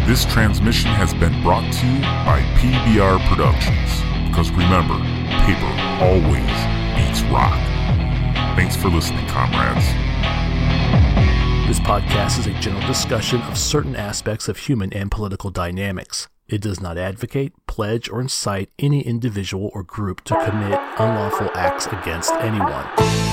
This transmission has been brought to you by PBR Productions. Because remember, paper always beats rock. Thanks for listening, comrades. This podcast is a general discussion of certain aspects of human and political dynamics. It does not advocate, pledge, or incite any individual or group to commit unlawful acts against anyone.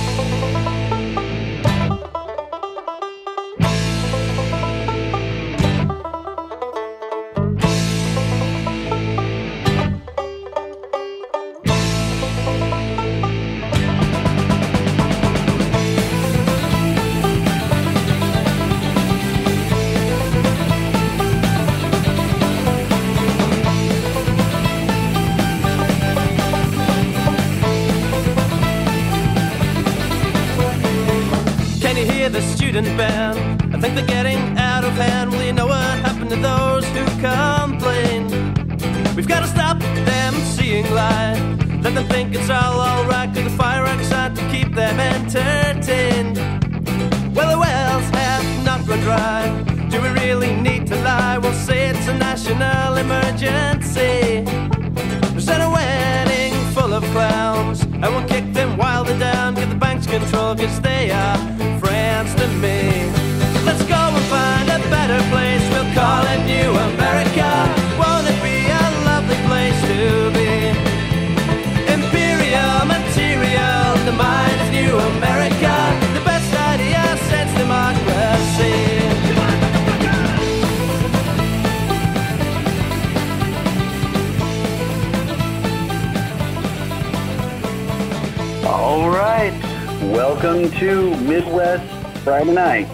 Band. I think they're getting out of hand. Well, you know what happened to those who complain? We've got to stop them seeing light. Let them think it's all alright. Cause the fireworks out to keep them entertained. Well, the wells have not run dry. Do we really need to lie? We'll say it's a national emergency. There's a wedding full of clowns, and we'll kick them while they're down. Give the banks control, cause they are friends to me. Let's go and find a better place. We'll call it New America. Won't it be a lovely place to be? Imperial material, the mind of New America. The best idea since democracy. All right, welcome to Midwest Friday Night.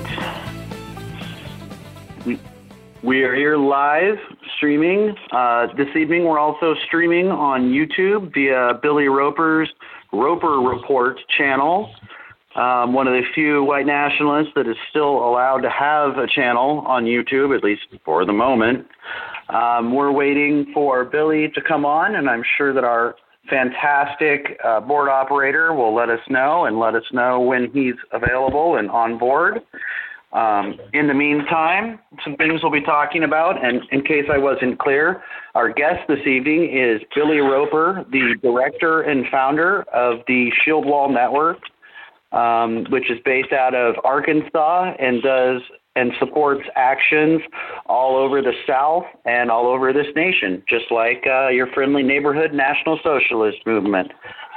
We are here live streaming. This evening we're also streaming on YouTube via Billy Roper's Roper Report channel, one of the few white nationalists that is still allowed to have a channel on YouTube, at least for the moment. We're waiting for Billy to come on, and I'm sure that our fantastic board operator will let us know when he's available and on board. In the meantime, some things we'll be talking about, and in case I wasn't clear, our guest this evening is Billy Roper, the director and founder of the Shield Wall Network, which is based out of Arkansas and supports actions all over the South and all over this nation, just like your friendly neighborhood National Socialist movement.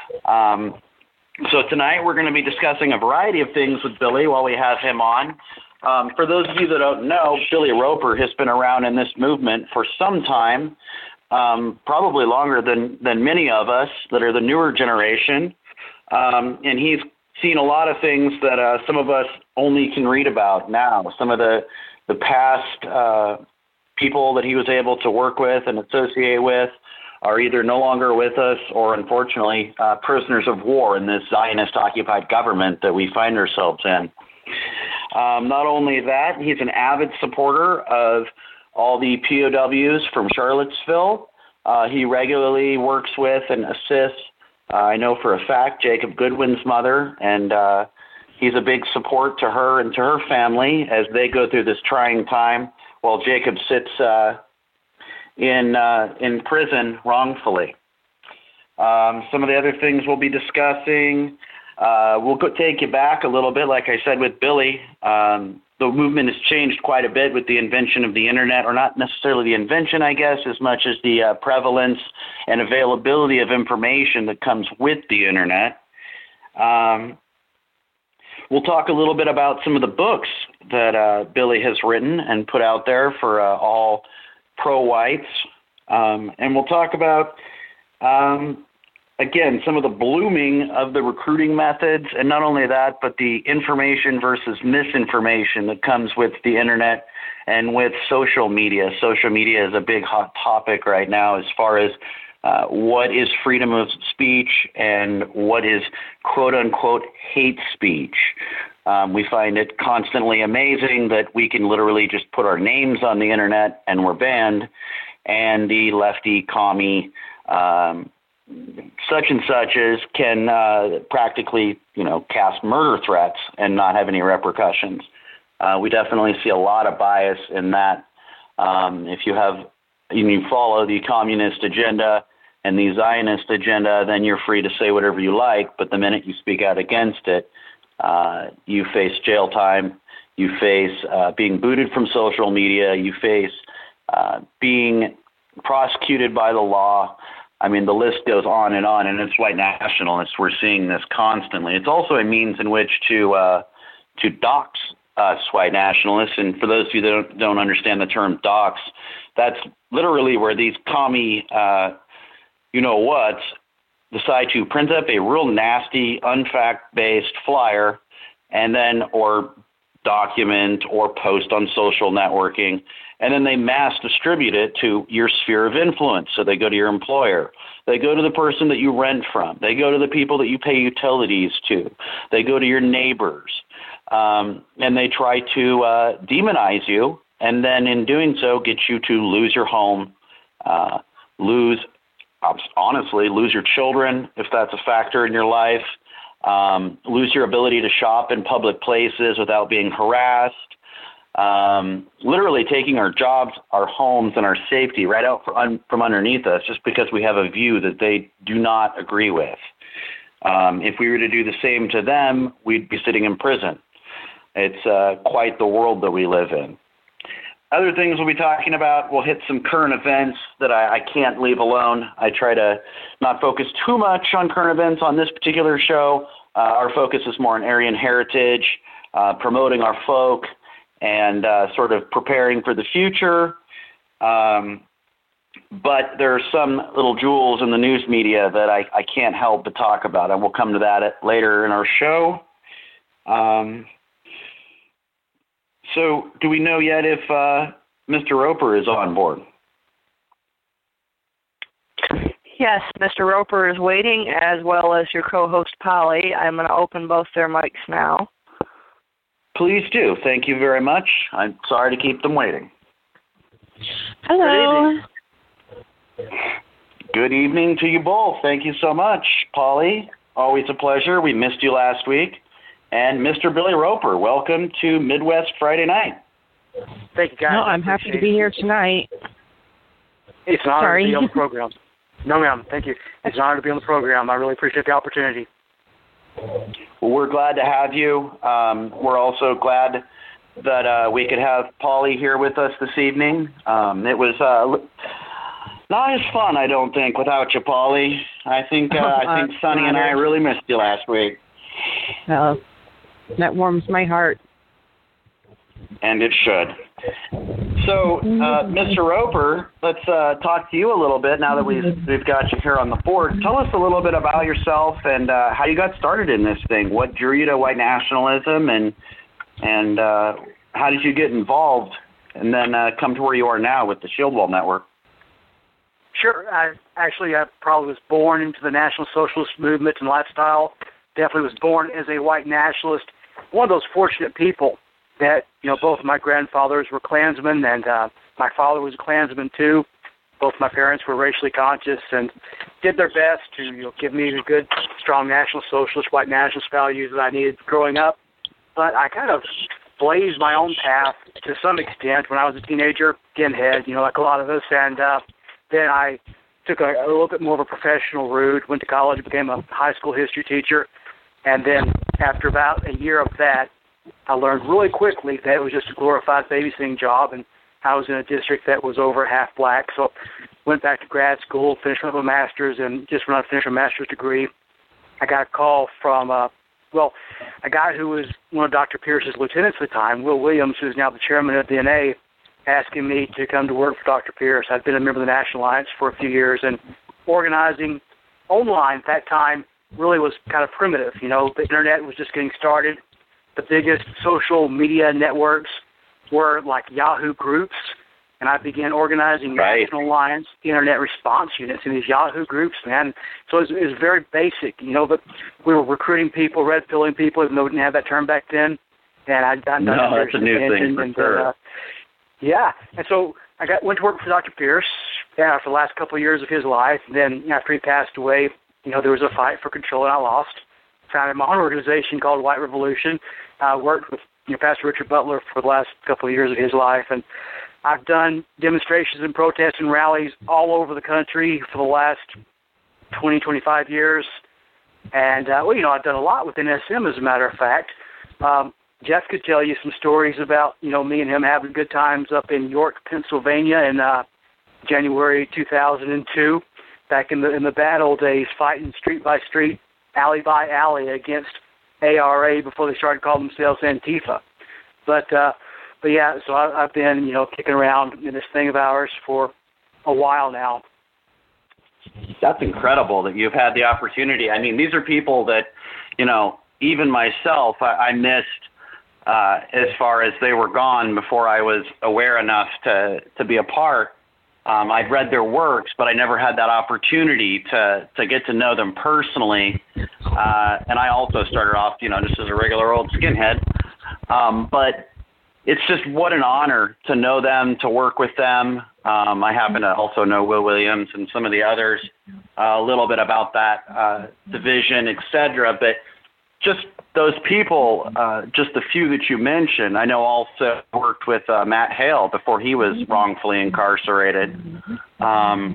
So tonight we're going to be discussing a variety of things with Billy while we have him on. For those of you that don't know, Billy Roper has been around in this movement for some time, probably longer than many of us that are the newer generation. And he's seen a lot of things that some of us only can read about now. Some of the past people that he was able to work with and associate with are either no longer with us or, unfortunately, prisoners of war in this Zionist-occupied government that we find ourselves in. Not only that, he's an avid supporter of all the POWs from Charlottesville. He regularly works with and assists, I know for a fact, Jacob Goodwin's mother, and he's a big support to her and to her family as they go through this trying time while Jacob sits in prison wrongfully. Some of the other things we'll be discussing, we'll take you back a little bit. Like I said with Billy, the movement has changed quite a bit with the invention of the internet, or not necessarily the invention, I guess, as much as the prevalence and availability of information that comes with the internet. We'll talk a little bit about some of the books that Billy has written and put out there for all pro-whites. And we'll talk about, again, some of the blooming of the recruiting methods, and not only that, but the information versus misinformation that comes with the internet and with social media. Social media is a big hot topic right now as far as what is freedom of speech and what is quote-unquote hate speech. We find it constantly amazing that we can literally just put our names on the internet and we're banned, and the lefty commie such and suches can practically, cast murder threats and not have any repercussions. We definitely see a lot of bias in that If you follow the communist agenda and the Zionist agenda, then you're free to say whatever you like. But the minute you speak out against it, you face jail time. You face being booted from social media. You face being prosecuted by the law. I mean, the list goes on, and it's white nationalists. We're seeing this constantly. It's also a means in which to dox us white nationalists. And for those of you that don't understand the term dox, that's literally where these commie you-know-whats decide to print up a real nasty, unfact-based flyer and then or document or post on social networking, and then they mass distribute it to your sphere of influence. So they go to your employer. They go to the person that you rent from. They go to the people that you pay utilities to. They go to your neighbors. And they try to demonize you, and then in doing so get you to lose your home, lose your children, if that's a factor in your life, lose your ability to shop in public places without being harassed, literally taking our jobs, our homes, and our safety right out from underneath us just because we have a view that they do not agree with. If we were to do the same to them, we'd be sitting in prison. It's quite the world that we live in. Other things we'll be talking about, we'll hit some current events that I can't leave alone. I try to not focus too much on current events on this particular show. Our focus is more on Aryan heritage, promoting our folk, and sort of preparing for the future. But there are some little jewels in the news media that I can't help but talk about, and we'll come to that later in our show. So do we know yet if Mr. Roper is on board? Yes, Mr. Roper is waiting, as well as your co-host, Polly. I'm going to open both their mics now. Please do. Thank you very much. I'm sorry to keep them waiting. Hello. Good evening to you both. Thank you so much, Polly. Always a pleasure. We missed you last week. And Mr. Billy Roper, welcome to Midwest Friday Night. Thank you, guys. No, I'm happy to be here tonight. It's an honor to be on the program. No, ma'am. Thank you. It's an honor to be on the program. I really appreciate the opportunity. Well, we're glad to have you. We're also glad that we could have Polly here with us this evening. It was not as fun, I don't think, without you, Polly. I think Sonny and I really missed you last week. That warms my heart. And it should. So, Mr. Roper, let's talk to you a little bit now that we've got you here on the board. Tell us a little bit about yourself and how you got started in this thing. What drew you to white nationalism, and how did you get involved, and then come to where you are now with the Shieldwall Network? Sure. I probably was born into the National Socialist movement and lifestyle. Definitely was born as a white nationalist. One of those fortunate people that, both of my grandfathers were Klansmen, and my father was a Klansman too. Both my parents were racially conscious and did their best to, give me the good, strong National Socialist, white nationalist values that I needed growing up. But I kind of blazed my own path to some extent when I was a teenager, skinhead, like a lot of us, and then I took a little bit more of a professional route, went to college, became a high school history teacher, and then after about a year of that, I learned really quickly that it was just a glorified babysitting job, and I was in a district that was over half black, so went back to grad school, finished up a master's, and just when I finished a master's degree, I got a call from, a guy who was one of Dr. Pierce's lieutenants at the time, Will Williams, who's now the chairman of the NA, asking me to come to work for Dr. Pierce. I'd been a member of the National Alliance for a few years, and organizing online at that time really was kind of primitive. The internet was just getting started. The biggest social media networks were like Yahoo groups, and I began organizing National Alliance internet response units in these Yahoo groups, man. So it was very basic, but we were recruiting people, red pilling people, even though we didn't have that term back then. And I'd done that's a new thing for sure. And so I went to work for Dr. Pierce for the last couple of years of his life. And then after he passed away, there was a fight for control, and I lost. Founded my own organization called White Revolution. Worked with Pastor Richard Butler for the last couple of years of his life, and I've done demonstrations and protests and rallies all over the country for the last 20, 25 years. And, I've done a lot with NSM, as a matter of fact. Jeff could tell you some stories about, me and him having good times up in York, Pennsylvania in January 2002, back in the bad old days, fighting street by street, alley by alley against ARA before they started calling themselves Antifa. But yeah, so I've been, kicking around in this thing of ours for a while now. That's incredible that you've had the opportunity. I mean, these are people that, even myself, I missed as far as they were gone before I was aware enough to be a part. I'd read their works, but I never had that opportunity to get to know them personally. And I also started off, just as a regular old skinhead. But it's just what an honor to know them, to work with them. I happen to also know Will Williams and some of the others, a little bit about that division, et cetera. But just those people, just the few that you mentioned, I know also worked with Matt Hale before he was wrongfully incarcerated. And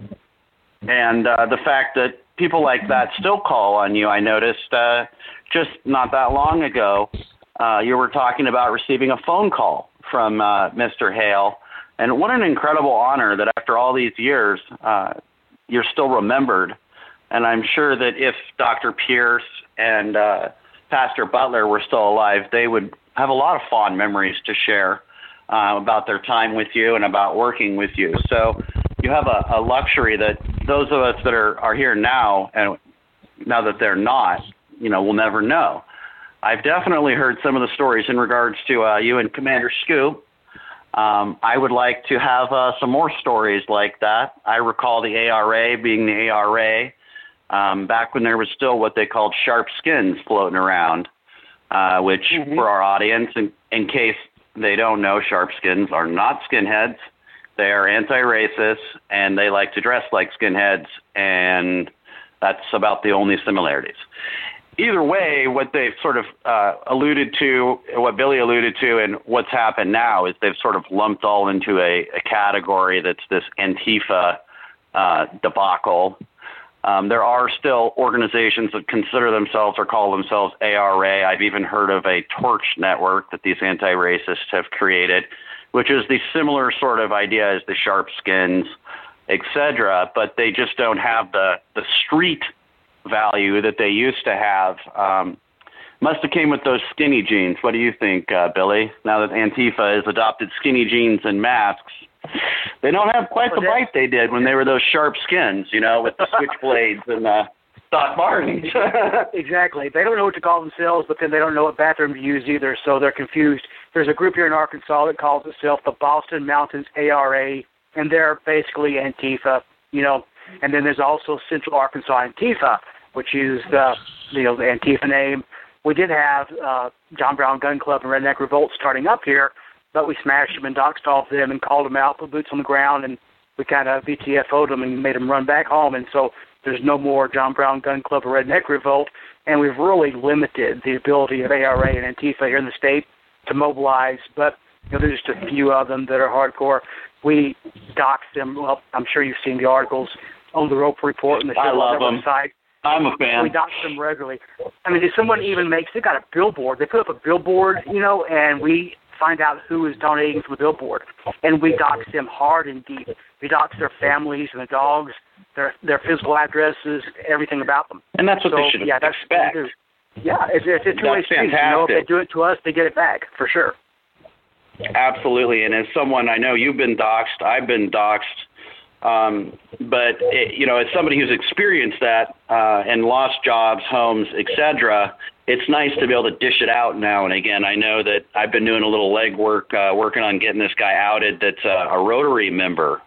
the fact that people like that still call on you, I noticed just not that long ago, you were talking about receiving a phone call from Mr. Hale. And what an incredible honor that after all these years, you're still remembered. And I'm sure that if Dr. Pierce and Pastor Butler were still alive, they would have a lot of fond memories to share about their time with you and about working with you. So you have a luxury that those of us that are here now, and now that they're not, will never know. I've definitely heard some of the stories in regards to you and Commander Scoop. I would like to have some more stories like that. I recall the ARA being the ARA back when there was still what they called sharp skins floating around, which for our audience, in case they don't know, sharp skins are not skinheads. They are anti-racist, and they like to dress like skinheads, and that's about the only similarities. Either way, what they've sort of alluded to, what Billy alluded to, and what's happened now is they've sort of lumped all into a category that's this Antifa debacle. There are still organizations that consider themselves or call themselves ARA. I've even heard of a torch network that these anti-racists have created, which is the similar sort of idea as the sharp skins, et cetera, but they just don't have the street value that they used to have. Must have came with those skinny jeans. What do you think, Billy? Now that Antifa has adopted skinny jeans and masks, they don't have quite the bite they did when they were those sharp skins, with the switchblades and Doc Martens. Exactly. They don't know what to call themselves, but then they don't know what bathroom to use either, so they're confused. There's a group here in Arkansas that calls itself the Boston Mountains ARA, and they're basically Antifa, And then there's also Central Arkansas Antifa, which is the Antifa name. We did have John Brown Gun Club and Redneck Revolt starting up here, but we smashed them and doxed off them and called them out, put boots on the ground, and we kind of VTFO'd them and made them run back home. And so there's no more John Brown Gun Club or Redneck Revolt, and we've really limited the ability of ARA and Antifa here in the state to mobilize. But there's just a few of them that are hardcore. We dox them. Well, I'm sure you've seen the articles on the Rope Report and the show on their website. I'm a fan. We dox them regularly. I mean, if someone even they got a billboard. They put up a billboard, and we find out who is donating for the billboard. And we dox them hard and deep. We dox their families and the dogs, their physical addresses, everything about them. And that's what they should expect. That's what they do. Yeah, it's a two-way street. If they do it to us, they get it back, for sure. Absolutely. And as someone, I know you've been doxxed, I've been doxxed. But as somebody who's experienced that and lost jobs, homes, etc., it's nice to be able to dish it out now and again. I know that I've been doing a little legwork, working on getting this guy outed that's a Rotary member.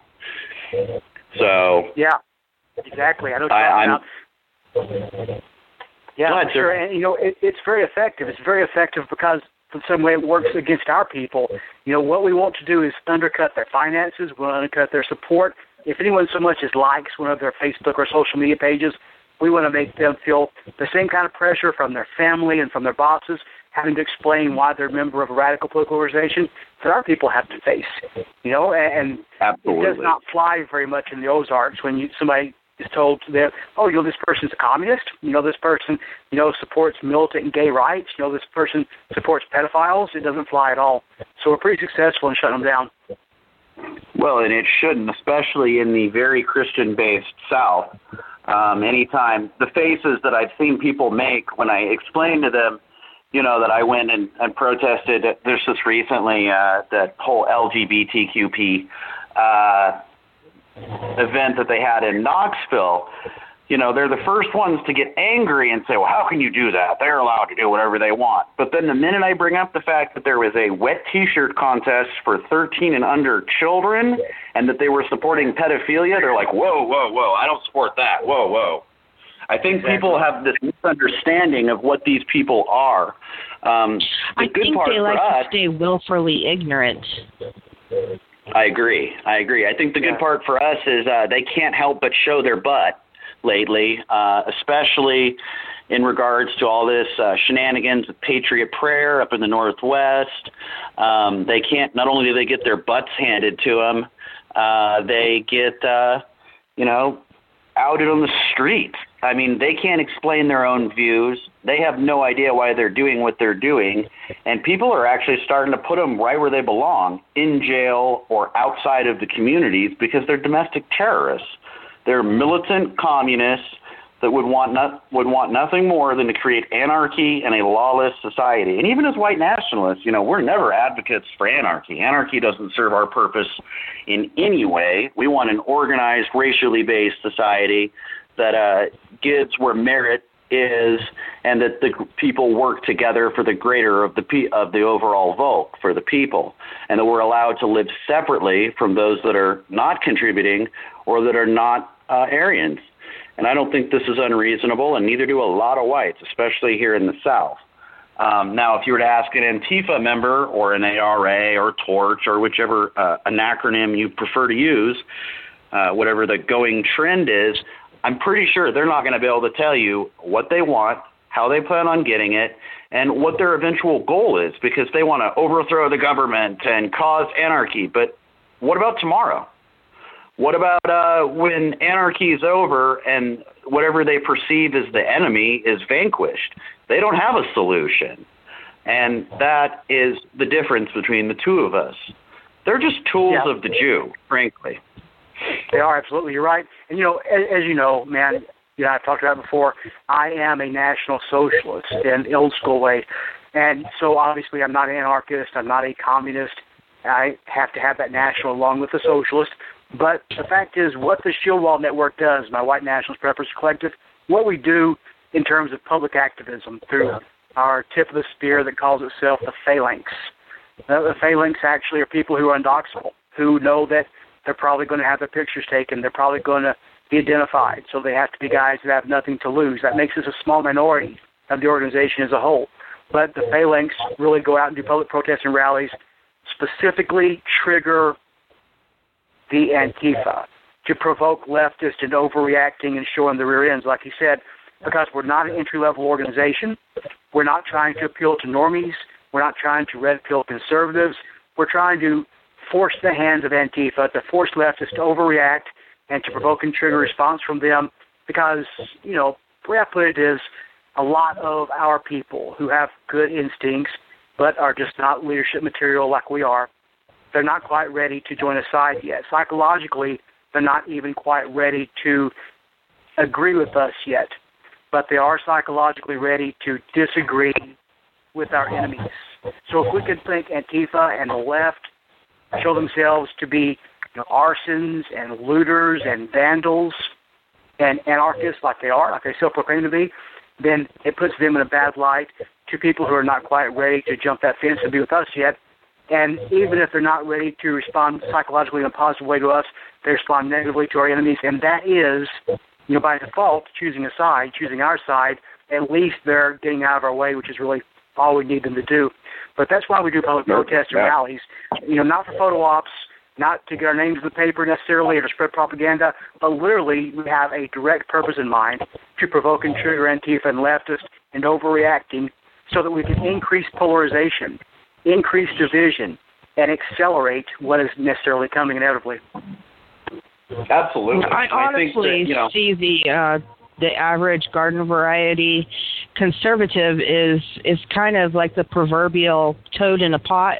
So yeah, exactly. I know what you're talking about. Yeah, go ahead, sure. And it's very effective. It's very effective because in some way it works against our people. What we want to do is undercut their finances. We want to undercut their support. If anyone so much as likes one of their Facebook or social media pages, we want to make them feel the same kind of pressure from their family and from their bosses having to explain why they're a member of a radical political organization that our people have to face. And Absolutely. It does not fly very much in the Ozarks when somebody is told to them, this person's a communist, this person, supports militant and gay rights, this person supports pedophiles. It doesn't fly at all. So we're pretty successful in shutting them down. Well, and it shouldn't, especially in the very Christian-based South. Anytime the faces that I've seen people make when I explain to them, that I went and protested, there's just recently that whole LGBTQP event that they had in Knoxville. They're the first ones to get angry and say, well, how can you do that? They're allowed to do whatever they want. But then the minute I bring up the fact that there was a wet T-shirt contest for 13 and under children and that they were supporting pedophilia, they're like, whoa, I don't support that. Whoa. I think people have this misunderstanding of what these people are. I think they like to stay willfully ignorant. I agree. I think the good part for us is they can't help but show their butt lately, especially in regards to all this shenanigans with Patriot Prayer up in the Northwest. They can't, not only do they get their butts handed to them, they get, outed on the street. I mean, they can't explain their own views. They have no idea why they're doing what they're doing. And people are actually starting to put them right where they belong, in jail or outside of the communities, because they're domestic terrorists. They're militant communists that would want nothing more than to create anarchy and a lawless society. And even as white nationalists, we're never advocates for anarchy. Anarchy doesn't serve our purpose in any way. We want an organized, racially based society that gives where merit is, and that the people work together for the greater of the overall vote for the people, and that we're allowed to live separately from those that are not contributing or that are not Aryans. And I don't think this is unreasonable, and neither do a lot of whites, especially here in the South. Now, if you were to ask an Antifa member or an ARA or Torch or whichever an acronym you prefer to use, whatever the going trend is, I'm pretty sure they're not going to be able to tell you what they want, how they plan on getting it, and what their eventual goal is, because they want to overthrow the government and cause anarchy. But what about tomorrow? What about when anarchy is over and whatever they perceive as the enemy is vanquished? They don't have a solution. And that is the difference between the two of us. They're just tools of the Jew, frankly. They are, absolutely. You're right. And, as you know, man, I've talked about it before, I am a national socialist in the old school way. And so obviously I'm not an anarchist. I'm not a communist. I have to have that national along with the socialist. But the fact is, what the Shield Wall Network does, my White Nationalist Preppers Collective, what we do in terms of public activism through our tip of the spear that calls itself the Phalanx. The Phalanx actually are people who are undoxable, who know that they're probably going to have their pictures taken. They're probably going to be identified. So they have to be guys that have nothing to lose. That makes us a small minority of the organization as a whole. But the Phalanx really go out and do public protests and rallies, specifically trigger the Antifa to provoke leftists into overreacting and showing the rear ends, like you said, because we're not an entry-level organization. We're not trying to appeal to normies. We're not trying to red pill conservatives. We're trying to force the hands of Antifa, to force leftists to overreact and to provoke and trigger response from them, because, the way I put it is a lot of our people who have good instincts but are just not leadership material like we are, they're not quite ready to join a side yet. Psychologically, they're not even quite ready to agree with us yet, but they are psychologically ready to disagree with our enemies. So if we could think Antifa and the left show themselves to be arsons and looters and vandals and anarchists like they are, like they self-proclaim to be, then it puts them in a bad light to people who are not quite ready to jump that fence and be with us yet. And even if they're not ready to respond psychologically in a positive way to us, they respond negatively to our enemies. And that is, by default, choosing a side, choosing our side. At least they're getting out of our way, which is really all we need them to do. But that's why we do public protests and rallies. Not for photo ops, not to get our names in the paper necessarily or to spread propaganda, but literally we have a direct purpose in mind to provoke and trigger Antifa and leftists and overreacting so that we can increase polarization, increase division, and accelerate what is necessarily coming inevitably. Absolutely. I honestly see the average garden variety conservative is kind of like the proverbial toad in a pot.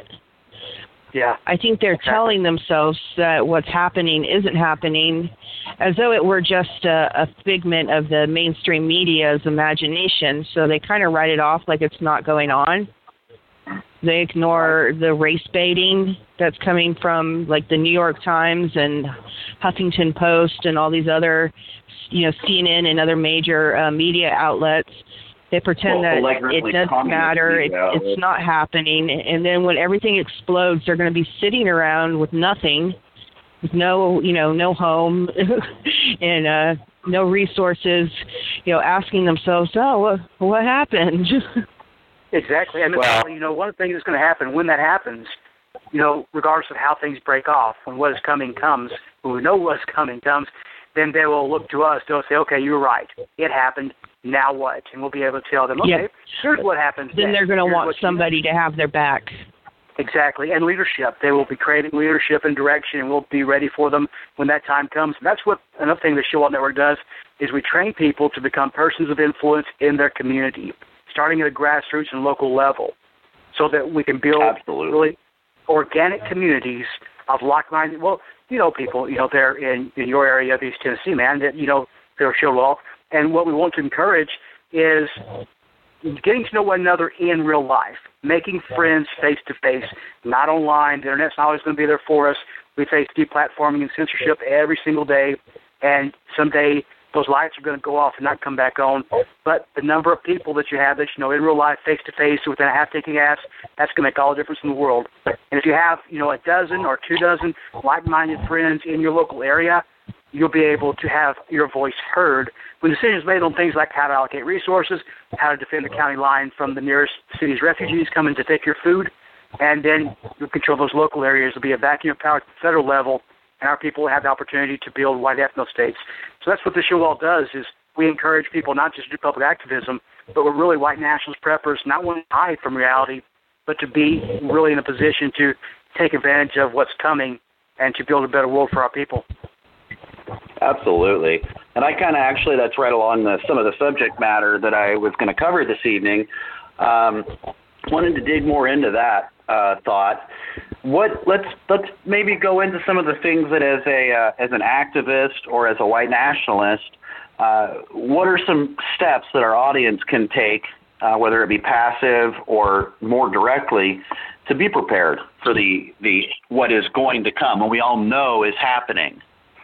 Yeah. I think they're telling themselves that what's happening isn't happening, as though it were just a figment of the mainstream media's imagination. So they kind of write it off like it's not going on. They ignore the race baiting that's coming from like the New York Times and Huffington Post and all these other, CNN and other major media outlets. They pretend that it doesn't matter, it's not happening, and then when everything explodes, they're going to be sitting around with nothing, with no home, and no resources, asking themselves, oh, what happened? Exactly, and one of the things that's going to happen when that happens, regardless of how things break off, when what is coming comes, when we know what's coming comes, then they will look to us. They'll say, okay, you're right. It happened. Now what? And we'll be able to tell them, okay, here's what happens. Then they're going to want somebody to have their back. Exactly. And leadership. They will be creating leadership and direction, and we'll be ready for them when that time comes. And that's what another thing the Showalt Network does is we train people to become persons of influence in their community, starting at a grassroots and local level, so that we can build really organic communities of like-minded, people, there in your area of East Tennessee, man, that, they're Showalt. And what we want to encourage is getting to know one another in real life, making friends face-to-face, not online. The Internet's not always going to be there for us. We face deplatforming and censorship every single day, and someday those lights are going to go off and not come back on. But the number of people that you have that in real life, face-to-face, within a half-ticking ass, that's going to make all the difference in the world. And if you have, a dozen or 2 dozen like-minded friends in your local area, you'll be able to have your voice heard when decisions made on things like how to allocate resources, how to defend the county line from the nearest city's refugees coming to take your food, and then you'll control those local areas. There'll be a vacuum of power at the federal level, and our people will have the opportunity to build white ethno-states. So that's what the Showalt does, is we encourage people not just to do public activism, but we're really white nationalist preppers, not wanting to hide from reality, but to be really in a position to take advantage of what's coming and to build a better world for our people. Absolutely. And I kind of that's right along some of the subject matter that I was going to cover this evening. Wanted to dig more into that thought. Let's maybe go into some of the things that as an activist or as a white nationalist, what are some steps that our audience can take, whether it be passive or more directly, to be prepared for the what is going to come and we all know is happening?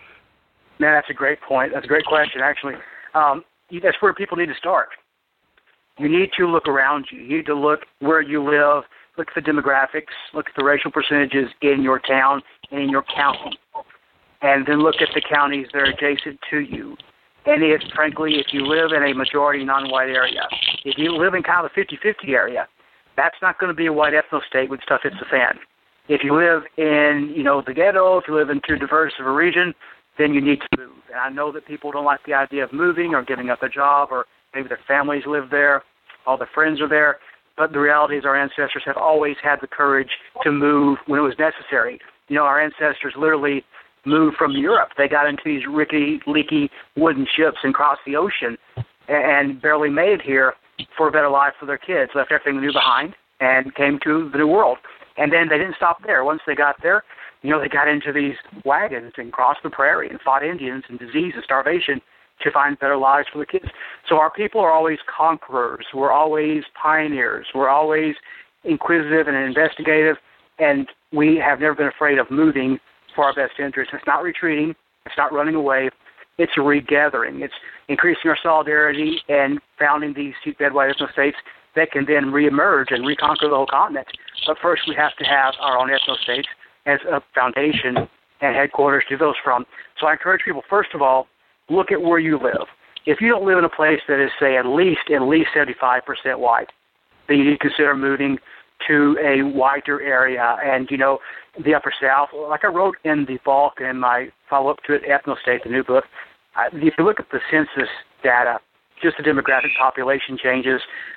Man, that's a great point. That's a great question, actually. That's where people need to start. You need to look around you. You need to look where you live, look at the demographics, look at the racial percentages in your town and in your county, and then look at the counties that are adjacent to you. And frankly, if you live in a majority non-white area, if you live in kind of a 50-50 area, that's not going to be a white ethno-state when stuff hits the fan. If you live in, the ghetto, if you live in too diverse of a region, then you need to move. And I know that people don't like the idea of moving or giving up their job, or maybe their families live there, all their friends are there. But the reality is our ancestors have always had the courage to move when it was necessary. Our ancestors literally moved from Europe. They got into these rickety, leaky wooden ships and crossed the ocean and barely made it here for a better life for their kids, left everything they knew behind and came to the New World. And then they didn't stop there. Once they got there, they got into these wagons and crossed the prairie and fought Indians and disease and starvation to find better lives for the kids. So our people are always conquerors. We're always pioneers. We're always inquisitive and investigative, and we have never been afraid of moving for our best interest. It's not retreating. It's not running away. It's a regathering. It's increasing our solidarity and founding these seatbed white ethno-states that can then reemerge and reconquer the whole continent. But first we have to have our own ethno-states as a foundation and headquarters to do those from. So I encourage people, first of all, look at where you live. If you don't live in a place that is, say, at least 75% white, then you need to consider moving to a whiter area. And, the Upper South, like I wrote in the bulk in my follow-up to it, Ethno-State, the new book, if you look at the census data, just the demographic population changes,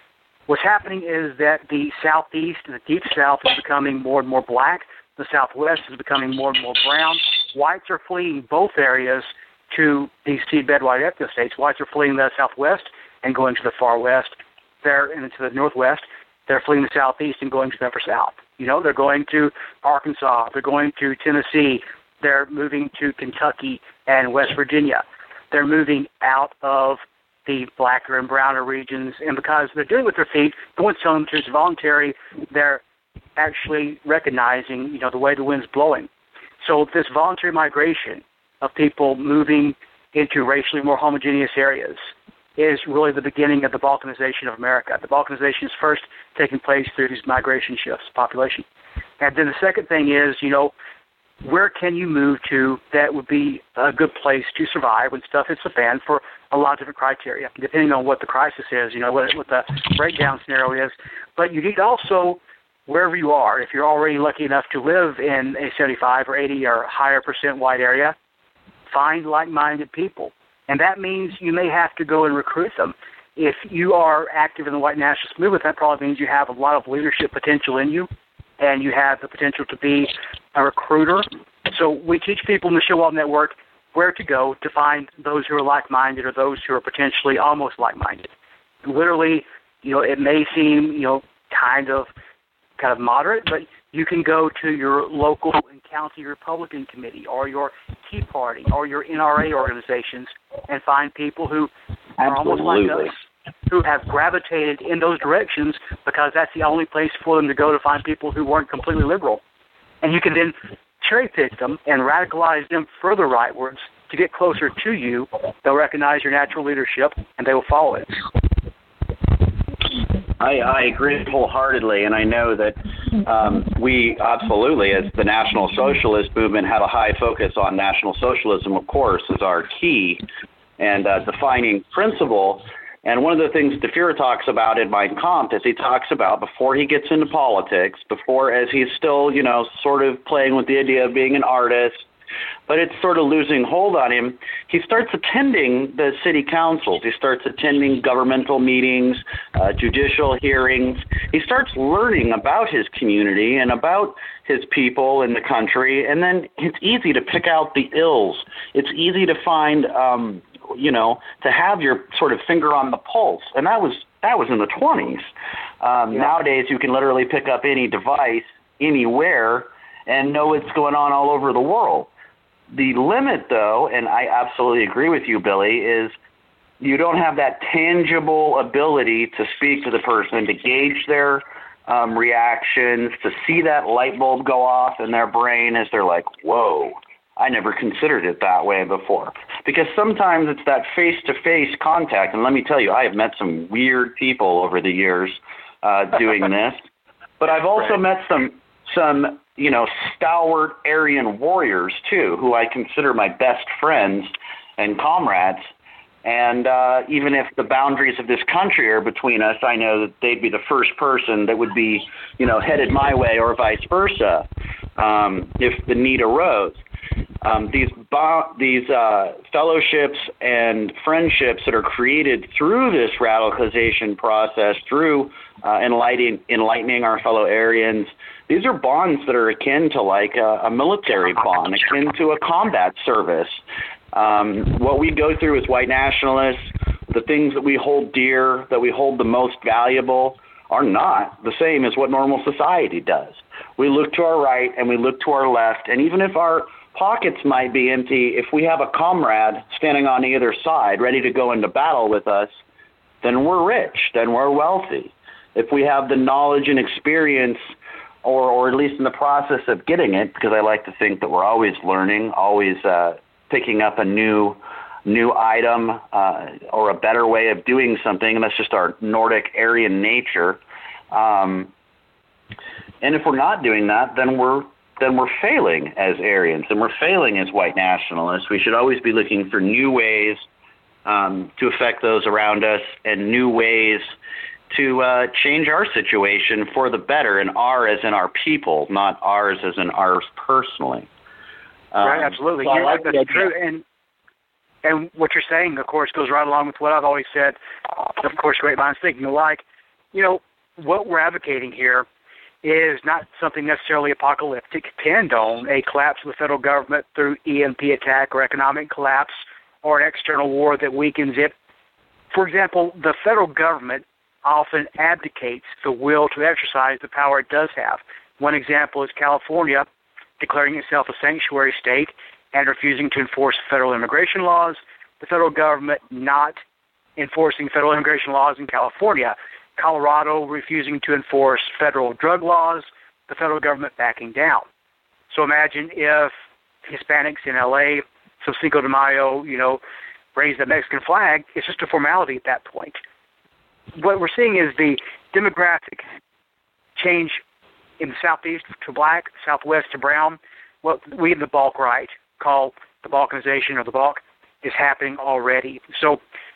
What's happening is that the southeast and the deep south is becoming more and more black. The southwest is becoming more and more brown. Whites are fleeing both areas to these seedbed white ethnostates. Whites are fleeing the southwest and going to the far west. They're into the northwest. They're fleeing the southeast and going to the upper south. They're going to Arkansas. They're going to Tennessee. They're moving to Kentucky and West Virginia. They're moving out of the blacker and browner regions, and because they're doing it with their feet, no one's telling them to, it's voluntary, they're actually recognizing, the way the wind's blowing. So this voluntary migration of people moving into racially more homogeneous areas is really the beginning of the balkanization of America. The balkanization is first taking place through these migration shifts, population. And then the second thing is, where can you move to that would be a good place to survive when stuff hits the fan for a lot of different criteria, depending on what the crisis is, what the breakdown scenario is. But you need also, wherever you are, if you're already lucky enough to live in a 75 or 80 or higher % white area, find like-minded people. And that means you may have to go and recruit them. If you are active in the white nationalist movement, that probably means you have a lot of leadership potential in you, and you have the potential to be a recruiter. So we teach people in the Showell Network where to go to find those who are like-minded or those who are potentially almost like-minded. Literally, it may seem, kind of moderate, but you can go to your local and county Republican committee or your Tea Party or your NRA organizations and find people who are almost like us, who have gravitated in those directions because that's the only place for them to go to find people who weren't completely liberal. And you can then cherry-pick them and radicalize them further rightwards to get closer to you. They'll recognize your natural leadership, and they will follow it. I agree wholeheartedly, and I know that we absolutely, as the National Socialist Movement, had a high focus on National Socialism, of course, as our key and defining principle. And one of the things De Fuhrer talks about in Mein Kampf is he talks about before he gets into politics, as he's still, sort of playing with the idea of being an artist, but it's sort of losing hold on him. He starts attending the city councils. He starts attending governmental meetings, judicial hearings. He starts learning about his community and about his people in the country, and then it's easy to pick out the ills. It's easy to find to have your sort of finger on the pulse. And that was in the 20s. Nowadays, you can literally pick up any device anywhere and know what's going on all over the world. The limit, though, and I absolutely agree with you, Billy, is you don't have that tangible ability to speak to the person, to gauge their reactions, to see that light bulb go off in their brain as they're like, whoa, I never considered it that way before. Because sometimes it's that face-to-face contact. And let me tell you, I have met some weird people over the years doing this. But I've also met some stalwart Aryan warriors, too, who I consider my best friends and comrades. And even if the boundaries of this country are between us, I know that they'd be the first person that would be, headed my way or vice versa if the need arose. These fellowships and friendships that are created through this radicalization process, through enlightening our fellow Aryans, these are bonds that are akin to like a military bond, akin to a combat service. What we go through as white nationalists, the things that we hold dear, that we hold the most valuable, are not the same as what normal society does. We look to our right and we look to our left, and even if our pockets might be empty, if we have a comrade standing on either side ready to go into battle with us, then we're rich, then we're wealthy. If we have the knowledge and experience, or at least in the process of getting it, because I like to think that we're always learning, always picking up a new item or a better way of doing something, and that's just our Nordic Aryan nature. And if we're not doing that, then we're failing as Aryans, and we're failing as white nationalists. We should always be looking for new ways to affect those around us and new ways to change our situation for the better, and our as in our people, not ours as in ours personally. Right, absolutely. So that's true. And what you're saying, of course, goes right along with what I've always said. Of course, great minds thinking alike. what we're advocating here is not something necessarily apocalyptic, depend on a collapse of the federal government through EMP attack or economic collapse or an external war that weakens it. For example, the federal government often abdicates the will to exercise the power it does have. One example is California declaring itself a sanctuary state and refusing to enforce federal immigration laws, the federal government not enforcing federal immigration laws in California, Colorado refusing to enforce federal drug laws, the federal government backing down. So imagine if Hispanics in L.A., so Cinco de Mayo, raise the Mexican flag. It's just a formality at that point. What we're seeing is the demographic change in the southeast to black, southwest to brown. What we in the bulk right call the balkanization or the bulk is happening already. So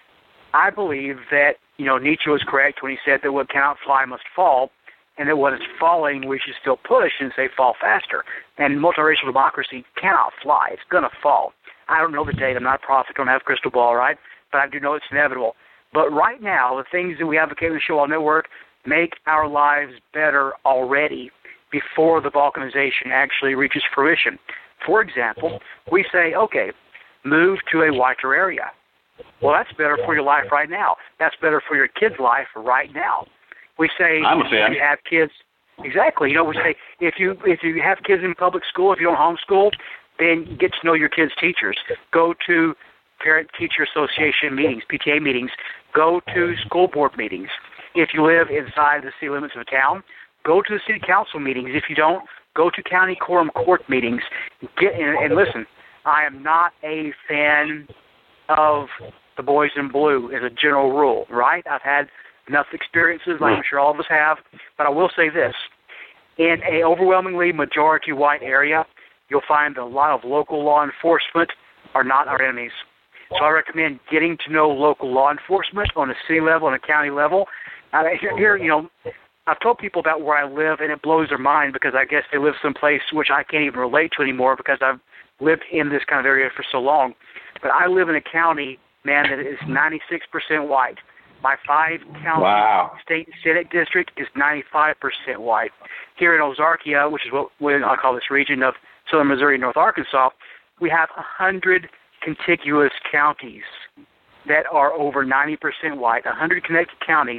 I believe that, Nietzsche was correct when he said that what cannot fly must fall, and that what is falling we should still push and say fall faster. And multiracial democracy cannot fly. It's going to fall. I don't know the date. I'm not a prophet. Don't have a crystal ball, right? But I do know it's inevitable. But right now, the things that we advocate on the Show All Network make our lives better already before the balkanization actually reaches fruition. For example, we say, okay, move to a whiter area. Well, that's better for your life right now. That's better for your kid's life right now. We say I'm a fan. If you have kids, exactly. We say if you have kids in public school, if you don't homeschool, then get to know your kids' teachers. Go to parent-teacher association meetings, PTA meetings. Go to school board meetings. If you live inside the city limits of a town, go to the city council meetings. If you don't, go to county quorum court meetings. And listen, I am not a fan of the boys in blue as a general rule, right? I've had enough experiences, like I'm sure all of us have, but I will say this. In an overwhelmingly majority white area, you'll find a lot of local law enforcement are not our enemies. So I recommend getting to know local law enforcement on a city level and a county level. Here, I've told people about where I live, and it blows their mind because I guess they live someplace which I can't even relate to anymore because I've lived in this kind of area for so long. But I live in a county, man, that is 96% white. My 5-county state Senate district is 95% white. Here in Ozarkia, which is what I call this region of southern Missouri and North Arkansas, we have 100 contiguous counties that are over 90% white, 100 connected counties,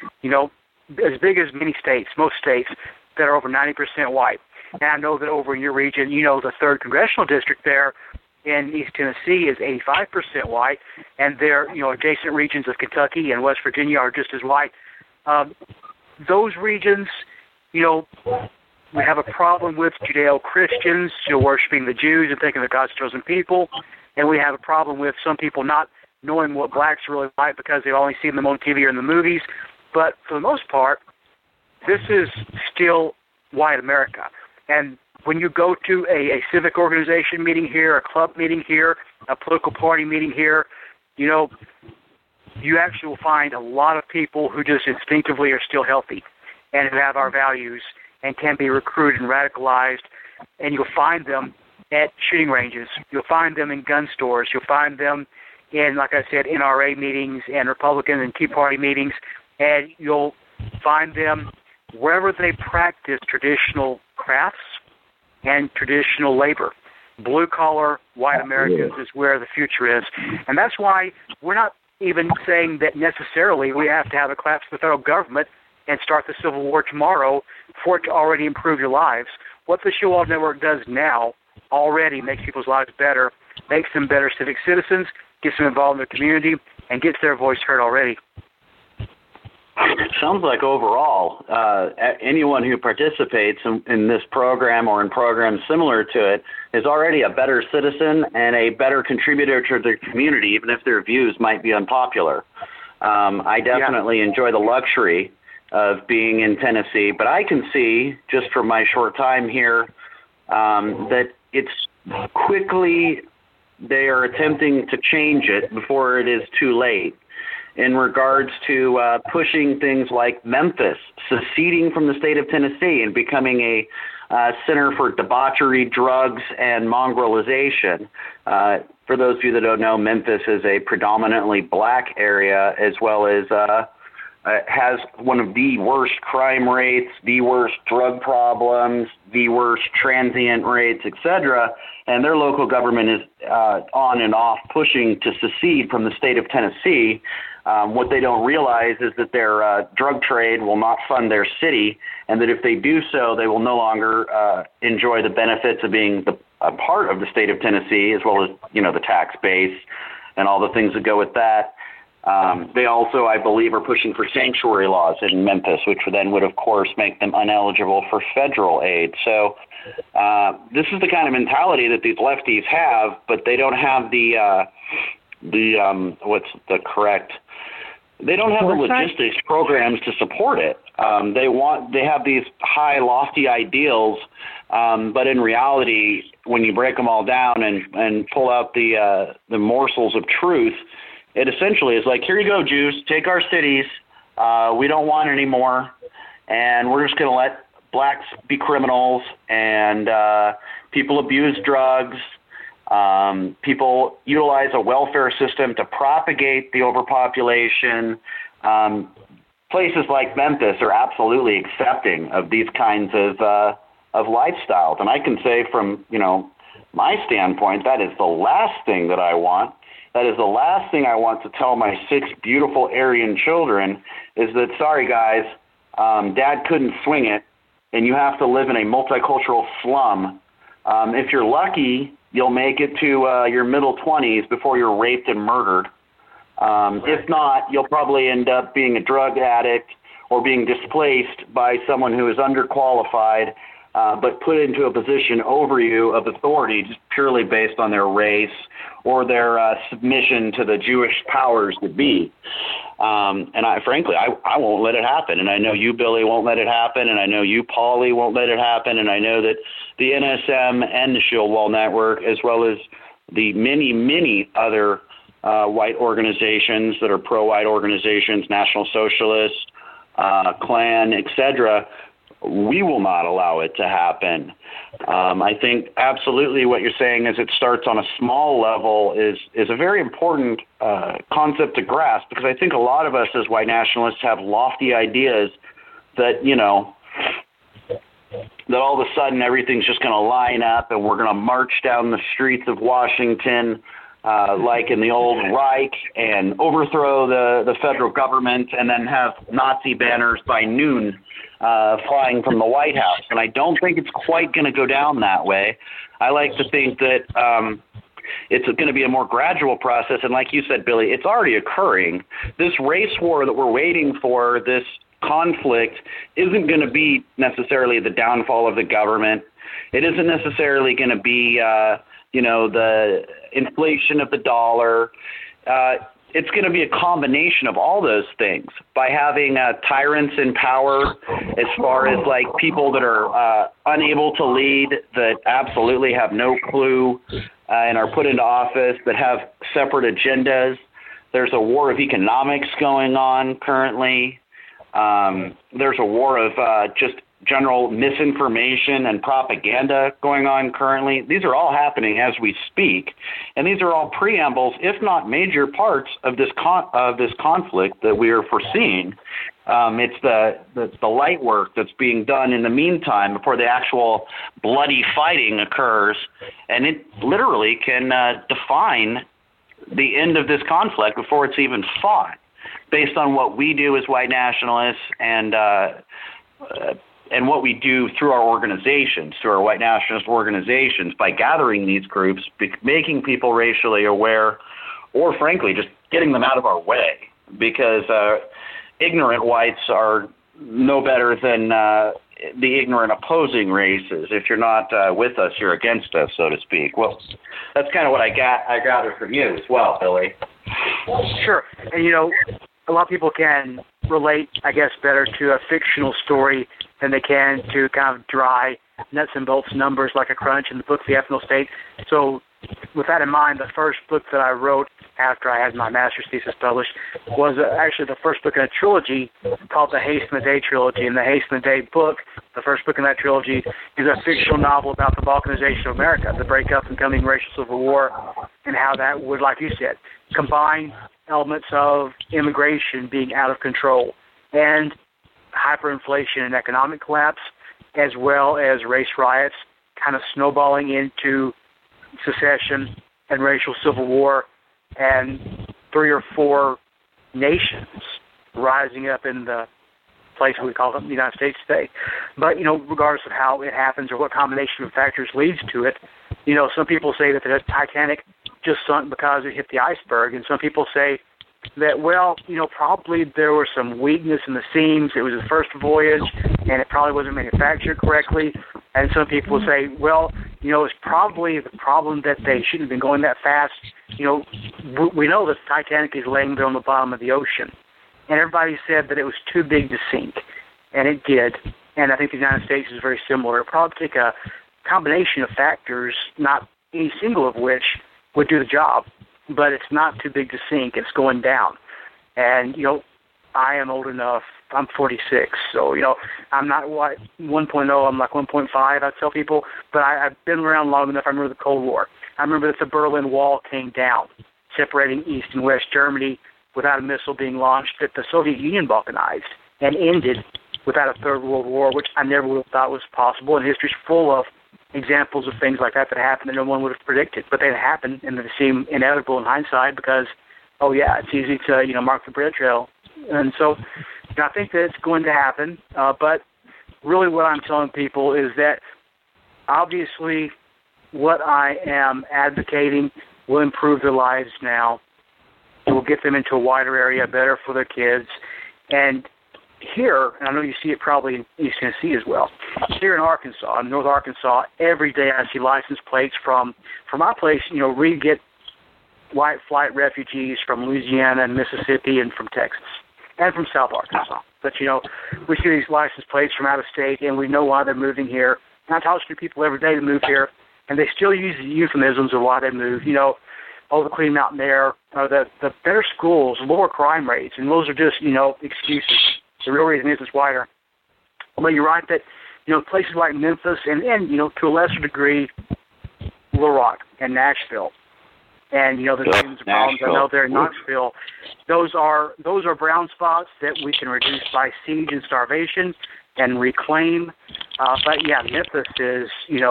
as big as many states, most states, that are over 90% white. And I know that over in your region, the 3rd Congressional District there in East Tennessee is 85% white, and their adjacent regions of Kentucky and West Virginia are just as white. Those regions, we have a problem with Judeo-Christians worshiping the Jews and thinking they're God's chosen people, and we have a problem with some people not knowing what blacks are really like because they've only seen them on TV or in the movies. But for the most part, this is still white America. And when you go to a civic organization meeting here, a club meeting here, a political party meeting here, you actually will find a lot of people who just instinctively are still healthy and who have our values and can be recruited and radicalized. And you'll find them at shooting ranges. You'll find them in gun stores. You'll find them in, like I said, NRA meetings and Republican and Tea Party meetings. And you'll find them wherever they practice traditional crafts and traditional labor. Blue-collar white Americans is where the future is. And that's why we're not even saying that necessarily we have to have a collapse of the federal government and start the Civil War tomorrow for it to already improve your lives. What the Show All Network does now already makes people's lives better, makes them better civic citizens, gets them involved in their community, and gets their voice heard already. Sounds like overall, anyone who participates in this program or in programs similar to it is already a better citizen and a better contributor to their community, even if their views might be unpopular. I definitely enjoy the luxury of being in Tennessee, but I can see, just from my short time here, that it's quickly they are attempting to change it before it is too late. In regards to pushing things like Memphis, seceding from the state of Tennessee and becoming a center for debauchery, drugs, and mongrelization. For those of you that don't know, Memphis is a predominantly black area as well as has one of the worst crime rates, the worst drug problems, the worst transient rates, etc., and their local government is on and off pushing to secede from the state of Tennessee. What they don't realize is that their drug trade will not fund their city, and that if they do so, they will no longer enjoy the benefits of being a part of the state of Tennessee, as well as, the tax base and all the things that go with that. They also, I believe, are pushing for sanctuary laws in Memphis, which then would, of course, make them ineligible for federal aid. So this is the kind of mentality that these lefties have, but they don't have they don't have the logistics programs to support it. They have these high, lofty ideals, but in reality, when you break them all down and pull out the morsels of truth, it essentially is like, here you go, Jews, take our cities. We don't want any more, and we're just going to let blacks be criminals, and people abuse drugs. People utilize a welfare system to propagate the overpopulation. Places like Memphis are absolutely accepting of these kinds of lifestyles. And I can say from, my standpoint, that is the last thing that I want. That is the last thing I want to tell my 6 beautiful Aryan children is that, sorry, guys, Dad couldn't swing it, and you have to live in a multicultural slum. If you're lucky, you'll make it to your middle 20s before you're raped and murdered. If not, you'll probably end up being a drug addict or being displaced by someone who is underqualified, but put into a position over you of authority just purely based on their race or their submission to the Jewish powers that be. And frankly, I won't let it happen. And I know you, Billy, won't let it happen. And I know you, Paulie, won't let it happen. And I know that the NSM and the Shield Wall Network, as well as the many, many other white organizations that are pro-white organizations, National Socialists, Klan, etc., we will not allow it to happen. I think absolutely what you're saying is it starts on a small level is a very important concept to grasp, because I think a lot of us as white nationalists have lofty ideas that, that all of a sudden everything's just going to line up and we're going to march down the streets of Washington like in the old Reich and overthrow the federal government and then have Nazi banners by noon flying from the White House. And I don't think it's quite going to go down that way. I like to think that it's going to be a more gradual process. And like you said, Billy, it's already occurring. This race war that we're waiting for, this conflict, isn't going to be necessarily the downfall of the government. It isn't necessarily going to be, the inflation of the dollar. It's going to be a combination of all those things. By having tyrants in power, as far as like people that are unable to lead, that absolutely have no clue and are put into office, that have separate agendas. There's a war of economics going on currently. There's a war of just general misinformation and propaganda going on currently. These are all happening as we speak, and these are all preambles, if not major parts of this conflict that we are foreseeing. It's the light work that's being done in the meantime before the actual bloody fighting occurs, and it literally can define the end of this conflict before it's even fought, based on what we do as white nationalists and what we do through our organizations, through our white nationalist organizations, by gathering these groups, making people racially aware, or frankly, just getting them out of our way, because ignorant whites are no better than the ignorant opposing races. If you're not with us, you're against us, so to speak. Well, that's kind of what I gathered from you as well, Billy. Sure. And, a lot of people can relate, I guess, better to a fictional story than they can to kind of dry nuts and bolts numbers like a crunch in the book, The Ethnal State. So with that in mind, the first book that I wrote after I had my master's thesis published was actually the first book in a trilogy called the Haste in the Day trilogy. And the Haste in the Day book, the first book in that trilogy, is a fictional novel about the balkanization of America, the breakup and coming racial civil war, and how that would, like you said, combine elements of immigration being out of control and hyperinflation and economic collapse, as well as race riots kind of snowballing into secession and racial civil war, and 3 or 4 nations rising up in the place we call the United States today. But, regardless of how it happens or what combination of factors leads to it, some people say that the Titanic just sunk because it hit the iceberg, and some people say that, probably there was some weakness in the seams. It was the first voyage, and it probably wasn't manufactured correctly. And some people say, it's probably the problem that they shouldn't have been going that fast. We know that the Titanic is laying there on the bottom of the ocean, and everybody said that it was too big to sink, and it did. And I think the United States is very similar. It probably take a combination of factors, not any single of which would do the job, but it's not too big to sink. It's going down. And, I am old enough. I'm 46, so, I'm not 1.0. I'm like 1.5, I tell people. But I've been around long enough. I remember the Cold War. I remember that the Berlin Wall came down, separating East and West Germany without a missile being launched, that the Soviet Union balkanized and ended without a Third World War, which I never would have thought was possible. And history's full of examples of things like that happened that no one would have predicted. But they happened, and they seem inevitable in hindsight because, it's easy to, mark the bread trail. And so I think that it's going to happen. But really what I'm telling people is that obviously what I am advocating will improve their lives now. It will get them into a wider area, better for their kids. And here, and I know you see it probably in East Tennessee as well, here in Arkansas, in North Arkansas, every day I see license plates from my place, we get white flight refugees from Louisiana and Mississippi and from Texas and from South Arkansas. But, we see these license plates from out of state, and we know why they're moving here. And I talk to people every day that move here, and they still use the euphemisms of why they move. The clean mountain air, the better schools, lower crime rates, and those are just, excuses. The real reason is it's wider. But you're right that, places like Memphis and to a lesser degree, Little Rock and Nashville, and, there's some problems I know there in Knoxville. Those are brown spots that we can reduce by siege and starvation and reclaim. But, Memphis is,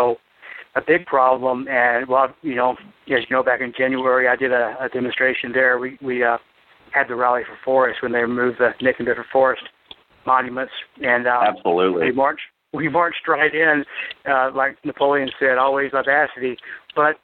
a big problem. And, as you know, back in January, I did a demonstration there. We had the Rally for Forests when they removed the Nick and Bifford Forest monuments. And absolutely. We marched right in, like Napoleon said, always audacity. But,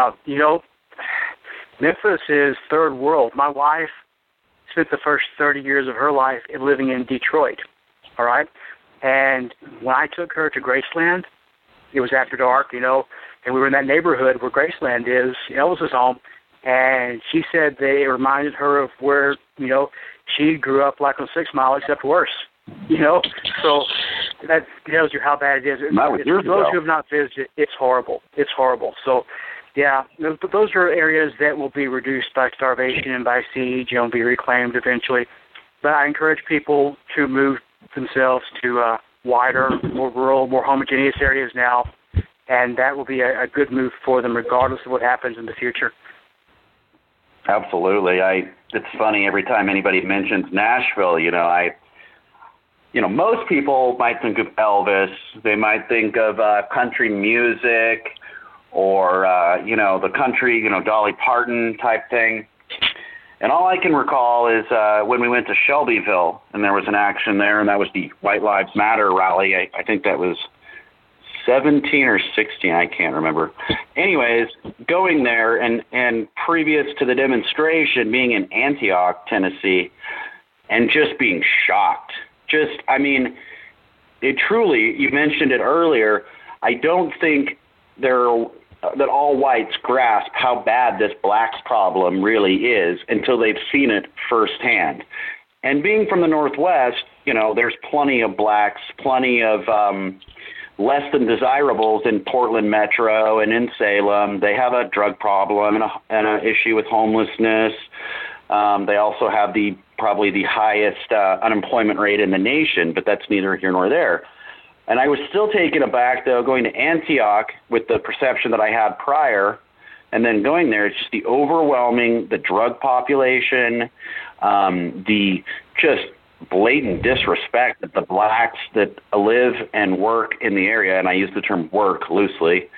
Memphis is third world. My wife spent the first 30 years of her life living in Detroit, all right? And when I took her to Graceland, it was after dark, and we were in that neighborhood where Graceland is, Elvis's home, and she said they reminded her of where, she grew up like on 6 Mile, except worse, So that tells you how bad it is. For those who have not visited, it's horrible. It's horrible. So, those are areas that will be reduced by starvation and by siege, and be reclaimed eventually. But I encourage people to move themselves to wider, more rural, more homogeneous areas now, and that will be a good move for them regardless of what happens in the future. Absolutely. It's funny, every time anybody mentions Nashville, most people might think of Elvis. They might think of country music or, the country, Dolly Parton type thing. And all I can recall is when we went to Shelbyville, and there was an action there, and that was the White Lives Matter rally. I think that was 17 or 16, I can't remember. Anyways, going there, and previous to the demonstration, being in Antioch, Tennessee, and just being shocked. It truly, you mentioned it earlier, I don't think that all whites grasp how bad this blacks problem really is until they've seen it firsthand. And being from the Northwest, there's plenty of blacks, plenty of less than desirables in Portland Metro and in Salem. They have a drug problem and an issue with homelessness. They also have probably the highest unemployment rate in the nation, but that's neither here nor there. And I was still taken aback, though, going to Antioch with the perception that I had prior, and then going there, it's just the drug population, the just blatant disrespect that the blacks that live and work in the area, and I use the term work loosely,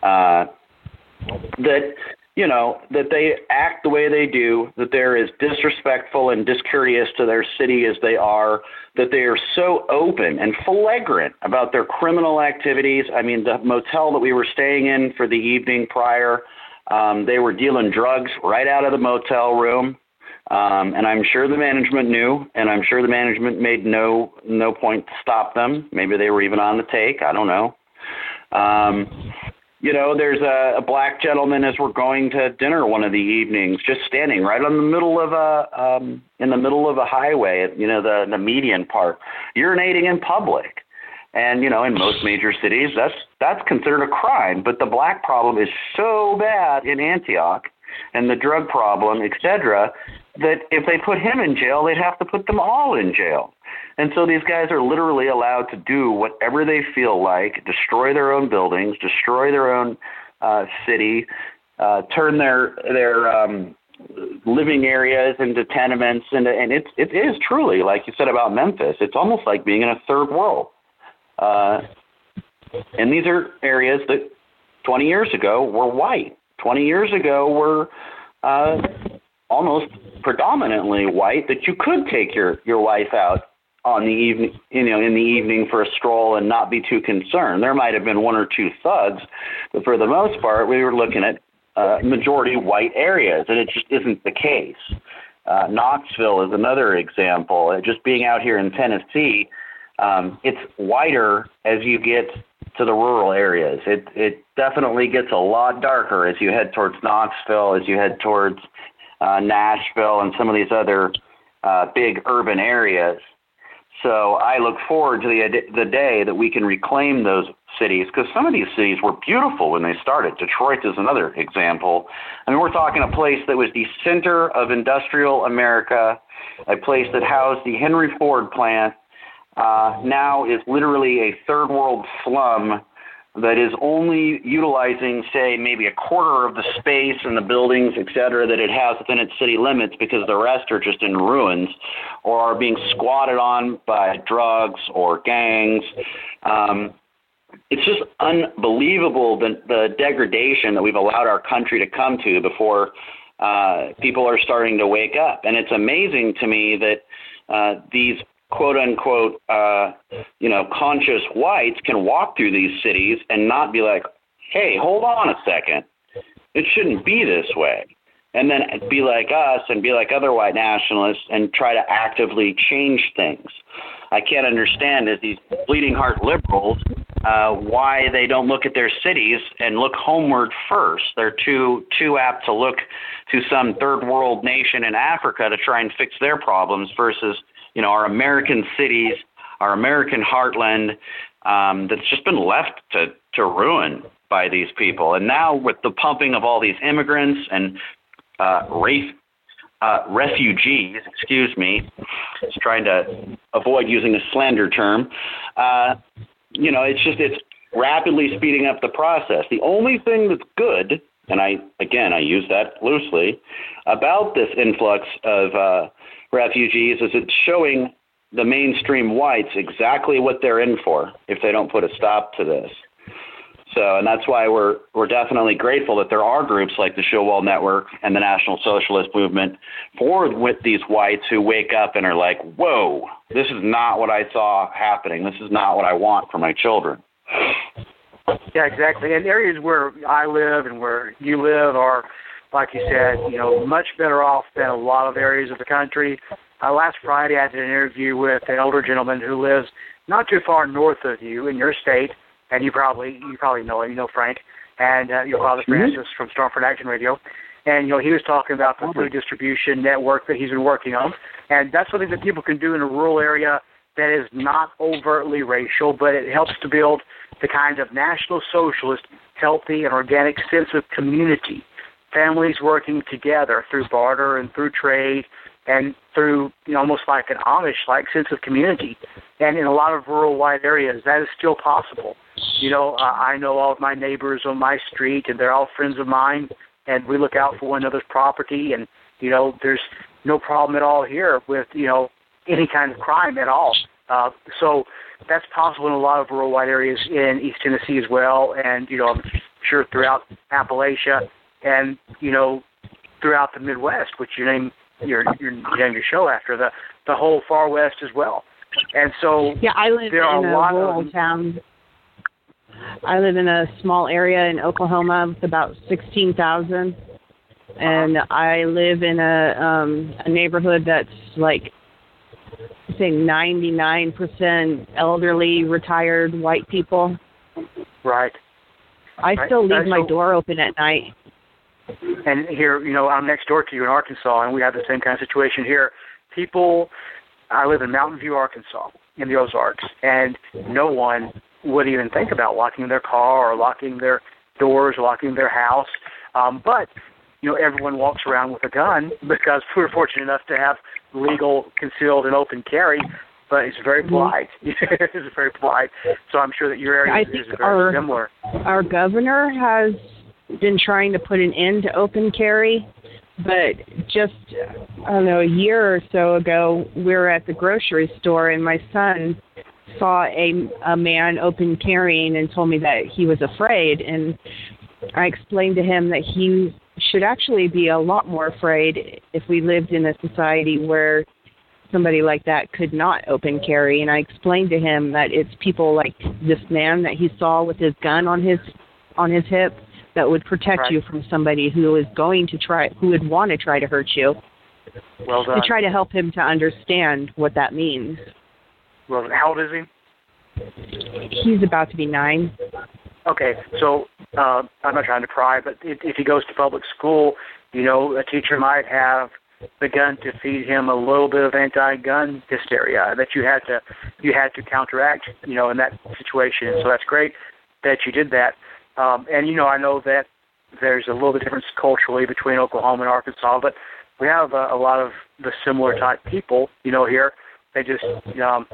that they act the way they do, that they're as disrespectful and discourteous to their city as they are, that they are so open and flagrant about their criminal activities. I mean, the motel that we were staying in for the evening prior, they were dealing drugs right out of the motel room. And I'm sure the management knew, and I'm sure the management made no point to stop them. Maybe they were even on the take. I don't know. There's a black gentleman as we're going to dinner one of the evenings, just standing right in the middle of a highway, the median part, urinating in public. And, in most major cities, that's considered a crime. But the black problem is so bad in Antioch, and the drug problem, et cetera, that if they put him in jail, they'd have to put them all in jail. And so these guys are literally allowed to do whatever they feel like, destroy their own buildings, destroy their own city, turn their living areas into tenements. And it is truly, like you said about Memphis, it's almost like being in a third world. And these are areas that 20 years ago were white. 20 years ago were almost predominantly white, that you could take your wife out on the evening, in the evening for a stroll and not be too concerned. There might have been one or two thugs, but for the most part, we were looking at majority white areas, and it just isn't the case. Knoxville is another example. Just being out here in Tennessee, it's whiter as you get to the rural areas. It definitely gets a lot darker as you head towards Knoxville, as you head towards Nashville and some of these other big urban areas. So I look forward to the day that we can reclaim those cities, because some of these cities were beautiful when they started. Detroit is another example. I mean, we're talking a place that was the center of industrial America, a place that housed the Henry Ford plant, now is literally a third world slum that is only utilizing, say, maybe a quarter of the space and the buildings, et cetera, that it has within its city limits, because the rest are just in ruins or are being squatted on by drugs or gangs. It's just unbelievable the degradation that we've allowed our country to come to before people are starting to wake up. And it's amazing to me that these quote unquote, conscious whites can walk through these cities and not be like, hey, hold on a second. It shouldn't be this way. And then be like us and be like other white nationalists and try to actively change things. I can't understand, as these bleeding heart liberals, why they don't look at their cities and look homeward first. They're too apt to look to some third world nation in Africa to try and fix their problems versus our American cities, our American heartland, that's just been left to ruin by these people. And now with the pumping of all these immigrants and refugees, just trying to avoid using a slander term, it's rapidly speeding up the process. The only thing that's good, and I use that loosely, about this influx of refugees is it's showing the mainstream whites exactly what they're in for if they don't put a stop to this. So, and that's why we're definitely grateful that there are groups like the Showwall Network and the National Socialist Movement with these whites who wake up and are like, whoa, this is not what I saw happening. This is not what I want for my children. Yeah, exactly. And areas where I live and where you live are, like you said, much better off than a lot of areas of the country. Last Friday, I did an interview with an older gentleman who lives not too far north of you in your state, and you probably know him. You know Frank, and your father Francis from Stormfront Action Radio. And he was talking about the food distribution network that he's been working on, and that's something that people can do in a rural area that is not overtly racial, but it helps to build the kind of National Socialist, healthy and organic sense of community. Families working together through barter and through trade and through almost like an Amish-like sense of community. And in a lot of rural white areas, that is still possible. I know all of my neighbors on my street, and they're all friends of mine, and we look out for one another's property, and, there's no problem at all here with, any kind of crime at all. So that's possible in a lot of rural white areas in East Tennessee as well, and I'm sure throughout Appalachia, and throughout the Midwest, which you name your show after, the whole far west as well. And so I live in a rural town. I live in a small area in Oklahoma with about 16,000, and I live in a neighborhood that's like, say, 99% elderly, retired white people. Right. I still leave my door open at night. And here, I'm next door to you in Arkansas, and we have the same kind of situation here. I live in Mountain View, Arkansas, in the Ozarks, and no one would even think about locking their car or locking their doors, locking their house. But everyone walks around with a gun because we're fortunate enough to have legal concealed and open carry, but it's very polite. It's very polite. So I'm sure that your area is very similar. Our governor has been trying to put an end to open carry, but just, a year or so ago, we were at the grocery store, and my son saw a man open carrying and told me that he was afraid, and I explained to him that he should actually be a lot more afraid if we lived in a society where somebody like that could not open carry. And I explained to him that it's people like this man that he saw with his gun on his hip that would protect you from somebody who would want to try to hurt you. Well done. To try to help him to understand what that means. Well, how old is he? He's about to be 9. Okay, so I'm not trying to pry, but if he goes to public school, a teacher might have begun to feed him a little bit of anti-gun hysteria that you had to counteract, in that situation. So that's great that you did that. And I know that there's a little bit difference culturally between Oklahoma and Arkansas, but we have a lot of the similar type people, here. They just, we don't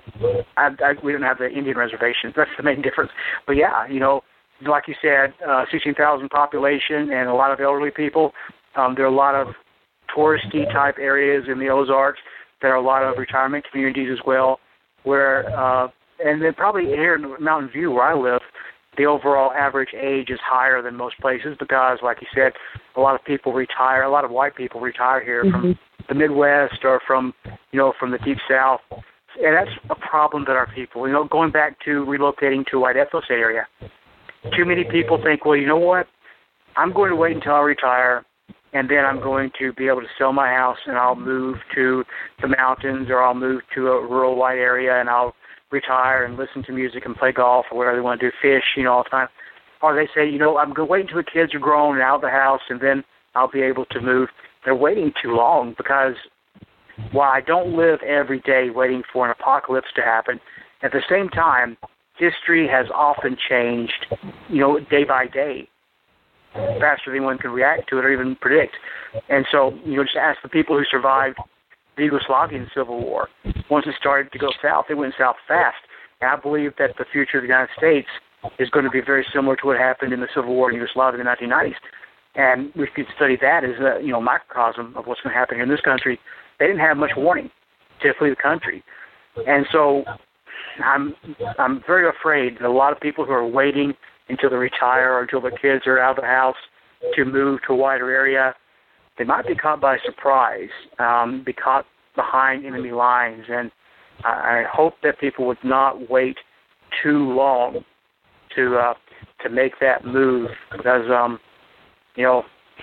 have the Indian reservations. That's the main difference. But yeah, like you said, 16,000 population and a lot of elderly people. There are a lot of touristy type areas in the Ozarks. There are a lot of retirement communities as well, where, and then probably here in Mountain View where I live, the overall average age is higher than most places because, like you said, a lot of people retire. A lot of white people retire here from the Midwest or from the Deep South. And that's a problem that our people, going back to relocating to a white ethnos area. Too many people think, well, you know what? I'm going to wait until I retire, and then I'm going to be able to sell my house, and I'll move to the mountains, or I'll move to a rural white area, and I'll retire and listen to music and play golf or whatever they want to do, fish, all the time. Or they say, I'm going to wait until the kids are grown and out of the house, and then I'll be able to move. They're waiting too long because while I don't live every day waiting for an apocalypse to happen, at the same time, history has often changed, day by day, faster than one can react to it or even predict. And so, just ask the people who survived the Yugoslavian Civil War. Once it started to go south, it went south fast. And I believe that the future of the United States is going to be very similar to what happened in the Civil War in Yugoslavia in the 1990s. And we could study that as a microcosm of what's going to happen here in this country. They didn't have much warning to flee the country. And so I'm very afraid that a lot of people who are waiting until they retire or until their kids are out of the house to move to a wider area, they might be caught by surprise, be caught behind enemy lines. And I hope that people would not wait too long to make that move because, no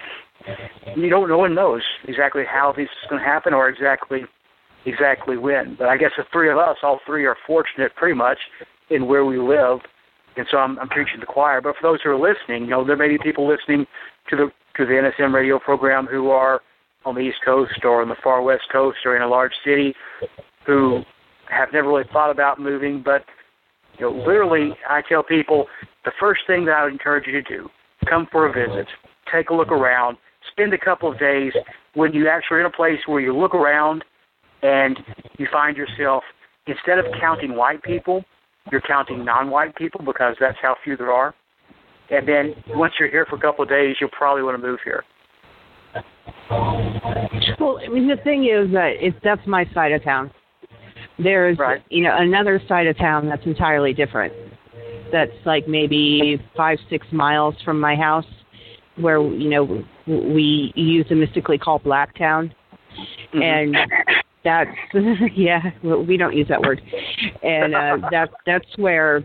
one knows exactly how this is going to happen or exactly when. But I guess the three of us, all three are fortunate pretty much in where we live. And so I'm preaching to the choir. But for those who are listening, there may be people listening to the NSM radio program who are on the East Coast or on the far West Coast or in a large city who have never really thought about moving. But, literally, I tell people the first thing that I would encourage you to do, come for a visit, take a look around, spend a couple of days when you actually are in a place where you look around and you find yourself, instead of counting white people, you're counting non-white people because that's how few there are. And then once you're here for a couple of days, you'll probably want to move here. Well, the thing is that that's my side of town. There's, another side of town that's entirely different. That's like maybe 5-6 miles from my house, where, we euphemistically call Blacktown. Mm-hmm. And that's, we don't use that word. And that's where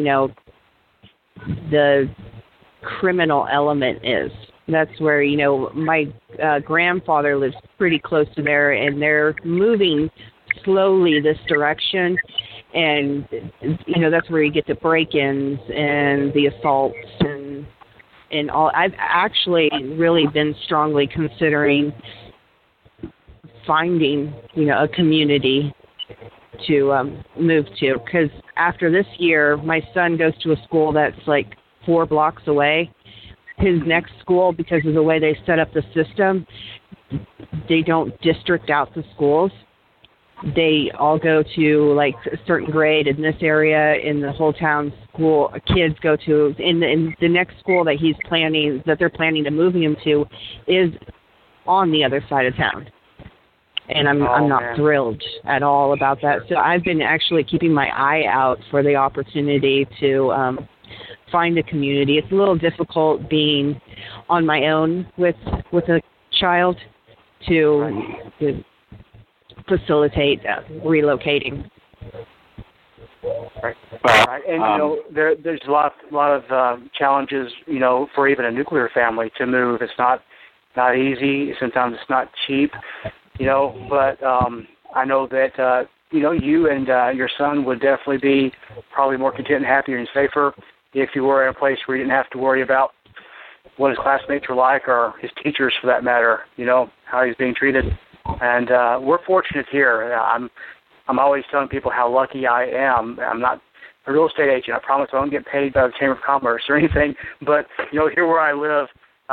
the criminal element is. That's where, my grandfather lives pretty close to there, and they're moving slowly this direction. And, that's where you get the break-ins and the assaults and all. I've actually really been strongly considering finding, a community to move to. Because after this year, my son goes to a school that's like 4 blocks away. His next school, because of the way they set up the system, they don't district out the schools. They all go to like a certain grade in this area in the whole town school. Kids go to in the next school that they're planning to move him to is on the other side of town. And I'm not thrilled at all about that. So I've been actually keeping my eye out for the opportunity to find a community. It's a little difficult being on my own with a child to facilitate relocating. Right. And there's a lot of challenges, for even a nuclear family to move. It's not easy. Sometimes it's not cheap, But I know that you and your son would definitely be probably more content and happier and safer if you were in a place where you didn't have to worry about what his classmates were like, or his teachers for that matter. How he's being treated. And we're fortunate here. I'm always telling people how lucky I am. I'm not a real estate agent. I promise I don't get paid by the Chamber of Commerce or anything. But here where I live,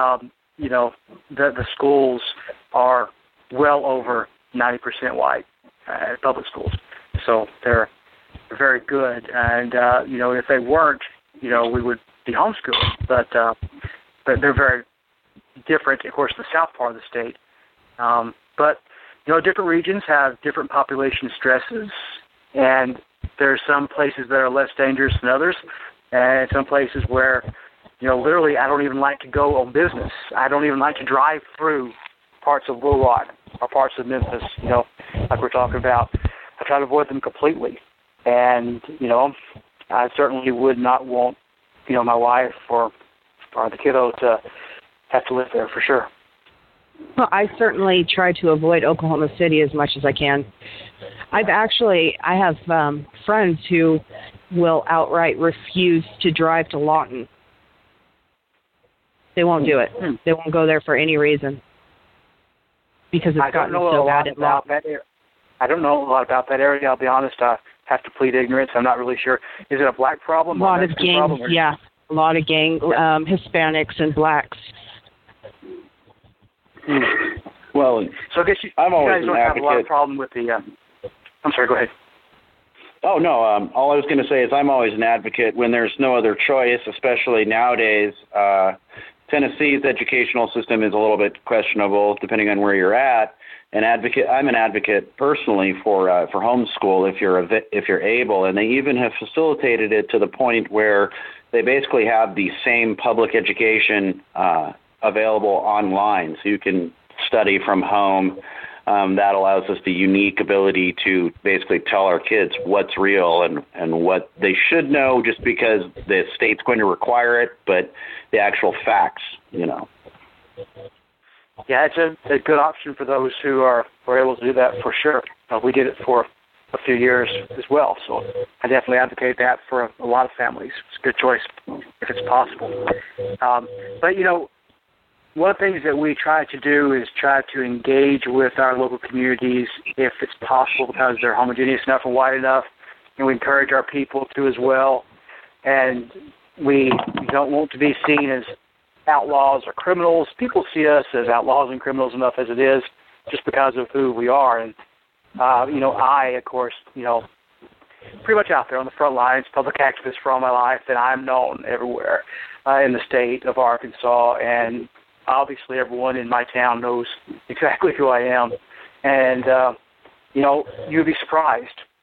the schools are well over 90% white, public schools. So they're very good. And if they weren't, we would be homeschooling. But they're very different, of course, the south part of the state. But different regions have different population stresses, and there's some places that are less dangerous than others, and some places where, literally I don't even like to go on business. I don't even like to drive through parts of Little Rock or parts of Memphis, like we're talking about. I try to avoid them completely. And, I certainly would not want, my wife or the kiddo to have to live there for sure. Well, I certainly try to avoid Oklahoma City as much as I can. I have friends who will outright refuse to drive to Lawton. They won't do it. They won't go there for any reason because it's gotten so bad at Lawton. I don't know a lot about that area. I'll be honest. I have to plead ignorance. I'm not really sure. Is it a black problem? A lot of gangs, yeah. A lot of Hispanics and blacks. Well, so I guess you guys don't have a lot of problem with the. I'm sorry. Go ahead. Oh no. All I was going to say is I'm always an advocate when there's no other choice, especially nowadays. Tennessee's educational system is a little bit questionable, depending on where you're at. I'm an advocate personally for homeschool if you're able, and they even have facilitated it to the point where they basically have the same public education available online, so you can study from home. That allows us the unique ability to basically tell our kids what's real and what they should know just because the state's going to require it, but the actual facts, Yeah, it's a good option for those who are able to do that for sure. We did it for a few years as well, so I definitely advocate that for a lot of families. It's a good choice if it's possible. But, one of the things that we try to do is try to engage with our local communities if it's possible because they're homogeneous enough and wide enough, and we encourage our people to as well. And we don't want to be seen as outlaws or criminals. People see us as outlaws and criminals enough as it is just because of who we are. And, I, of course, pretty much out there on the front lines, public activist for all my life, and I'm known everywhere in the state of Arkansas. And obviously everyone in my town knows exactly who I am. And, you'd be surprised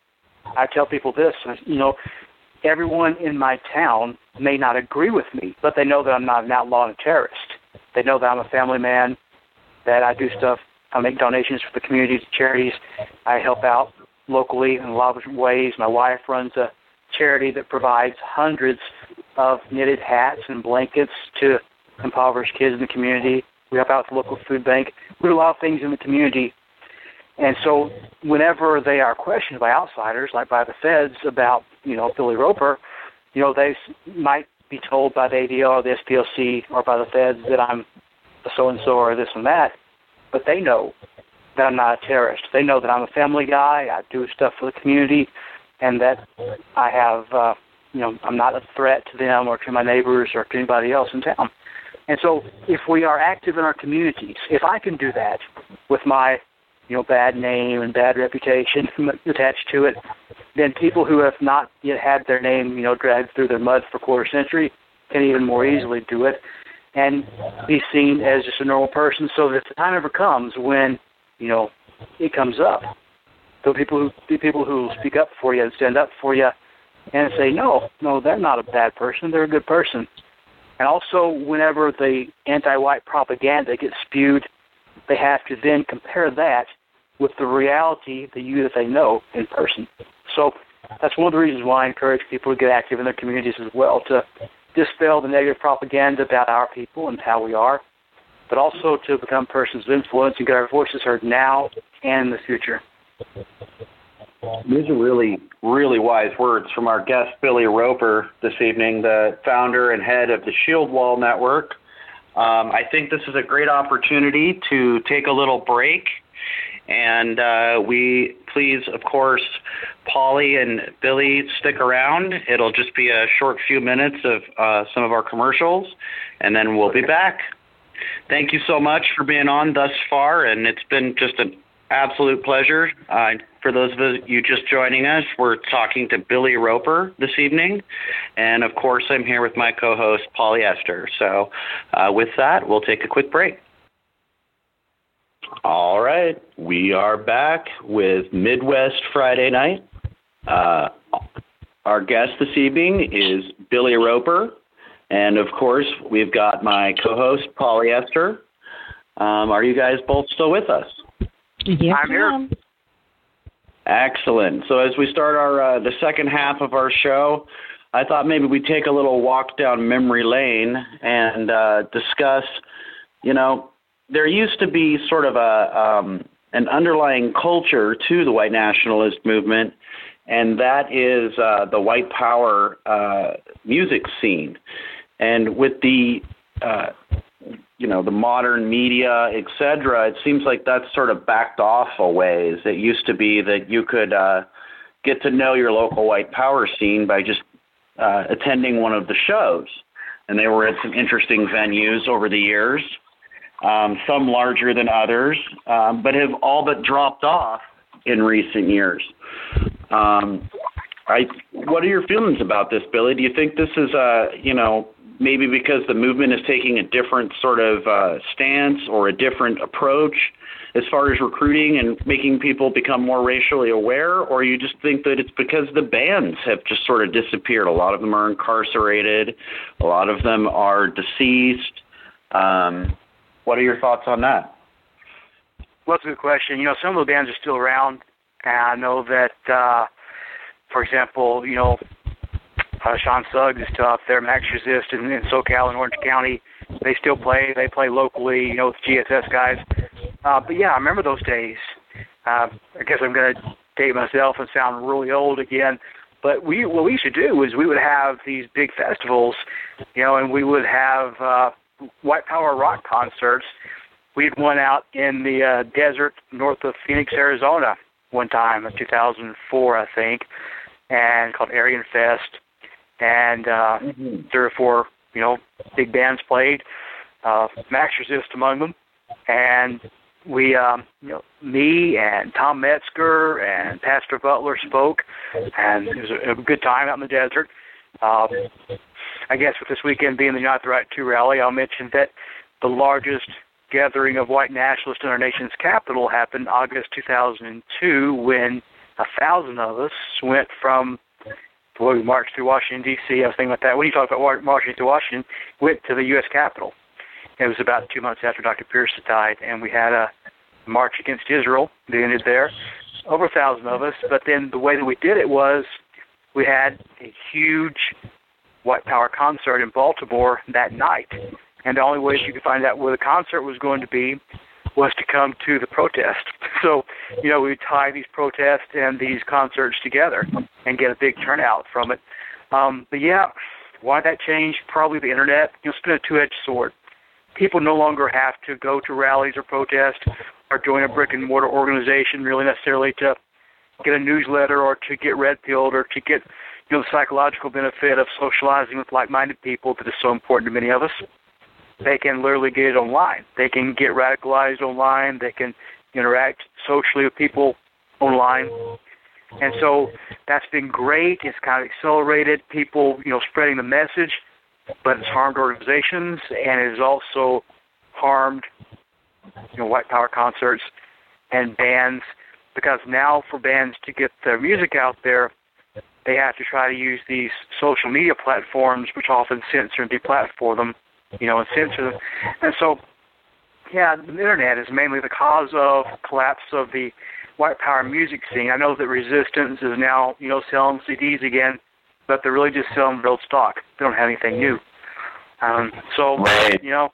I tell people this, everyone in my town may not agree with me, but they know that I'm not an outlaw and a terrorist. They know that I'm a family man, that I do stuff. I make donations for the community to charities. I help out locally in a lot of different ways. My wife runs a charity that provides hundreds of knitted hats and blankets to impoverished kids in the community. We help out with the local food bank. We do a lot of things in the community. And so whenever they are questioned by outsiders, like by the feds, about, Billy Roper, they might be told by the ADL or the SPLC or by the feds that I'm a so-and-so or this and that. But they know that I'm not a terrorist. They know that I'm a family guy. I do stuff for the community, and that I have, I'm not a threat to them or to my neighbors or to anybody else in town. And so if we are active in our communities, if I can do that with my, bad name and bad reputation attached to it, then people who have not yet had their name, dragged through their mud for a quarter century can even more easily do it and be seen as just a normal person, so that if the time ever comes when, it comes up, there'll be people who will speak up for you and stand up for you and say, no, they're not a bad person, they're a good person. And also, whenever the anti-white propaganda gets spewed, they have to then compare that with the reality, the you that they know in person. So that's one of the reasons why I encourage people to get active in their communities as well, to dispel the negative propaganda about our people and how we are, but also to become persons of influence and get our voices heard now and in the future. These are really, really wise words from our guest, Billy Roper, this evening, the founder and head of the Shield Wall Network. I think this is a great opportunity to take a little break. And we please, of course, Polly and Billy, stick around. It'll just be a short few minutes of some of our commercials, and then we'll be back. Thank you so much for being on thus far, and it's been just an absolute pleasure. For those of you just joining us, we're talking to Billy Roper this evening. And, of course, I'm here with my co-host, Polly Esther. So with that, we'll take a quick break. All right. We are back with Midwest Friday Night. Our guest this evening is Billy Roper. And, of course, we've got my co-host, Polly Esther. Are you guys both still with us? Yes, I'm here. Excellent. So as we start our the second half of our show, I thought maybe we'd take a little walk down memory lane and discuss, there used to be sort of an underlying culture to the white nationalist movement, and that is the white power music scene. And with the the modern media, et cetera, it seems like that's sort of backed off a ways. It used to be that you could get to know your local white power scene by just attending one of the shows. And they were at some interesting venues over the years, some larger than others, but have all but dropped off in recent years. What are your feelings about this, Billy? Do you think this is maybe because the movement is taking a different sort of stance or a different approach as far as recruiting and making people become more racially aware, or you just think that it's because the bands have just sort of disappeared? A lot of them are incarcerated. A lot of them are deceased. What are your thoughts on that? Well, that's a good question. Some of the bands are still around, and I know that, for example, Sean Suggs is still out there. Max Resist in SoCal and Orange County. They still play. They play locally, with GSS guys. But yeah, I remember those days. I guess I'm going to date myself and sound really old again. But what we used to do is we would have these big festivals, and we would have white power rock concerts. We had one out in the desert north of Phoenix, Arizona one time in 2004, I think, and called Aryan Fest. And 3 or 4, big bands played, Max Resist among them. And we, me and Tom Metzger and Pastor Butler spoke, and it was a good time out in the desert. I guess with this weekend being the Unite the Right 2 rally, I'll mention that the largest gathering of white nationalists in our nation's capital happened August 2002 when 1,000 of us went from the way we marched through Washington, D.C., everything like that. When you talk about marching through Washington, went to the U.S. Capitol. It was about 2 months after Dr. Pierce had died, and we had a march against Israel that ended there. Over 1,000 of us, but then the way that we did it was we had a huge White Power concert in Baltimore that night. And the only way you could find out where the concert was going to be was to come to the protest. So, we would tie these protests and these concerts together and get a big turnout from it. But yeah, why that changed? Probably the internet. It's been a two-edged sword. People no longer have to go to rallies or protests or join a brick-and-mortar organization really necessarily to get a newsletter or to get red-pilled or to get the psychological benefit of socializing with like-minded people that is so important to many of us. They can literally get it online. They can get radicalized online. They can interact socially with people online. And so that's been great. It's kind of accelerated people, spreading the message, but it's harmed organizations, and it has also harmed, White Power concerts and bands, because now for bands to get their music out there, they have to try to use these social media platforms, which often censor and deplatform them, and censor them. And so, yeah, the internet is mainly the cause of collapse of the White Power music scene. I know that Resistance is now, selling CDs again, but they're really just selling real stock. They don't have anything new. Right.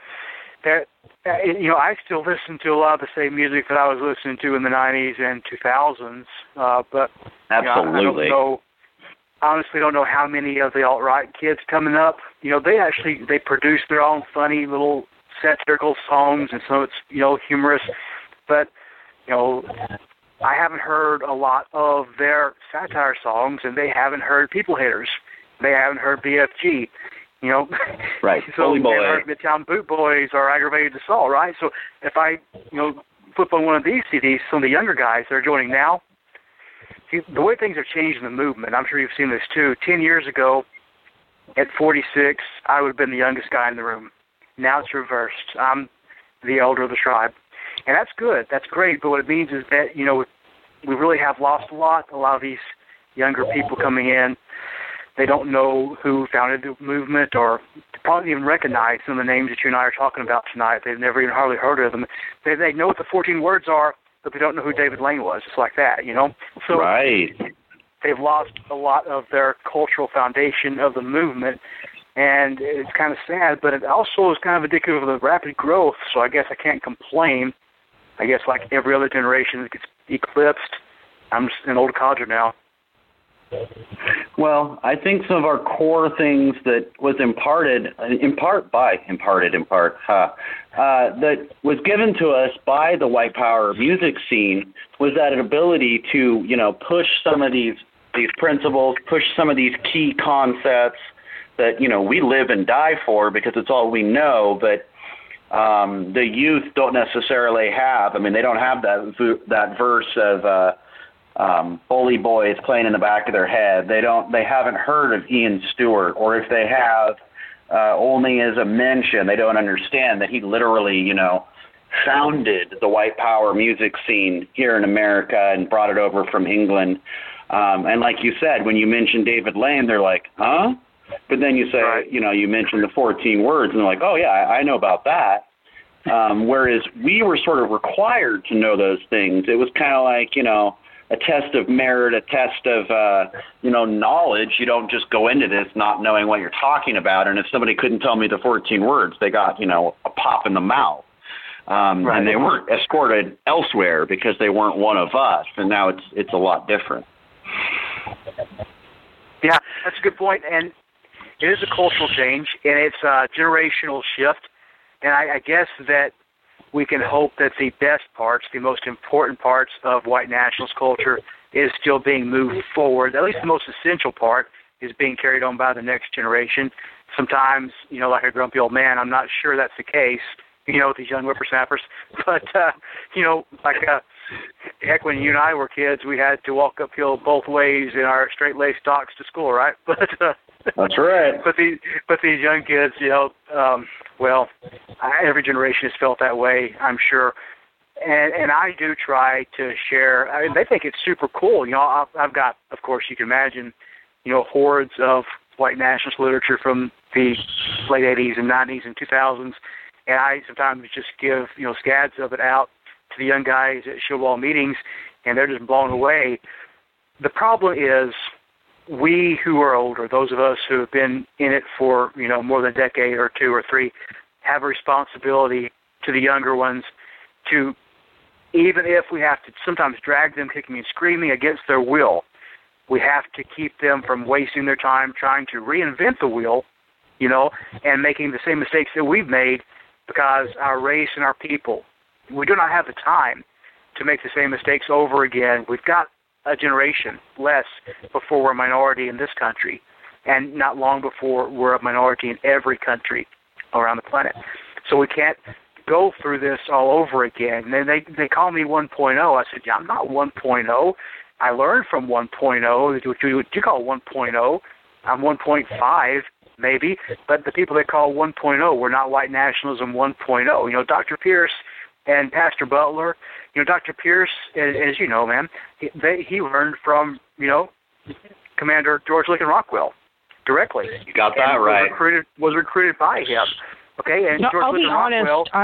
I still listen to a lot of the same music that I was listening to in the 90s and 2000s, but absolutely. I honestly don't know how many of the alt-right kids coming up, they produce their own funny little satirical songs, and some of it's, humorous, but, I haven't heard a lot of their satire songs, and they haven't heard People Haters. They haven't heard BFG. Right. So Bully Boy. Midtown Boot Boys or Aggravated Assault, right? So if I, flip on one of these CDs, some of the younger guys that are joining now, see, the way things have changed in the movement, I'm sure you've seen this too. 10 years ago, at 46, I would have been the youngest guy in the room. Now it's reversed. I'm the elder of the tribe. And that's good. That's great. But what it means is that, we really have lost a lot. A lot of these younger people coming in, they don't know who founded the movement or probably even recognize some of the names that you and I are talking about tonight. They've never even hardly heard of them. They know what the 14 words are, but they don't know who David Lane was. It's like that, So right. They've lost a lot of their cultural foundation of the movement, and it's kind of sad, but it also is kind of indicative of the rapid growth, so I guess I can't complain. I guess like every other generation that gets eclipsed, I'm just an old codger now. Well, I think some of our core things that was imparted, that was given to us by the White Power music scene was that ability to, push some of these principles, push some of these key concepts that, we live and die for because it's all we know, but the youth don't necessarily have. I mean, they don't have that verse of bully boys playing in the back of their head. They haven't heard of Ian Stewart, or if they have, only as a mention. They don't understand that he literally, founded the White Power music scene here in America and brought it over from England. And like you said, when you mention David Lane, they're like, huh? But then you say, right. You mentioned the 14 words, and they're like, oh, yeah, I know about that. Whereas we were sort of required to know those things. It was kind of like, a test of merit, a test of, knowledge. You don't just go into this not knowing what you're talking about. And if somebody couldn't tell me the 14 words, they got, a pop in the mouth. Right. And they weren't escorted elsewhere because they weren't one of us. And now it's a lot different. Yeah, that's a good point. And it is a cultural change, and it's a generational shift. And I guess that we can hope that the best parts, the most important parts of white nationalist culture is still being moved forward. At least the most essential part is being carried on by the next generation. Sometimes, like a grumpy old man, I'm not sure that's the case, with these young whippersnappers. But, heck, when you and I were kids, we had to walk uphill both ways in our straight-laced socks to school, right? But that's right. But these young kids, every generation has felt that way, I'm sure. And I do try to share. I mean, they think it's super cool. You know, I've got, of course, you can imagine, you know, hordes of white nationalist literature from the late 80s and 90s and 2000s, and I sometimes just give, you know, scads of it out to the young guys at show wall meetings, and they're just blown away. The problem is we who are older, those of us who have been in it for, you know, more than a decade or two or three, have a responsibility to the younger ones to, even if we have to sometimes drag them kicking and screaming against their will, we have to keep them from wasting their time trying to reinvent the wheel, you know, and making the same mistakes that we've made, because our race and our people, we do not have the time to make the same mistakes over again. We've got a generation less before we're a minority in this country, and not long before we're a minority in every country around the planet. So we can't go through this all over again. And they call me 1.0. I said, yeah, I'm not 1.0. I learned from 1.0. What you call 1.0? I'm 1.5 maybe, but the people that call 1.0 were not white nationalism 1.0. You know, Dr. Pierce and Pastor Butler. You know, Dr. Pierce, as you know, man, he learned from, you know, Commander George Lincoln Rockwell directly. You got that right. Was recruited by him. Okay, and no, George I'll be Lincoln honest.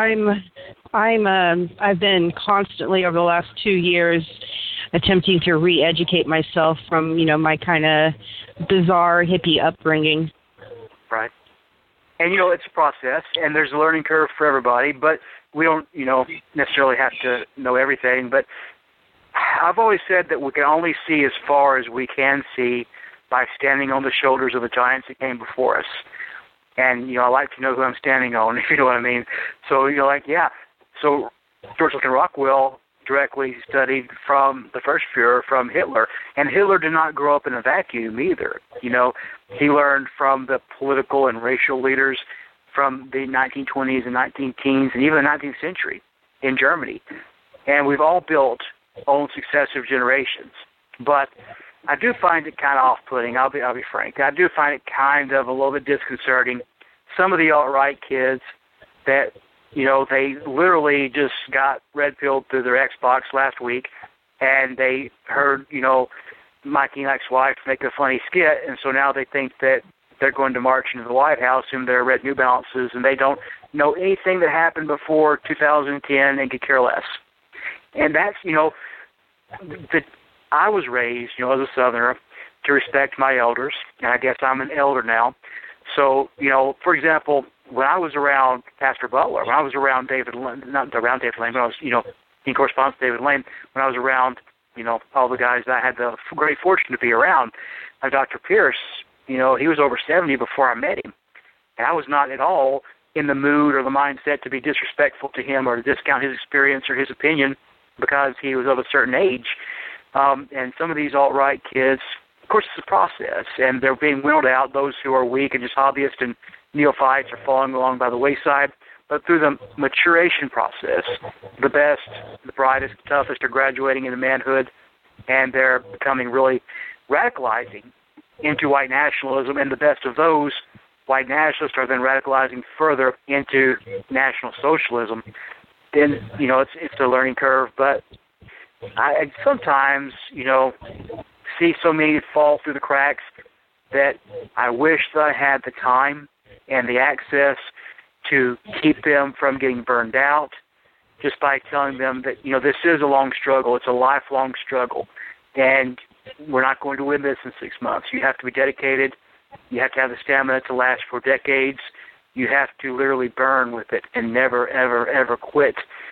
Rockwell, I've been constantly over the last 2 years attempting to re-educate myself from, you know, my kind of bizarre hippie upbringing. Right. And, you know, it's a process, and there's a learning curve for everybody, but we don't, you know, necessarily have to know everything. But I've always said that we can only see as far as we can see by standing on the shoulders of the giants that came before us. And, you know, I like to know who I'm standing on, if you know what I mean. So, you know, like, yeah. So George Lincoln Rockwell directly studied from the First Fuhrer, from Hitler. And Hitler did not grow up in a vacuum either. You know, he learned from the political and racial leaders from the 1920s and 19-teens and even the 19th century in Germany. And we've all built on successive generations. But I do find it kind of off-putting, I'll be frank. I do find it kind of a little bit disconcerting. Some of the alt-right kids that, you know, they literally just got red-pilled through their Xbox last week, and they heard, you know, Mikey Ike's wife make a funny skit, and so now they think that they're going to march into the White House in their red New Balances, and they don't know anything that happened before 2010 and could care less. And that's, you know, I was raised, you know, as a Southerner, to respect my elders, and I guess I'm an elder now. So, you know, for example, when I was around Pastor Butler, when I was around David Lane, not around David Lane, but I was, you know, in correspondence with David Lane, when I was around, you know, all the guys that I had the great fortune to be around, Dr. Pierce, you know, he was over 70 before I met him. And I was not at all in the mood or the mindset to be disrespectful to him or to discount his experience or his opinion because he was of a certain age. And some of these alt-right kids, of course, it's a process, and they're being whittled out. Those who are weak and just hobbyists and neophytes are falling along by the wayside. But through the maturation process, the best, the brightest, the toughest are graduating into manhood, and they're becoming really radicalizing into white nationalism, and the best of those white nationalists are then radicalizing further into National Socialism. Then, you know, it's a learning curve, but I sometimes, you know, see so many fall through the cracks that I wish that I had the time and the access to keep them from getting burned out just by telling them that, you know, this is a long struggle. It's a lifelong struggle, and we're not going to win this in 6 months. You have to be dedicated. You have to have the stamina to last for decades. You have to literally burn with it and never, ever, ever quit.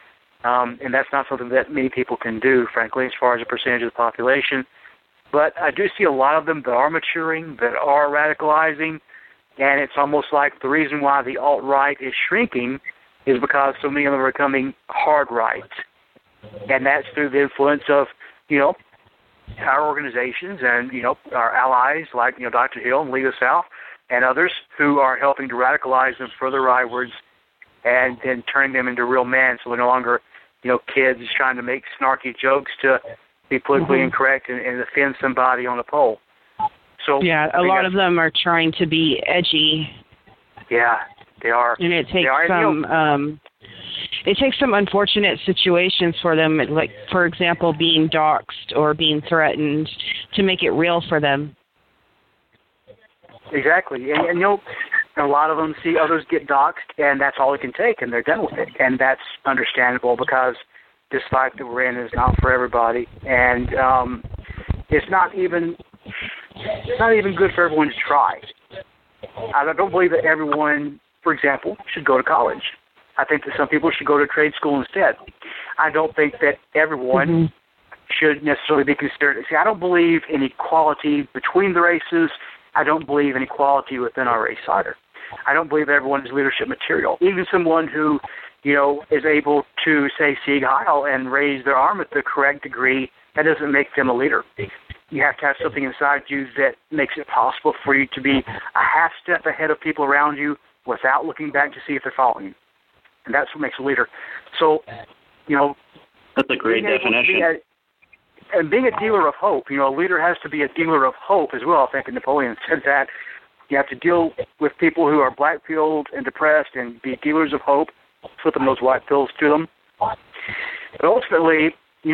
And that's not something that many people can do, frankly, as far as a percentage of the population. But I do see a lot of them that are maturing, that are radicalizing, and it's almost like the reason why the alt-right is shrinking is because so many of them are becoming hard right. And that's through the influence of, you know, our organizations and, you know, our allies like, you know, Dr. Hill and League of South and others who are helping to radicalize them further rightwards and then turning them into real men so they're no longer, you know, kids trying to make snarky jokes to be politically incorrect and offend somebody on a poll. So yeah, a lot of them are trying to be edgy. Yeah, they are. And it takes it takes some unfortunate situations for them, like, for example, being doxxed or being threatened, to make it real for them. Exactly. And a lot of them see others get doxxed, and that's all it can take, and they're done with it. And that's understandable, because this fight that we're in is not for everybody. And it's not even good for everyone to try. I don't believe that everyone, for example, should go to college. I think that some people should go to trade school instead. I don't think that everyone should necessarily be considered. See, I don't believe in equality between the races. I don't believe in equality within our race either. I don't believe everyone is leadership material. Even someone who, is able to, say, Sieg Heil and raise their arm at the correct degree, that doesn't make them a leader. You have to have something inside you that makes it possible for you to be a half step ahead of people around you without looking back to see if they're following you. And that's what makes a leader. So, that's a great definition. And being a dealer of hope, a leader has to be a dealer of hope as well. I think Napoleon said that. You have to deal with people who are black-pilled and depressed and be dealers of hope, slip them those white pills to them. But ultimately,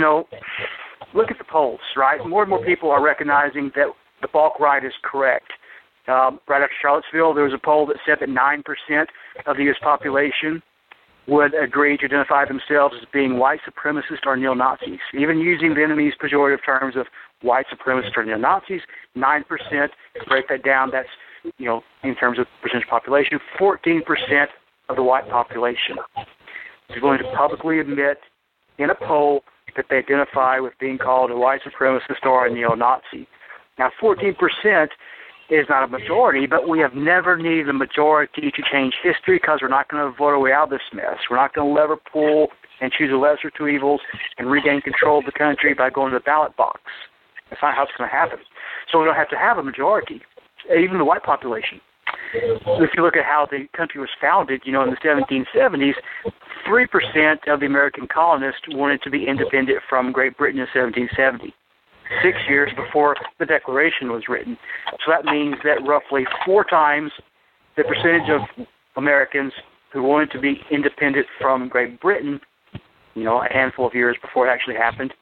look at the polls, right? More and more people are recognizing that the bulk right is correct. Right after Charlottesville, there was a poll that said that 9% of the U.S. population would agree to identify themselves as being white supremacists or neo-Nazis. Even using the enemy's pejorative terms of white supremacists or neo-Nazis, 9%, break that down, that's, in terms of percentage population, 14% of the white population is willing to publicly admit in a poll that they identify with being called a white supremacist or a neo-Nazi. Now, 14% is not a majority, but we have never needed a majority to change history, because we're not going to vote our way out of this mess. We're not going to lever pull and choose the lesser two evils and regain control of the country by going to the ballot box. That's not how it's going to happen. So we don't have to have a majority, even the white population. If you look at how the country was founded, in the 1770s, 3% of the American colonists wanted to be independent from Great Britain in 1770. 6 years before the Declaration was written. So that means that roughly 4 times the percentage of Americans who wanted to be independent from Great Britain, a handful of years before it actually happened,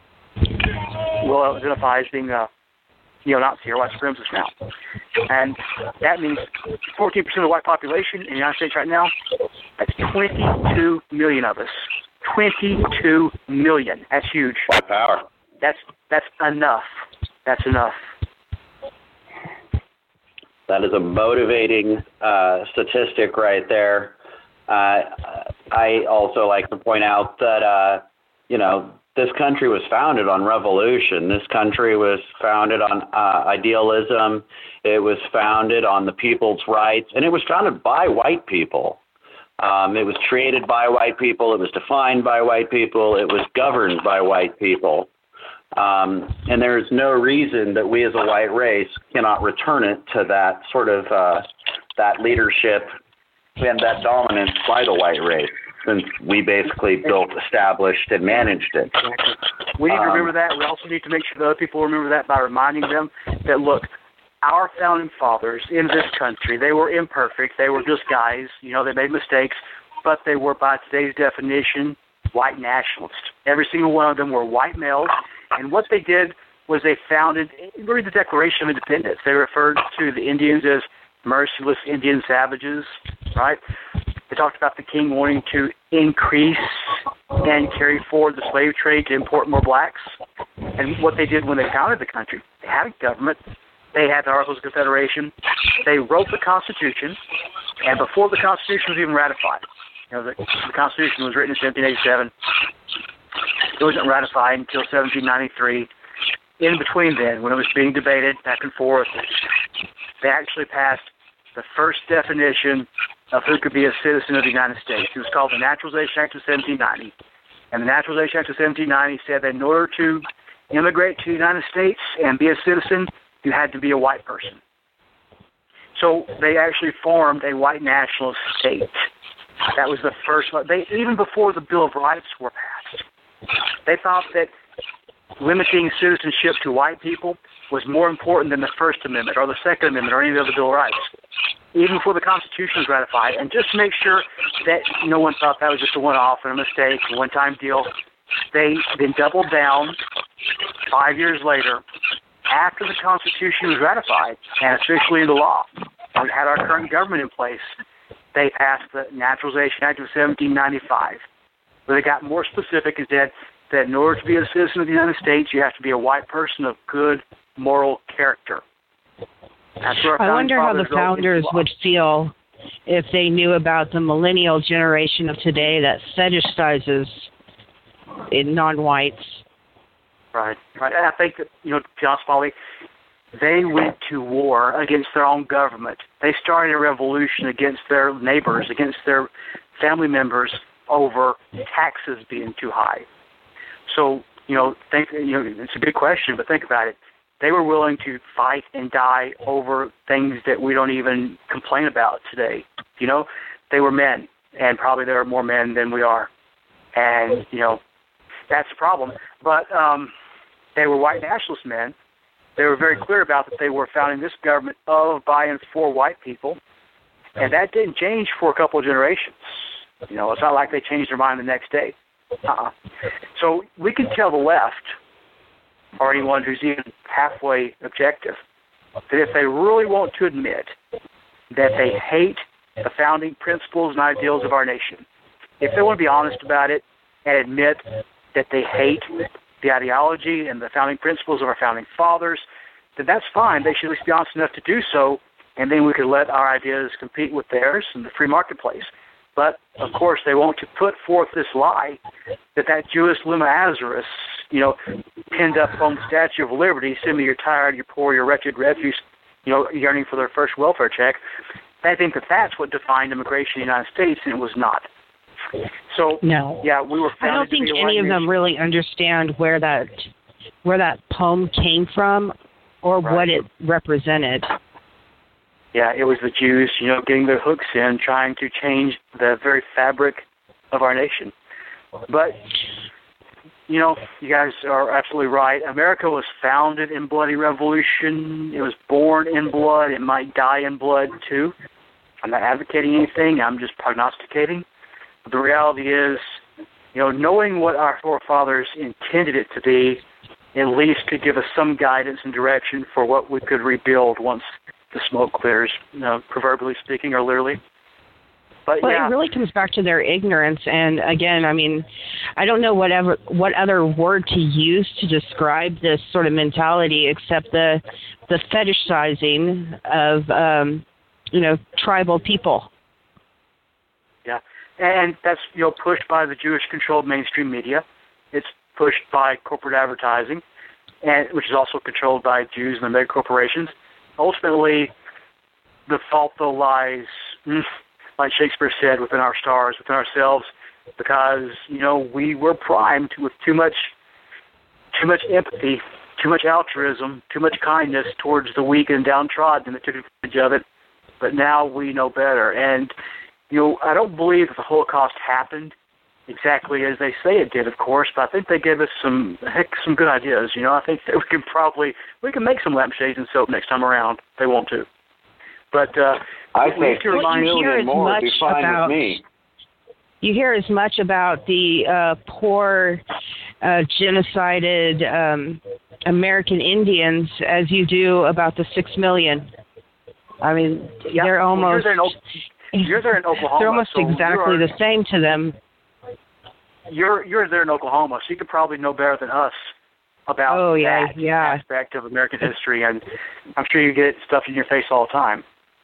will identify as being a neo-Nazi or white supremacist now. And that means 14% of the white population in the United States right now, that's 22 million of us. 22 million. That's huge. White power. That's enough. That's enough. That is a motivating statistic right there. I also like to point out that, this country was founded on revolution. This country was founded on idealism. It was founded on the people's rights, and it was founded by white people. It was created by white people. It was defined by white people. It was governed by white people. And there is no reason that we as a white race cannot return it to that sort of that leadership and that dominance by the white race, since we basically built, established, and managed it. We need to remember that. We also need to make sure that other people remember that by reminding them that, look, our founding fathers in this country, they were imperfect. They were just guys. They made mistakes, but they were, by today's definition, white nationalists. Every single one of them were white males. And what they did was they founded, read the Declaration of Independence. They referred to the Indians as merciless Indian savages, right? They talked about the king wanting to increase and carry forward the slave trade to import more blacks. And what they did when they founded the country, they had a government. They had the Articles of Confederation. They wrote the Constitution. And before the Constitution was even ratified, the Constitution was written in 1787. It wasn't ratified until 1793. In between then, when it was being debated back and forth, they actually passed the first definition of who could be a citizen of the United States. It was called the Naturalization Act of 1790. And the Naturalization Act of 1790 said that in order to immigrate to the United States and be a citizen, you had to be a white person. So they actually formed a white nationalist state. That was the first one. Even before the Bill of Rights were passed, they thought that limiting citizenship to white people was more important than the First Amendment or the Second Amendment or any of the Bill of Rights. even before the Constitution was ratified. And just to make sure that no one thought that was just a one-off and a mistake, a one-time deal, they then doubled down 5 years later, after the Constitution was ratified and officially into law, and we had our current government in place. They passed the Naturalization Act of 1795, where they got more specific and said that in order to be a citizen of the United States, you have to be a white person of good moral character. That's where I wonder how the founders would feel if they knew about the millennial generation of today that fetishizes in non-whites. Right. And I think that, to be honest, Polly, they went to war against their own government. They started a revolution against their neighbors, against their family members over taxes being too high. So, it's a good question, but think about it. They were willing to fight and die over things that we don't even complain about today. They were men, and probably there are more men than we are. And, that's the problem. But they were white nationalist men. They were very clear about that they were founding this government of, by, and for white people. And that didn't change for a couple of generations. It's not like they changed their mind the next day. So we can tell the left, or anyone who's even halfway objective, that if they really want to admit that they hate the founding principles and ideals of our nation, if they want to be honest about it and admit that they hate the ideology and the founding principles of our founding fathers, then that's fine. They should at least be honest enough to do so, and then we could let our ideas compete with theirs in the free marketplace. But, of course, they want to put forth this lie that Jewish Luma Azarus, pinned up on the Statue of Liberty, send me you're tired, you're poor, you're wretched refuse, yearning for their first welfare check. They think that that's what defined immigration in the United States, and it was not. So, no. Yeah, we were founded I don't think to be a any white of them nation. really understand where that poem came from or what it represented. Yeah, it was the Jews, getting their hooks in, trying to change the very fabric of our nation. But, you guys are absolutely right. America was founded in bloody revolution. It was born in blood. It might die in blood, too. I'm not advocating anything. I'm just prognosticating. But the reality is, knowing what our forefathers intended it to be, at least could give us some guidance and direction for what we could rebuild once the smoke clears, proverbially speaking or literally. But it really comes back to their ignorance. And again, I don't know what other word to use to describe this sort of mentality except the fetishizing of tribal people. Yeah, and that's pushed by the Jewish-controlled mainstream media. It's pushed by corporate advertising, and which is also controlled by Jews and the mega corporations. Ultimately, the fault, though, lies, like Shakespeare said, within our stars, within ourselves, because, we were primed with too much empathy, too much altruism, too much kindness towards the weak and downtrodden that took advantage of it. But now we know better. And, I don't believe that the Holocaust happened exactly as they say it did, of course, but I think they gave us some good ideas. I think that we can make some lampshades and soap next time around. They want to. But I think to remind million more would be fine with me. You hear as much about the poor, genocided American Indians as you do about the 6 million. They're almost... You're there in Oklahoma. They're almost exactly the same to them. You're there in Oklahoma, so you could probably know better than us about that aspect of American history, and I'm sure you get stuff in your face all the time.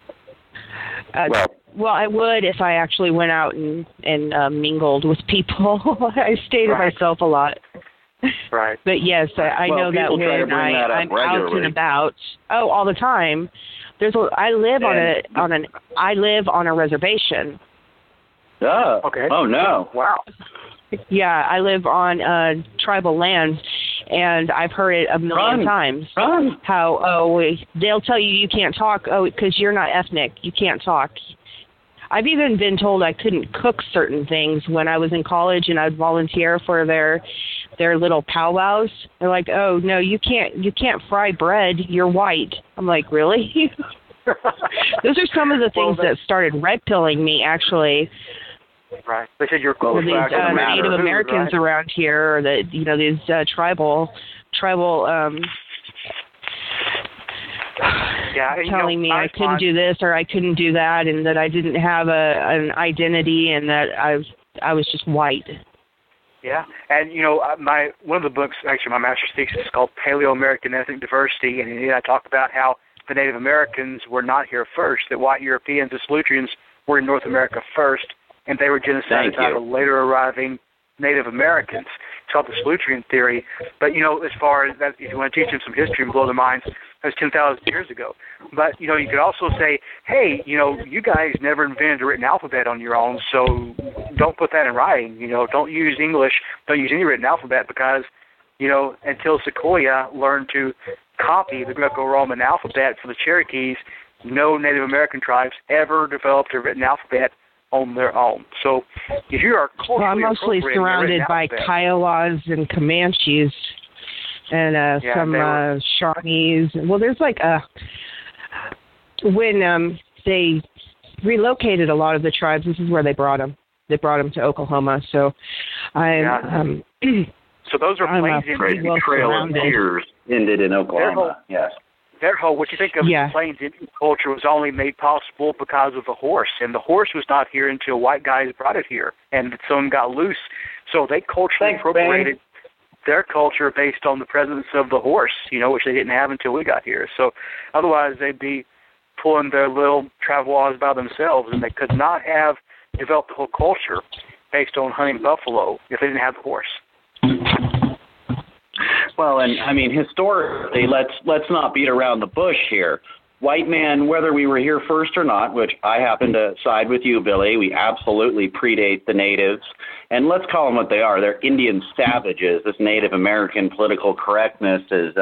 Well, I would if I actually went out and mingled with people. I stay to myself a lot. Right. But yes, I know that when I'm out and about, all the time. I live on a reservation. Oh. Okay. Oh no! Wow. Yeah, I live on tribal lands, and I've heard it a million times. How they'll tell you can't talk. Because you're not ethnic, you can't talk. I've even been told I couldn't cook certain things when I was in college, and I'd volunteer for their little powwows. They're like, "Oh no, you can't fry bread. You're white." I'm like, "Really?" Those are some of the things that started red pilling me, actually. Right. They said you're cool. These Native Americans around here, or that these tribal. Telling me I couldn't do this or I couldn't do that, and that I didn't have an identity, and that I was just white. Yeah, and one of the books, actually, my master's thesis is called Paleo-American Ethnic Diversity, and I talk about how the Native Americans were not here first, that white Europeans, the Solutreans, were in North America first, and they were genocided by the later arriving Native Americans. It's called the Solutrean theory. But, as far as that, if you want to teach them some history and blow their minds, that was 10,000 years ago. But, you could also say, hey, you guys never invented a written alphabet on your own, so don't put that in writing. Don't use English, don't use any written alphabet, because, until Sequoyah learned to copy the Greco-Roman alphabet for the Cherokees, no Native American tribes ever developed a written alphabet on their own. So if you are culturally I'm mostly surrounded by Kiowas and Comanches and some Shawnees. Well, there's when they relocated a lot of the tribes, this is where they brought them. They brought them to Oklahoma. So so those are Plains Indian. The Trail of Tears ended in Oklahoma. Yes. Their whole, what you think of Plains Indian culture was only made possible because of the horse, and the horse was not here until white guys brought it here, and some got loose. So they culturally appropriated their culture based on the presence of the horse, which they didn't have until we got here. So otherwise they'd be pulling their little travel laws by themselves, and they could not have developed the whole culture based on hunting buffalo if they didn't have the horse. Well, and I mean, historically, let's not beat around the bush here. White man, whether we were here first or not, which I happen to side with you, Billy, we absolutely predate the natives. And let's call them what they are. They're Indian savages. This Native American political correctness is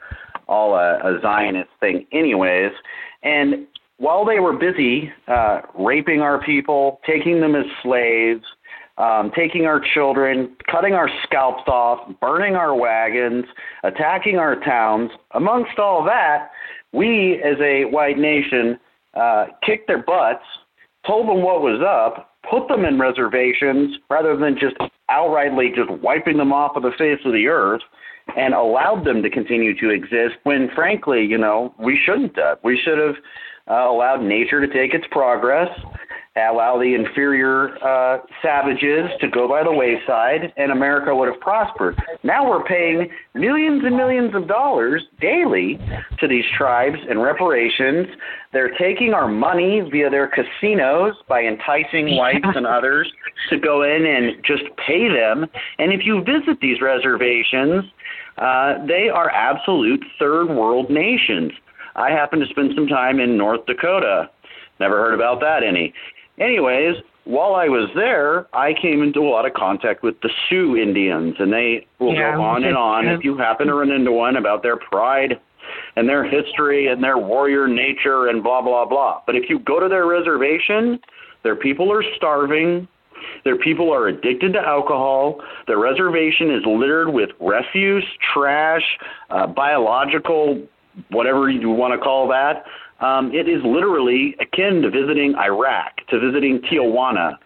all a Zionist thing anyways. And while they were busy raping our people, taking them as slaves, taking our children, cutting our scalps off, burning our wagons, attacking our towns. Amongst all that, we, as a white nation, kicked their butts, told them what was up, put them in reservations rather than just outrightly just wiping them off of the face of the earth, and allowed them to continue to exist when, frankly, we shouldn't have. We should have allowed nature to take its progress, allow the inferior savages to go by the wayside, and America would have prospered. Now we're paying millions and millions of dollars daily to these tribes in reparations. They're taking our money via their casinos by enticing whites and others to go in and just pay them. And if you visit these reservations, they are absolute third world nations. I happen to spend some time in North Dakota. Never heard about that any. Anyways, while I was there, I came into a lot of contact with the Sioux Indians, and they will go on and on. If you happen to run into one about their pride and their history and their warrior nature and blah, blah, blah. But if you go to their reservation, their people are starving. Their people are addicted to alcohol. Their reservation is littered with refuse, trash, biological, whatever you want to call that. It is literally akin to visiting Iraq, to visiting Tijuana.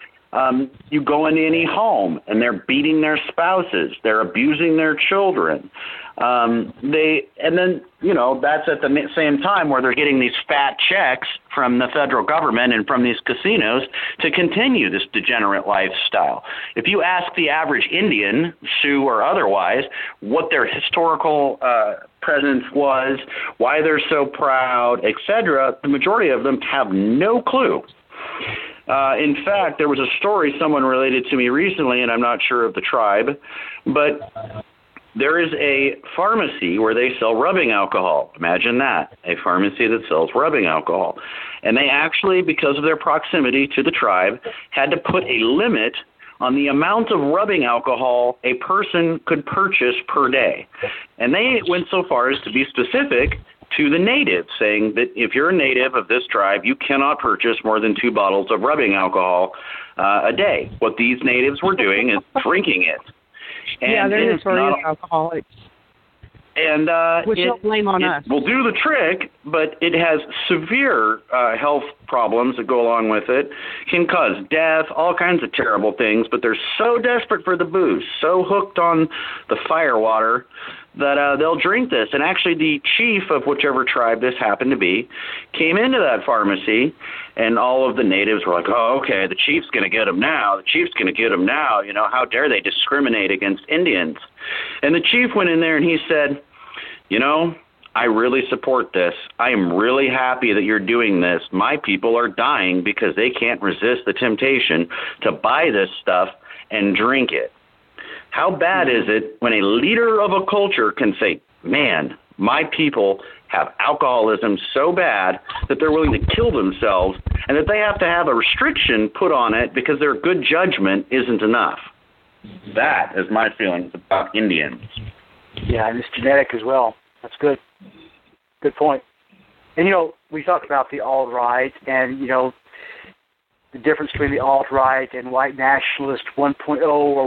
You go into any home and they're beating their spouses, they're abusing their children. That's at the same time where they're getting these fat checks from the federal government and from these casinos to continue this degenerate lifestyle. If you ask the average Indian, Sioux or otherwise, what their historical presence was, why they're so proud, etc., the majority of them have no clue. In fact, there was a story someone related to me recently, and I'm not sure of the tribe, but there is a pharmacy where they sell rubbing alcohol. Imagine that, a pharmacy that sells rubbing alcohol. And they actually, because of their proximity to the tribe, had to put a limit on the amount of rubbing alcohol a person could purchase per day. And they went so far as to be specific to the natives, saying that if you're a native of this tribe, you cannot purchase more than 2 bottles of rubbing alcohol a day. What these natives were doing is drinking it. And they're notorious alcoholics. And which don't blame on us. Will do the trick, but it has severe health problems that go along with it. Can cause death, all kinds of terrible things. But they're so desperate for the booze, so hooked on the firewater, that they'll drink this. And actually, the chief of whichever tribe this happened to be came into that pharmacy, and all of the natives were like, "Oh, okay, the chief's going to get him now. The chief's going to get him now. You know, how dare they discriminate against Indians?" And the chief went in there and he said, "You know, I really support this. I am really happy that you're doing this. My people are dying because they can't resist the temptation to buy this stuff and drink it." How bad is it when a leader of a culture can say, "Man, my people have alcoholism so bad that they're willing to kill themselves, and that they have to have a restriction put on it because their good judgment isn't enough." That is my feelings about Indians. Yeah, and it's genetic as well. That's good. Good point. And, you know, we talked about the alt-right and, you know, the difference between the alt-right and white nationalist 1.0 or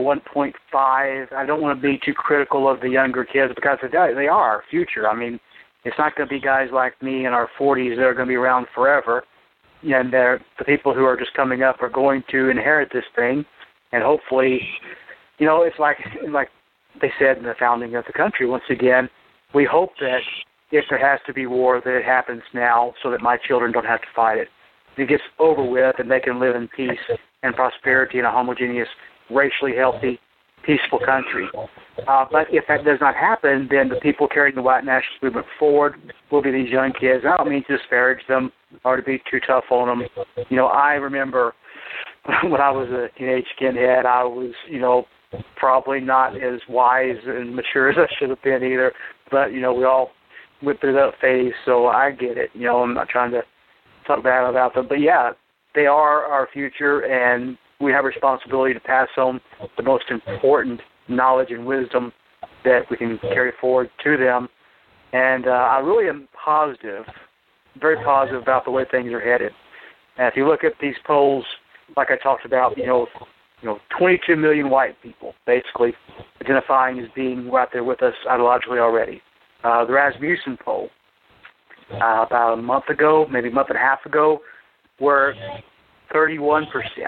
1.5. I don't want to be too critical of the younger kids because they are our future. I mean, it's not going to be guys like me in our 40s that are going to be around forever. And the people who are just coming up are going to inherit this thing. And hopefully, you know, it's like they said in the founding of the country, once again, we hope that if there has to be war, that it happens now so that my children don't have to fight it. It gets over with and they can live in peace and prosperity in a homogeneous, racially healthy, peaceful country. But if that does not happen, then the people carrying the white nationalist movement forward will be these young kids. I don't mean to disparage them or to be too tough on them. You know, I remember when I was a teenage skinhead, I was, you know, probably not as wise and mature as I should have been either. But, you know, we all went through that phase, so I get it. You know, I'm not trying to talk bad about them. But, yeah, they are our future, and we have a responsibility to pass on the most important knowledge and wisdom that we can carry forward to them. And I really am positive, very positive about the way things are headed. And if you look at these polls, like I talked about, you know, 22 million white people basically identifying as being right there with us ideologically already. The Rasmussen poll about a month ago, maybe a month and a half ago, where 31%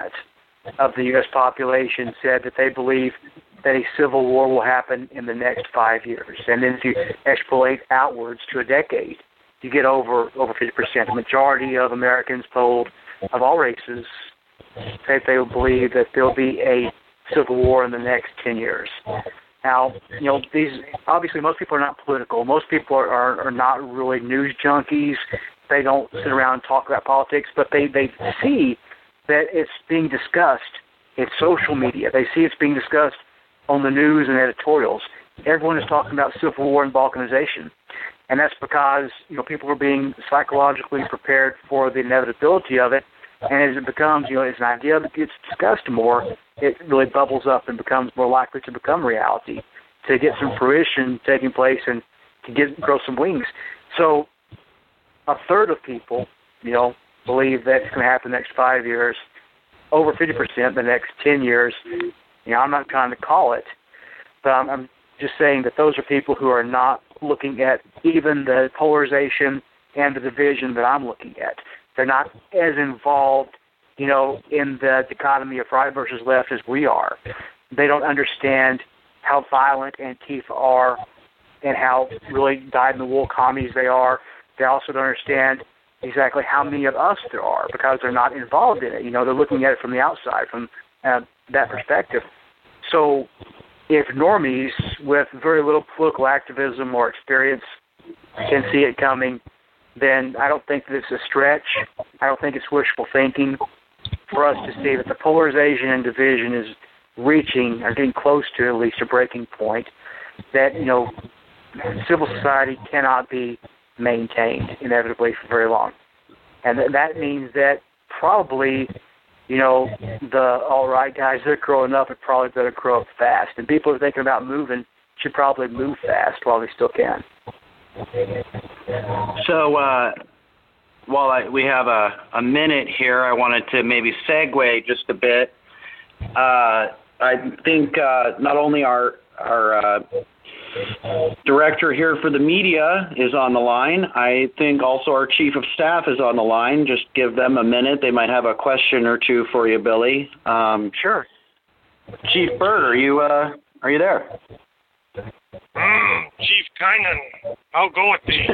of the U.S. population said that they believe that a civil war will happen in the next 5 years. And then if you extrapolate outwards to a decade, you get over 50%. The majority of Americans polled of all races say they believe that there'll be a civil war in the next 10 years. Now, you know, these obviously most people are not political. Most people are not really news junkies. They don't sit around and talk about politics, but they see that it's being discussed in social media. They see it's being discussed on the news and editorials. Everyone is talking about civil war and balkanization. And that's because, you know, people are being psychologically prepared for the inevitability of it. And as it becomes, you know, as an idea that gets discussed more, it really bubbles up and becomes more likely to become reality, to get some fruition taking place and to grow some wings. So a third of people, you know, believe that it's going to happen the next 5 years, over 50% the next 10 years. You know, I'm not trying to call it, but I'm just saying that those are people who are not looking at even the polarization and the division that I'm looking at. They're not as involved, you know, in the dichotomy of right versus left as we are. They don't understand how violent Antifa are and how really dyed-in-the-wool commies they are. They also don't understand exactly how many of us there are because they're not involved in it. You know, they're looking at it from the outside, from that perspective. So if normies with very little political activism or experience can see it coming, then I don't think that it's a stretch. I don't think it's wishful thinking for us to see that the polarization and division is reaching or getting close to at least a breaking point, that, you know, civil society cannot be maintained inevitably for very long. And that means that probably, you know, the all-right guys that are growing up are probably better grow up fast. And people who are thinking about moving should probably move fast while they still can. So while we have a minute here, I wanted to maybe segue just a bit. I think not only our director here for the media is on the line. I think also our chief of staff is on the line. Just give them a minute. They might have a question or two for you, Billy. Sure. Chief Bird, are you there? Chief Kynan, I'll go with thee.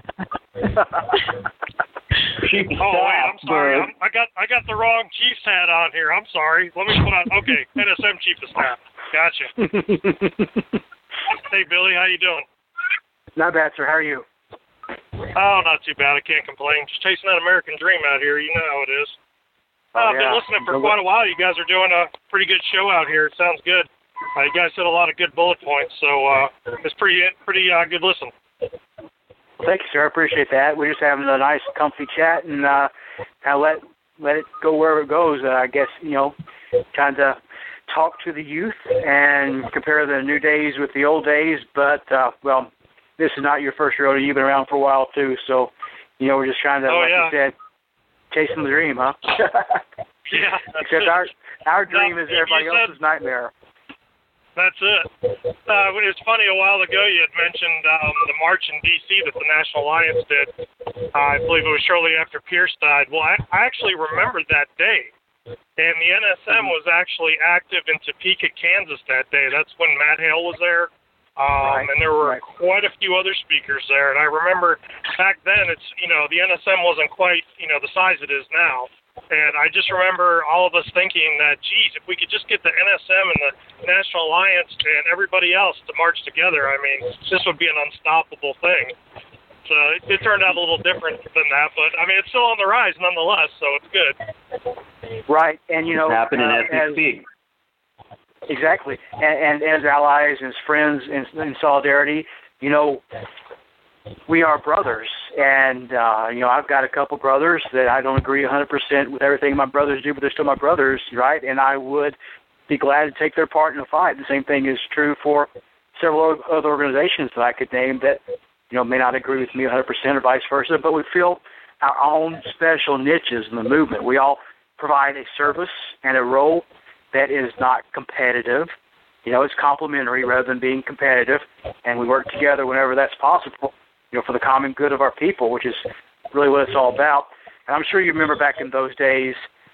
Chief Oh wait, I'm sorry. I got the wrong chief's hat on here. I'm sorry. Let me put on. Okay, NSM chief of staff. Gotcha. Hey Billy, how you doing? Not bad, sir. How are you? Oh, not too bad. I can't complain. Just chasing that American dream out here. You know how it is. I've been listening for quite a while. You guys are doing a pretty good show out here. It sounds good. You guys hit a lot of good bullet points, so it's pretty good listen. Well, thank you, sir. I appreciate that. We're just having a nice, comfy chat and kind of let it go wherever it goes. I guess, trying to talk to the youth and compare the new days with the old days. But, well, this is not your first rodeo. You've been around for a while, too. So, we're just trying to, you said, chasing the dream, huh? Yeah. Except our dream is everybody else's nightmare. That's it. It's funny, a while ago you had mentioned the march in D.C. that the National Alliance did. I believe it was shortly after Pierce died. Well, I actually remembered that day. And the NSM was actually active in Topeka, Kansas that day. That's when Matt Hale was there. And there were quite a few other speakers there. And I remember back then, it's, the NSM wasn't quite, the size it is now. And I just remember all of us thinking that, geez, if we could just get the NSM and the National Alliance and everybody else to march together, I mean, this would be an unstoppable thing. So it turned out a little different than that, but I mean, it's still on the rise nonetheless, so it's good. Right, and it's happening as we speak. Exactly, and as allies, as friends, in solidarity, we are brothers, and I've got a couple brothers that I don't agree 100% with everything my brothers do, but they're still my brothers, right? And I would be glad to take their part in the fight. The same thing is true for several other organizations that I could name that may not agree with me 100% or vice versa, but we feel our own special niches in the movement. We all provide a service and a role that is not competitive. It's complementary rather than being competitive, and we work together whenever that's possible, for the common good of our people, which is really what it's all about. And I'm sure you remember back in those days,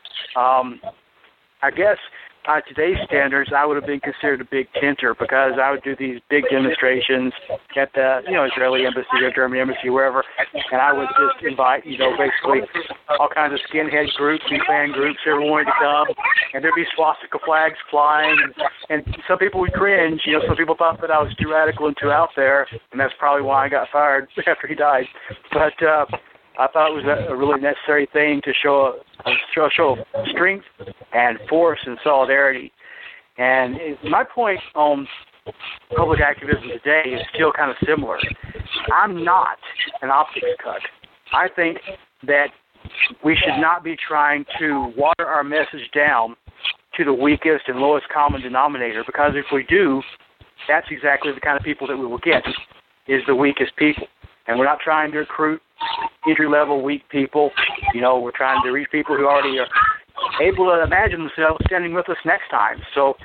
I guess by today's standards, I would have been considered a big tenter because I would do these big demonstrations at the, Israeli embassy or German embassy, wherever, and I would just invite, basically all kinds of skinhead groups and fan groups, everyone to come, and there'd be swastika flags flying, and some people would cringe, some people thought that I was too radical and too out there, and that's probably why I got fired after he died. But I thought it was a really necessary thing to show strength and force and solidarity. And my point on public activism today is still kind of similar. I'm not an optics cut. I think that we should not be trying to water our message down to the weakest and lowest common denominator, because if we do, that's exactly the kind of people that we will get, is the weakest people. And we're not trying to recruit entry-level weak people. We're trying to reach people who already are able to imagine themselves standing with us next time. So,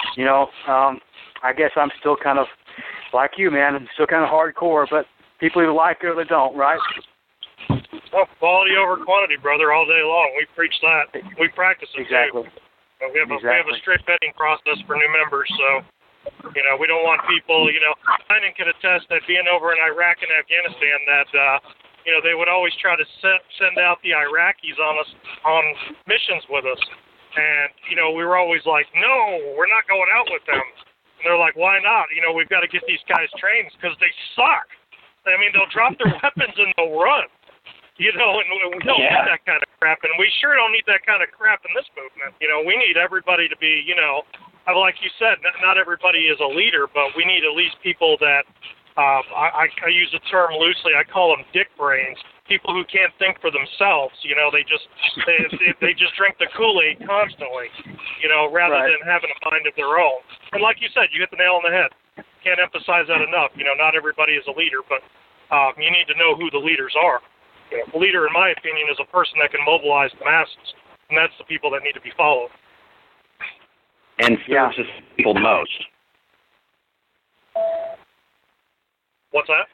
I guess I'm still kind of like you, man. I'm still kind of hardcore, but people either like it or they don't, right? Well, quality over quantity, brother, all day long. We preach that. We practice it, exactly. Too. We have a strict vetting process for new members, so... we don't want people, Kynan can attest that being over in Iraq and Afghanistan that, they would always try to send out the Iraqis on missions with us. And, we were always like, no, we're not going out with them. And they're like, why not? We've got to get these guys trained because they suck. I mean, they'll drop their weapons and they'll run. And we don't need that kind of crap. And we sure don't need that kind of crap in this movement. We need everybody to be, like you said, not everybody is a leader, but we need at least people that, I use the term loosely, I call them dick brains, people who can't think for themselves. They just drink the Kool-Aid constantly, rather than having a mind of their own. And like you said, you hit the nail on the head. Can't emphasize that enough. Not everybody is a leader, but you need to know who the leaders are. A leader, in my opinion, is a person that can mobilize the masses, and that's the people that need to be followed. And serves people the most. What's that?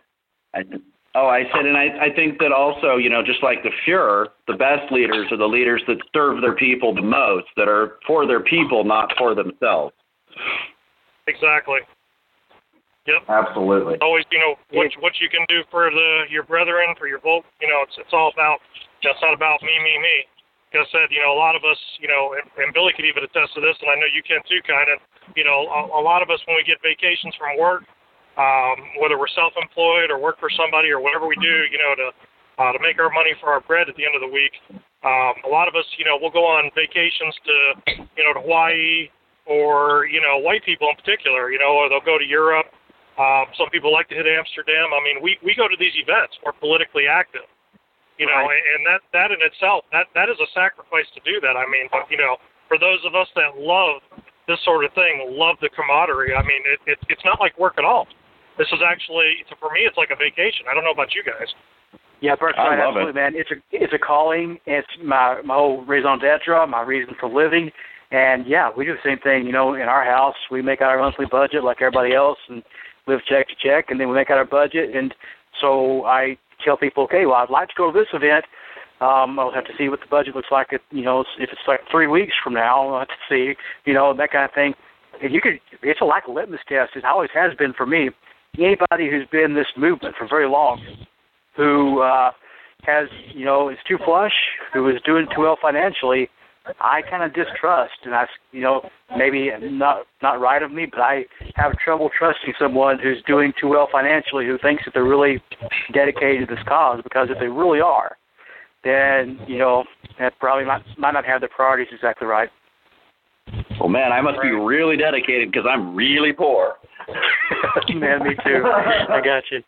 I said, and I think that also, just like the Fuhrer, the best leaders are the leaders that serve their people the most, that are for their people, not for themselves. Exactly. Yep. Absolutely. Always, what you can do for your brethren, for your folk, it's all about, it's not about me. Like I said, a lot of us, and Billy could even attest to this, and I know you can too, kind of, a lot of us, when we get vacations from work, whether we're self-employed or work for somebody or whatever we do, to make our money for our bread at the end of the week, a lot of us, we'll go on vacations to Hawaii or, white people in particular, or they'll go to Europe. Some people like to hit Amsterdam. I mean, we go to these events. We're politically active. Right. And that in itself, that is a sacrifice to do that. I mean, but, for those of us that love this sort of thing, love the camaraderie, I mean, it's not like work at all. This is actually, for me, it's like a vacation. I don't know about you guys. Yeah, Bert's right, absolutely, man. It's a calling. It's my whole raison d'etre, my reason for living. And, yeah, we do the same thing. In our house, we make out our monthly budget like everybody else and live check to check, and then we make out our budget. And so I tell people, okay, well, I'd like to go to this event. I'll have to see what the budget looks like. If it's like 3 weeks from now, I'll have to see, that kind of thing. And it's like a litmus test. It always has been for me. Anybody who's been in this movement for very long, who has, is too flush, who is doing too well financially, I kind of distrust. And I, maybe not right of me, but I have trouble trusting someone who's doing too well financially, who thinks that they're really dedicated to this cause, because if they really are, then, that probably might not have their priorities exactly right. Well, man, I must be really dedicated because I'm really poor. Man, me too. I got you.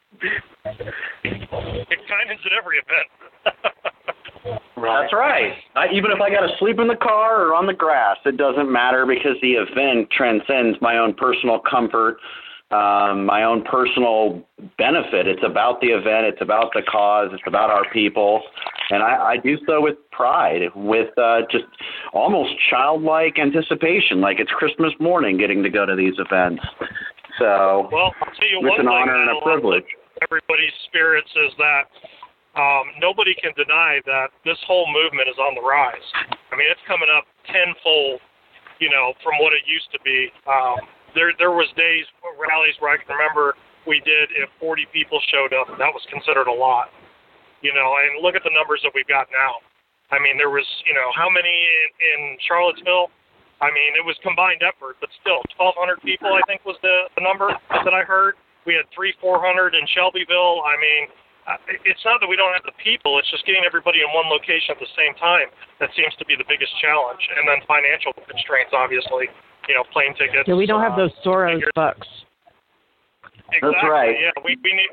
It kind of is at every event. Right. That's right. Even if I got to sleep in the car or on the grass, it doesn't matter, because the event transcends my own personal comfort, my own personal benefit. It's about the event. It's about the cause. It's about our people. And I do so with pride, with just almost childlike anticipation, like it's Christmas morning getting to go to these events. So, well, I'll tell you it's an honor and a privilege. Everybody's spirits is that nobody can deny that this whole movement is on the rise. I mean, it's coming up tenfold, from what it used to be. There was days, rallies where I can remember we did, if 40 people showed up, that was considered a lot. And look at the numbers that we've got now. I mean, there was, how many in Charlottesville? I mean, it was combined effort, but still, 1,200 people, I think, was the number that I heard. We had 300-400 in Shelbyville. I mean, it's not that we don't have the people. It's just getting everybody in one location at the same time that seems to be the biggest challenge. And then financial constraints, obviously, plane tickets. Yeah, we don't have those Soros bucks. Exactly. That's right. Yeah, we need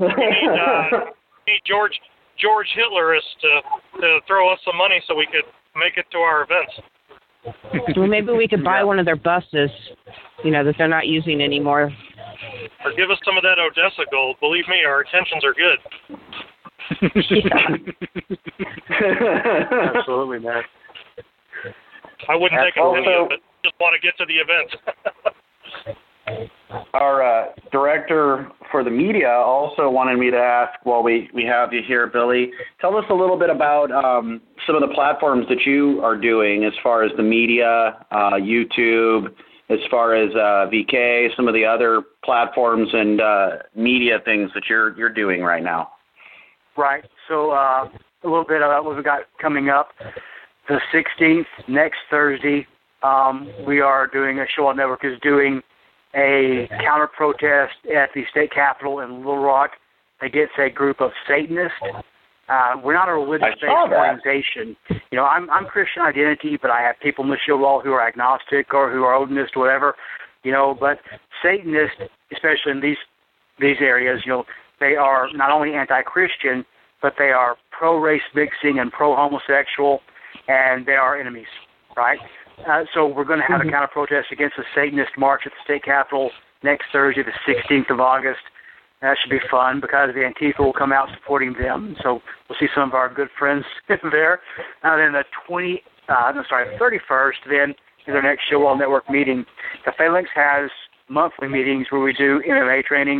George Hitlerist to throw us some money so we could make it to our events. Well, maybe we could buy one of their buses, that they're not using anymore. Or give us some of that Odessa gold. Believe me, our intentions are good. Absolutely, man. I wouldn't take a penny of it. Just want to get to the event. Our director for the media also wanted me to ask, while we have you here, Billy, tell us a little bit about some of the platforms that you are doing as far as the media, YouTube, as far as VK, some of the other platforms and media things that you're doing right now. Right. So a little bit about what we got coming up. The 16th, next Thursday, we are doing a show on network is doing a counter-protest at the state capitol in Little Rock against a group of Satanists. We're not a religious-based organization. I'm Christian identity, but I have people in the show all who are agnostic or who are Odinist or whatever. But Satanists, especially in these areas, they are not only anti-Christian, but they are pro-race mixing and pro-homosexual, and they are enemies, right? So we're going to have a counter-protest against the Satanist march at the state capitol next Thursday, the 16th of August. That should be fun because the Antifa will come out supporting them. So we'll see some of our good friends there. Then the 31st, then is our next show on network meeting. The Phalanx has monthly meetings where we do MMA training.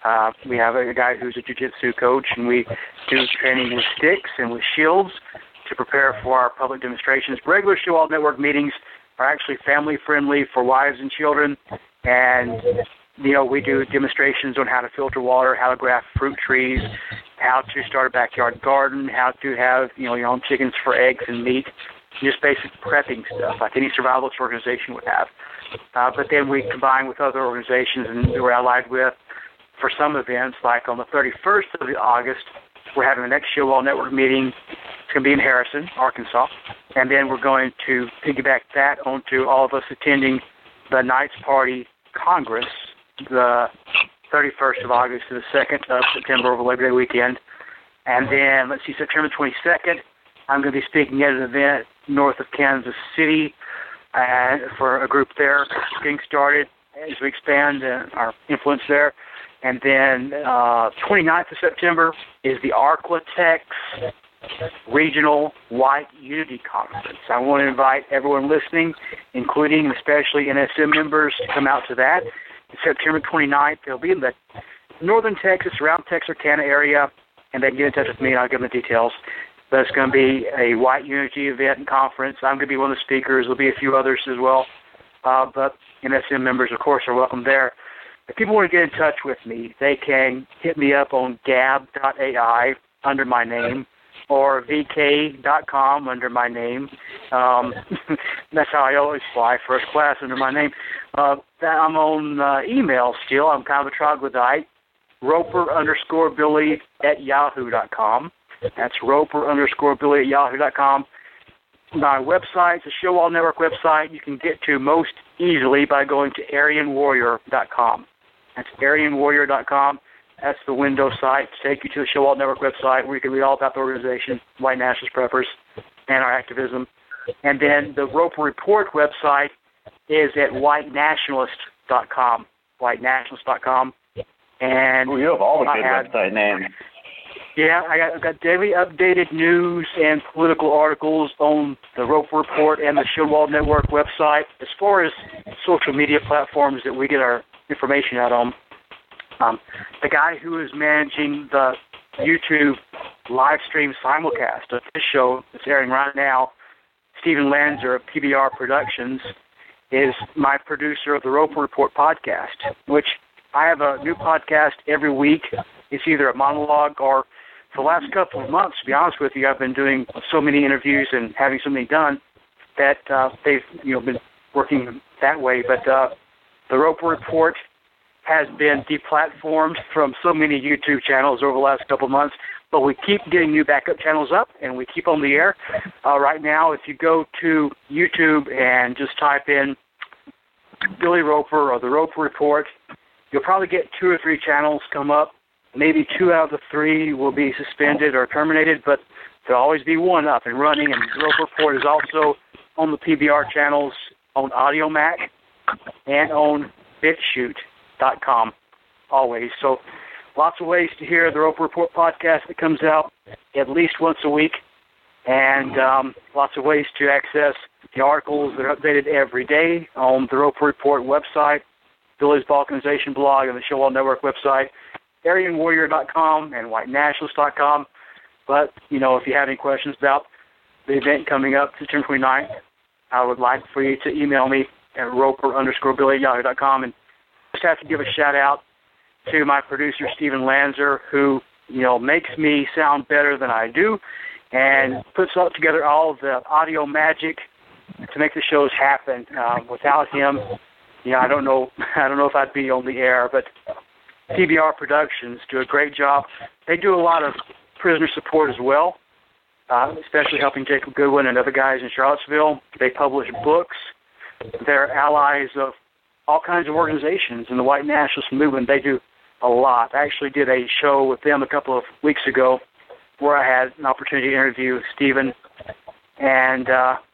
We have a guy who's a jiu-jitsu coach, and we do training with sticks and with shields to prepare for our public demonstrations. Regular Showald Network meetings are actually family-friendly for wives and children, and we do demonstrations on how to filter water, how to graft fruit trees, how to start a backyard garden, how to have your own chickens for eggs and meat, just basic prepping stuff like any survivalist organization would have. But then we combine with other organizations and we're allied with for some events, like on the 31st of August, we're having the next Showald Network meeting. It's going to be in Harrison, Arkansas. And then we're going to piggyback that onto all of us attending the Knights Party Congress, the 31st of August to the 2nd of September over Labor Day weekend. And then, September 22nd, I'm going to be speaking at an event north of Kansas City for a group there, getting started as we expand our influence there. And then 29th of September is the Arklatex Regional White Unity Conference. I want to invite everyone listening, including especially NSM members, to come out to that. September 29th, they'll be in the northern Texas, around Texarkana area, and they can get in touch with me and I'll give them the details. But it's going to be a White Unity event and conference. I'm going to be one of the speakers. There'll be a few others as well. But NSM members, of course, are welcome there. If people want to get in touch with me, they can hit me up on gab.ai under my name or vk.com under my name. That's how I always fly, first class under my name. I'm on email still. I'm kind of a troglodyte. Roper_Billy@yahoo.com. That's Roper_Billy@yahoo.com. My website, the Showald Network website, you can get to most easily by going to AryanWarrior.com. That's AryanWarrior.com. That's the window site to take you to the Showald Network website where you can read all about the organization, White Nationalist Preppers, and our activism. And then the Roper Report website is at whitenationalist.com. Whitenationalist.com. And you have all the good website names. Yeah, I've got daily updated news and political articles on the Roper Report and the Showald Network website. As far as social media platforms that we get our information out on, the guy who is managing the YouTube live stream simulcast of this show that's airing right now, Stephen Lanzer of PBR Productions, is my producer of the Roper Report podcast, which I have a new podcast every week. It's either a monologue or for the last couple of months, to be honest with you, I've been doing so many interviews and having so many done that they've been working that way. But the Roper Report has been deplatformed from so many YouTube channels over the last couple of months, but we keep getting new backup channels up, and we keep on the air. Right now, if you go to YouTube and just type in Billy Roper or the Roper Report, you'll probably get 2 or 3 channels come up. Maybe 2 out of the 3 will be suspended or terminated, but there'll always be 1 up and running. And the Roper Report is also on the PBR channels on AudioMac and on BitChute.com always. So lots of ways to hear the Roper Report podcast that comes out at least once a week, and lots of ways to access the articles that are updated every day on the Roper Report website, Billy's Balkanization blog, and the Showald Network website, AryanWarrior.com and WhiteNationalist.com. But, if you have any questions about the event coming up September 29th, I would like for you to email me at Roper_Billy@yahoo.com. And just have to give a shout-out to my producer, Stephen Lanzer, who, makes me sound better than I do and puts up together all of the audio magic to make the shows happen. Without him, I don't know if I'd be on the air, but PBR Productions do a great job. They do a lot of prisoner support as well, especially helping Jacob Goodwin and other guys in Charlottesville. They publish books. They're allies of all kinds of organizations in the white nationalist movement. They do a lot. I actually did a show with them a couple of weeks ago where I had an opportunity to interview Stephen and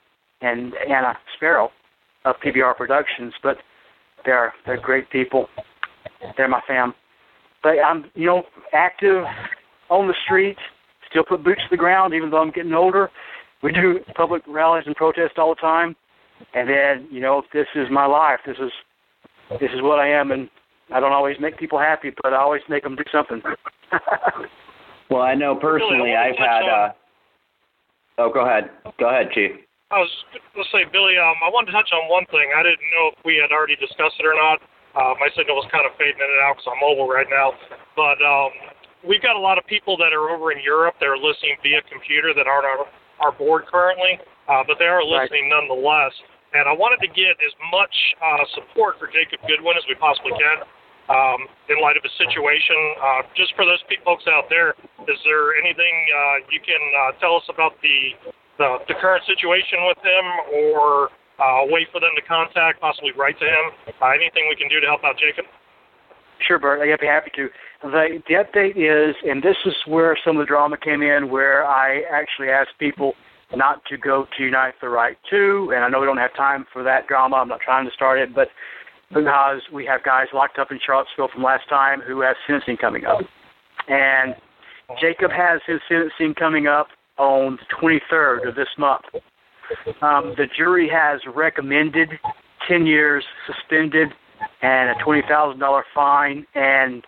Anna Sparrow of PBR Productions. But they're great people. They're my fam. But I'm, active on the street, still put boots to the ground, even though I'm getting older. We do public rallies and protests all the time. And then, this is my life. This is what I am in I don't always make people happy, but I always make them do something. Well, I know personally I've had... Oh, go ahead. Go ahead, Chief. I was going to say, Billy, I wanted to touch on one thing. I didn't know if we had already discussed it or not. My signal was kind of fading in and out because I'm mobile right now. But we've got a lot of people that are over in Europe that are listening via computer that aren't on our board currently, but they are listening nonetheless. And I wanted to get as much support for Jacob Goodwin as we possibly can in light of his situation. Just for those folks out there, is there anything you can tell us about the current situation with him, or a way for them to contact, possibly write to him? Anything we can do to help out Jacob? Sure, Bert. I'd be happy to. The update is, and this is where some of the drama came in, where I actually asked people not to go to Unite the Right to, and I know we don't have time for that drama. I'm not trying to start it, but because we have guys locked up in Charlottesville from last time who have sentencing coming up. And Jacob has his sentencing coming up on the 23rd of this month. The jury has recommended 10 years suspended and a $20,000 fine, and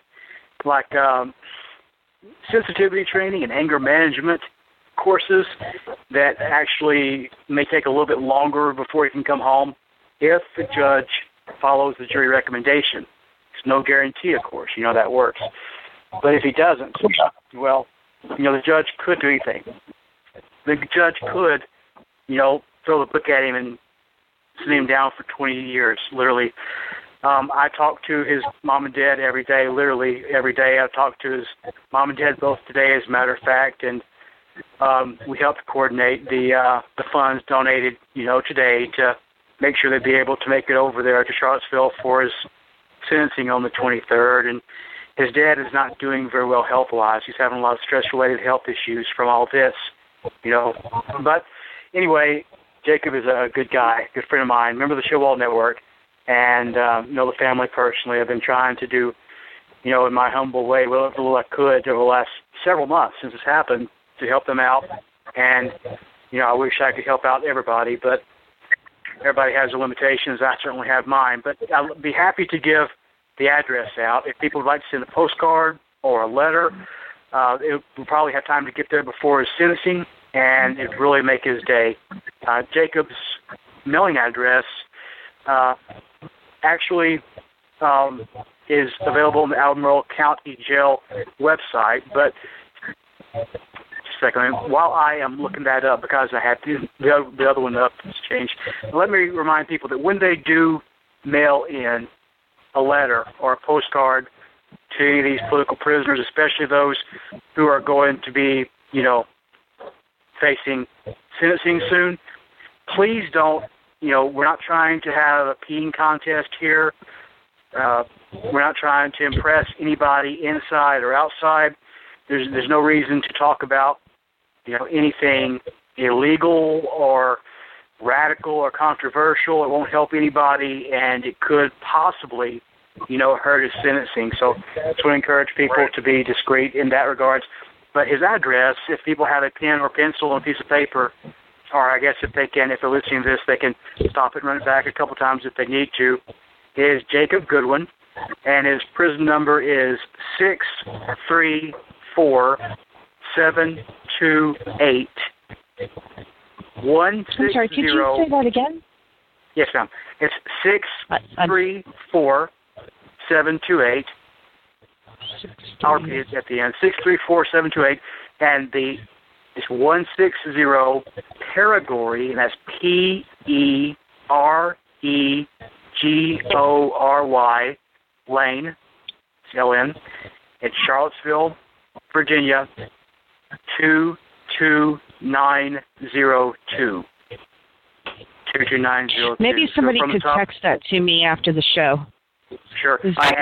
sensitivity training and anger management courses that actually may take a little bit longer before he can come home if the judge follows the jury recommendation. There's no guarantee, of course. You know that works. But if he doesn't, well, the judge could do anything. The judge could, throw the book at him and send him down for 20 years, literally. I talk to his mom and dad every day, literally every day. I talk to his mom and dad both today, as a matter of fact, and we helped coordinate the funds donated, today to make sure they'd be able to make it over there to Charlottesville for his sentencing on the 23rd. And his dad is not doing very well health-wise. He's having a lot of stress-related health issues from all this, But anyway, Jacob is a good guy, good friend of mine, member of the Showwall Network, and know the family personally. I've been trying to do, in my humble way, whatever little I could over the last several months since this happened to help them out. And, I wish I could help out everybody, but everybody has their limitations. I certainly have mine. But I'll be happy to give the address out. If people would like to send a postcard or a letter, we'll probably have time to get there before his sentencing, and it'd really make his day. Jacob's mailing address actually is available on the Albemarle County Jail website, but just a second, while I am looking that up, because I had the other one up, it's changed, let me remind people that when they do mail in a letter or a postcard to any of these political prisoners, especially those who are going to be, facing sentencing soon, please don't, we're not trying to have a peeing contest here. We're not trying to impress anybody inside or outside. There's no reason to talk about, anything illegal or radical or controversial. It won't help anybody, and it could possibly, hurt his sentencing. So I just want to encourage people to be discreet in that regards. But his address, if people have a pen or pencil and a piece of paper, or I guess if they're listening to this, they can stop it and run it back a couple times if they need to, is Jacob Goodwin, and his prison number is 634728. I'm sorry, could you say that again? Yes, ma'am. It's 634728. I'll repeat it at the end. 634728, and it's 160 Peregory, and that's Peregory Lane, LN, in Charlottesville, Virginia, 22902. 22902. Maybe somebody could text that to me after the show. Sure.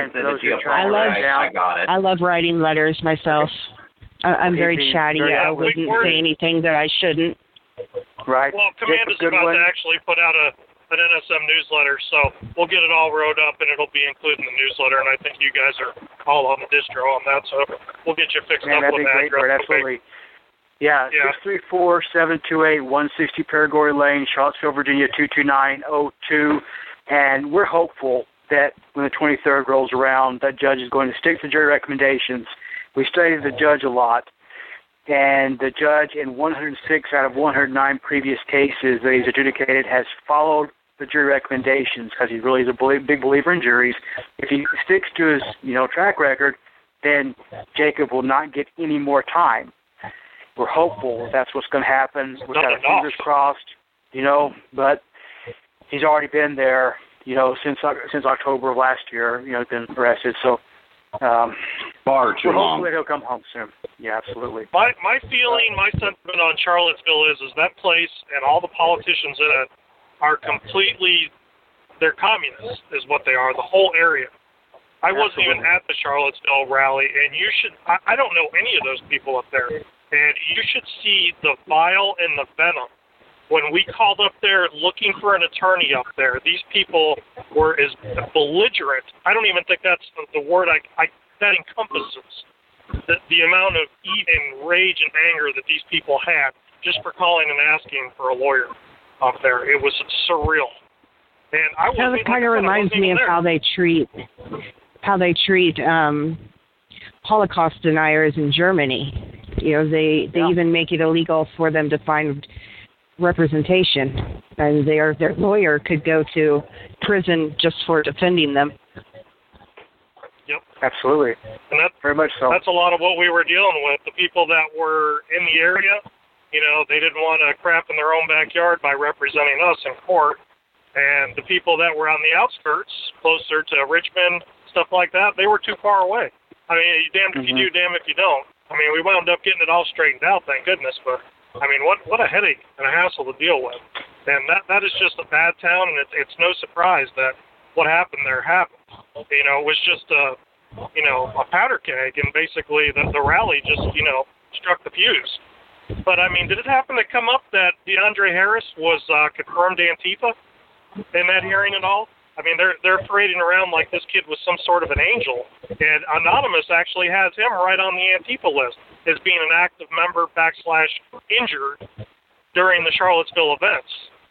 I love writing letters myself. I'm very chatty. I wouldn't say anything that I shouldn't. Right. Well, Command is about to actually put out an NSM newsletter, so we'll get it all wrote up, and it'll be included in the newsletter, and I think you guys are all on the distro on that, so we'll get you fixed up with that. Absolutely. Yeah, 634-728, 160 Peregory Lane, Charlottesville, Virginia, 22902, and we're hopeful that when the 23rd rolls around, that judge is going to stick to jury recommendations. We studied the judge a lot, and the judge in 106 out of 109 previous cases that he's adjudicated has followed the jury recommendations because he really is a big believer in juries. If he sticks to his, track record, then Jacob will not get any more time. We're hopeful that's what's going to happen. We've got our fingers crossed, but he's already been there, since October of last year, been arrested. So far too long. Hopefully he'll come home soon. Yeah, absolutely. My feeling, my sentiment on Charlottesville is that place and all the politicians in it are they're communists, is what they are, the whole area. I wasn't even at the Charlottesville rally, and I don't know any of those people up there, and you should see the bile and the venom. When we called up there looking for an attorney up there, these people were as belligerent. I don't even think that's the word that encompasses the amount of heat and rage and anger that these people had just for calling and asking for a lawyer up there. It was surreal. And it kind of reminds me of how they treat Holocaust deniers in Germany. They even make it illegal for them to find representation, and their lawyer could go to prison just for defending them. Yep. Absolutely. And that's very much so. That's a lot of what we were dealing with. The people that were in the area, they didn't want to crap in their own backyard by representing us in court. And the people that were on the outskirts, closer to Richmond, stuff like that, they were too far away. I mean, damned if you do, damned if you don't. I mean, we wound up getting it all straightened out, thank goodness. But, I mean, what a headache and a hassle to deal with. And that is just a bad town, and it's no surprise that what happened there happened. It was just a powder keg, and basically the rally just, struck the fuse. But, I mean, did it happen to come up that DeAndre Harris was confirmed Antifa in that hearing at all? I mean, they're parading around like this kid was some sort of an angel, and Anonymous actually has him right on the Antifa list as being an active member / injured during the Charlottesville events.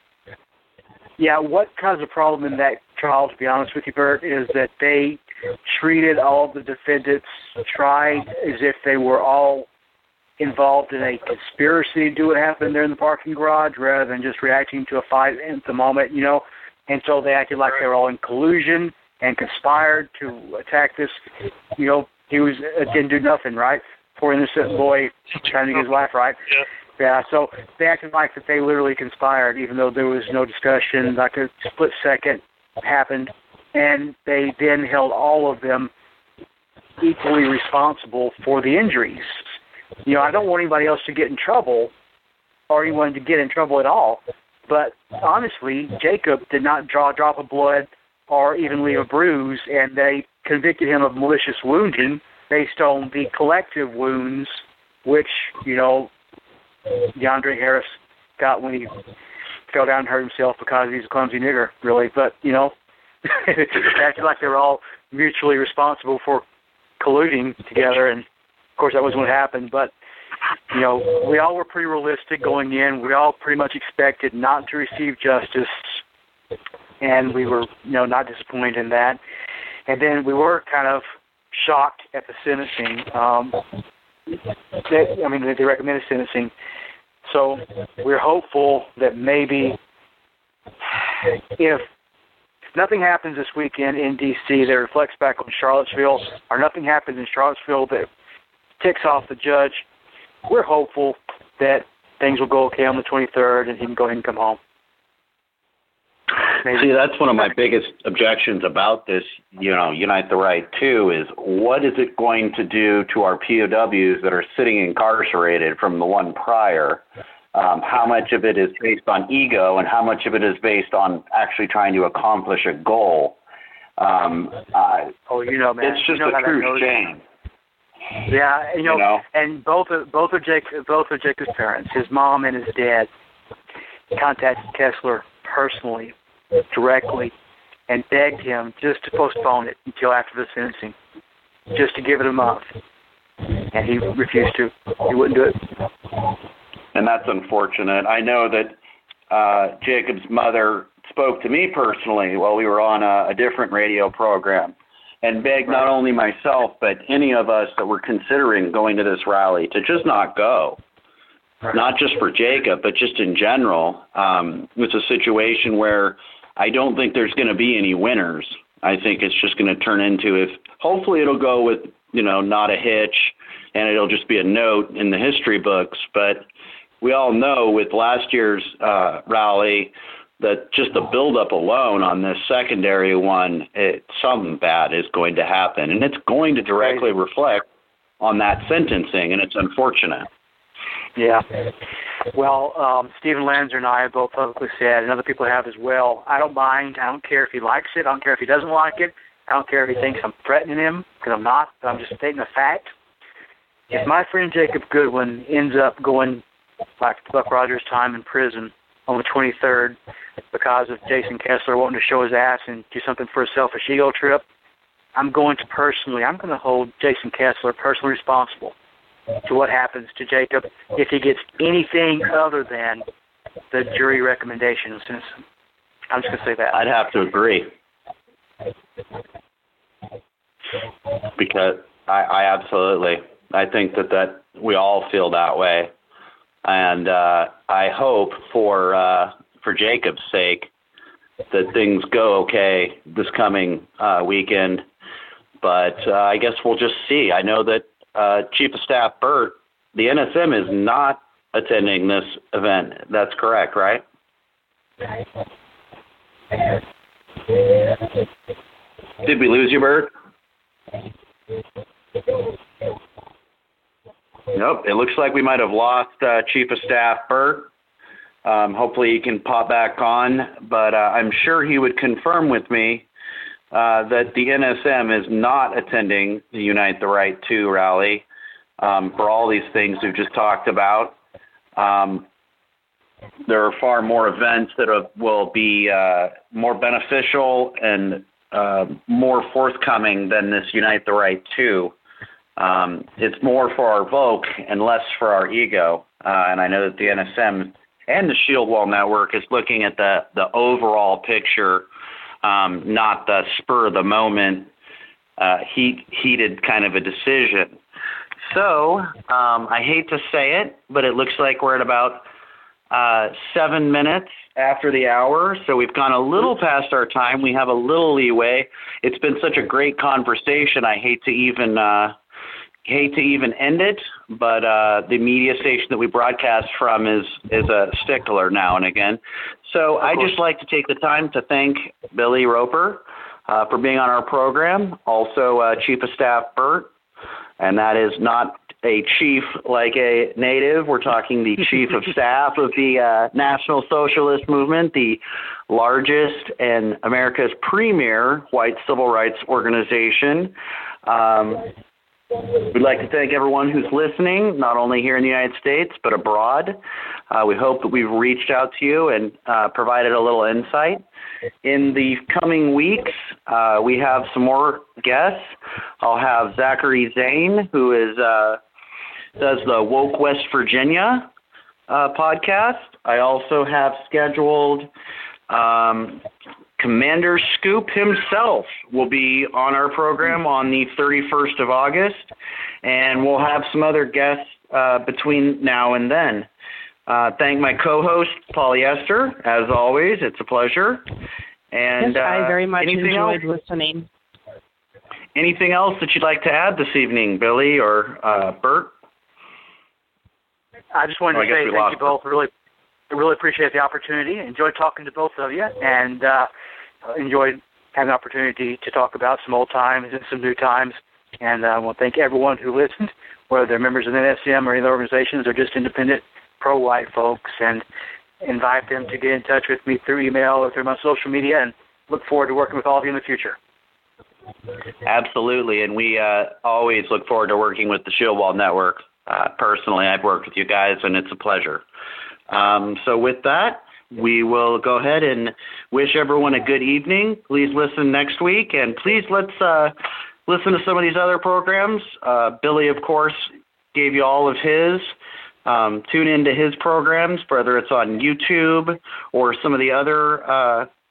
Yeah, what caused a problem in that trial, to be honest with you, Bert, is that they treated all of the defendants, tried as if they were all involved in a conspiracy to do what happened there in the parking garage rather than just reacting to a fight at the moment, And so they acted like they were all in collusion and conspired to attack this. He didn't do nothing, right? Poor innocent boy trying to get his life right. Yeah, so they acted like that they literally conspired, even though there was no discussion, like a split second happened. And they then held all of them equally responsible for the injuries. I don't want anybody else to get in trouble or anyone to get in trouble at all. But honestly, Jacob did not draw a drop of blood or even leave a bruise, and they convicted him of malicious wounding based on the collective wounds, which, DeAndre Harris got when he fell down and hurt himself because he's a clumsy nigger, really. But, they acted like they were all mutually responsible for colluding together, and, of course, that was what happened. But, we all were pretty realistic going in. We all pretty much expected not to receive justice, and we were, not disappointed in that. And then we were kind of shocked at the sentencing. They recommended sentencing. So we're hopeful that maybe if nothing happens this weekend in D.C. that reflects back on Charlottesville, or nothing happens in Charlottesville that ticks off the judge, we're hopeful that things will go okay on the 23rd and he can go ahead and come home. Maybe. See, that's one of my biggest objections about this, Unite the Right, too, is what is it going to do to our POWs that are sitting incarcerated from the one prior? How much of it is based on ego and how much of it is based on actually trying to accomplish a goal? Man. It's just a true shame. Yeah, and both of Jacob's parents, his mom and his dad, contacted Kessler personally, directly, and begged him just to postpone it until after the sentencing, just to give it a month. And he refused to. He wouldn't do it. And that's unfortunate. I know that Jacob's mother spoke to me personally while we were on a different radio program and begged not only myself but any of us that were considering going to this rally to just not go. Not just for Jacob, but just in general. It's a situation where I don't think there's going to be any winners. I think it's just going to turn into, hopefully it'll go with, not a hitch, and it'll just be a note in the history books. But we all know with last year's rally that just the buildup alone on this secondary one, something bad is going to happen. And it's going to directly reflect on that sentencing, and it's unfortunate. Yeah. Well, Stephen Lanzer and I have both publicly said, and other people have as well, I don't mind. I don't care if he likes it. I don't care if he doesn't like it. I don't care if he thinks I'm threatening him, because I'm not. But I'm just stating a fact. If my friend Jacob Goodwin ends up going back to Buck Rogers' time in prison on the 23rd because of Jason Kessler wanting to show his ass and do something for a selfish ego trip, I'm going to hold Jason Kessler personally responsible to what happens to Jacob if he gets anything other than the jury recommendation. I'm just going to say that. I'd have to agree. Because I absolutely, I think that we all feel that way. And I hope for Jacob's sake that things go okay this coming weekend. But I guess we'll just see. I know that Chief of Staff Burt, the NSM is not attending this event. That's correct, right? Did we lose you, Burt? Nope. It looks like we might have lost Chief of Staff Burt. Hopefully he can pop back on, but I'm sure he would confirm with me that the NSM is not attending the Unite the Right 2 rally for all these things we've just talked about. There are far more events that will be more beneficial and more forthcoming than this Unite the Right 2. It's more for our Voc and less for our ego. And I know that the NSM and the Shield Wall Network is looking at the overall picture, not the spur of the moment, heated kind of a decision. So I hate to say it, but it looks like we're at about 7 minutes after the hour, so we've gone a little past our time. We have a little leeway. It's been such a great conversation. I hate to even end it, but the media station that we broadcast from is a stickler now and again. So I'd just like to take the time to thank Billy Roper for being on our program, also Chief of Staff Burt, and that is not a chief like a native. We're talking the Chief of Staff of the National Socialist Movement, the largest and America's premier white civil rights organization. We'd like to thank everyone who's listening, not only here in the United States, but abroad. We hope that we've reached out to you and provided a little insight. In the coming weeks, we have some more guests. I'll have Zachary Zane, who does the Woke West Virginia podcast. I also have scheduled Commander Scoop himself will be on our program on the 31st of August, and we'll have some other guests between now and then. Thank my co-host, Polyester. As always, it's a pleasure. And yes, I very much enjoyed else? listening. Anything else that you'd like to add this evening, Billy or Burt? I just wanted to say thank you both. Really appreciate the opportunity. Enjoyed talking to both of you, and enjoyed having the opportunity to talk about some old times and some new times. And I want to thank everyone who listened, whether they're members of the NSM or any other organizations or just independent pro-white folks, and invite them to get in touch with me through email or through my social media, and look forward to working with all of you in the future. Absolutely, and we always look forward to working with the Shield Wall Network. Personally, I've worked with you guys, and it's a pleasure. So with that, we will go ahead and wish everyone a good evening. Please listen next week, and please let's listen to some of these other programs. Billy, of course, gave you all of his. Tune into his programs, whether it's on YouTube or some of the other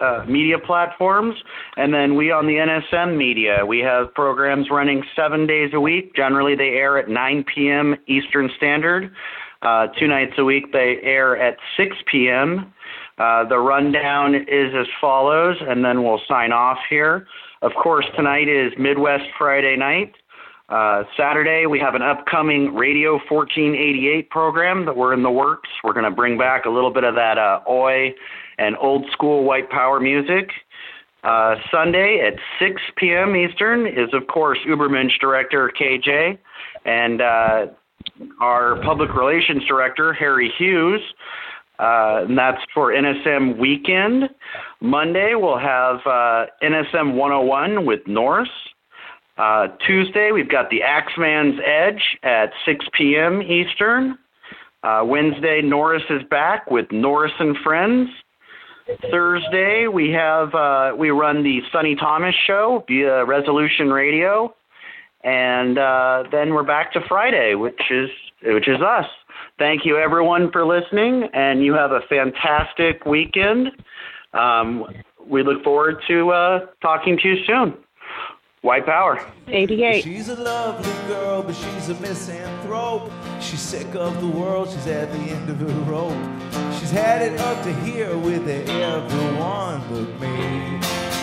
media platforms. And then we on the NSM media, we have programs running 7 days a week. Generally, they air at 9 p.m. Eastern Standard. 2 nights a week, they air at 6 p.m. The rundown is as follows, and then we'll sign off here. Of course, tonight is Midwest Friday night. Saturday, we have an upcoming Radio 1488 program that we're in the works. We're going to bring back a little bit of that oi and old school white power music. Sunday at 6 p.m. Eastern is, of course, Ubermensch director KJ and our public relations director, Harry Hughes. And that's for NSM Weekend. Monday, we'll have NSM 101 with Norris. Tuesday, we've got the Axeman's Edge at 6 p.m. Eastern. Wednesday, Norris is back with Norris and Friends. Thursday, we run the Sonny Thomas Show via Resolution Radio. And then we're back to Friday, which is us. Thank you, everyone, for listening, and you have a fantastic weekend. We look forward to talking to you soon. White Power. 88. She's a lovely girl, but she's a misanthrope. She's sick of the world, she's at the end of her rope. She's had it up to here with everyone but me.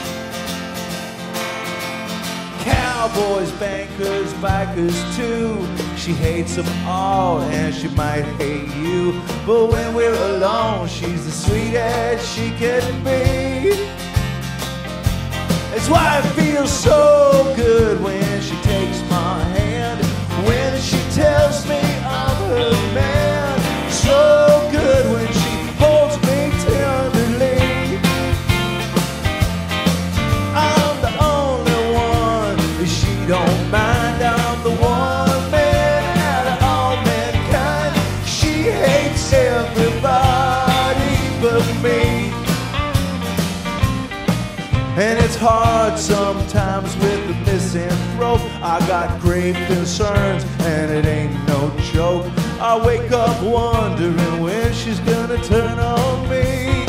Cowboys, bankers, bikers too. She hates them all and she might hate you. But when we're alone, she's the sweetest she can be. That's why it feels so good when she takes my hand, when she tells me I'm her man. So good when she holds me tenderly. I'm the only one she don't mind. I'm the one man out of all mankind. She hates everybody but me. And it's hard sometimes with the misanthrope. I got grave concerns and it ain't no joke. I wake up wondering when she's gonna turn on me.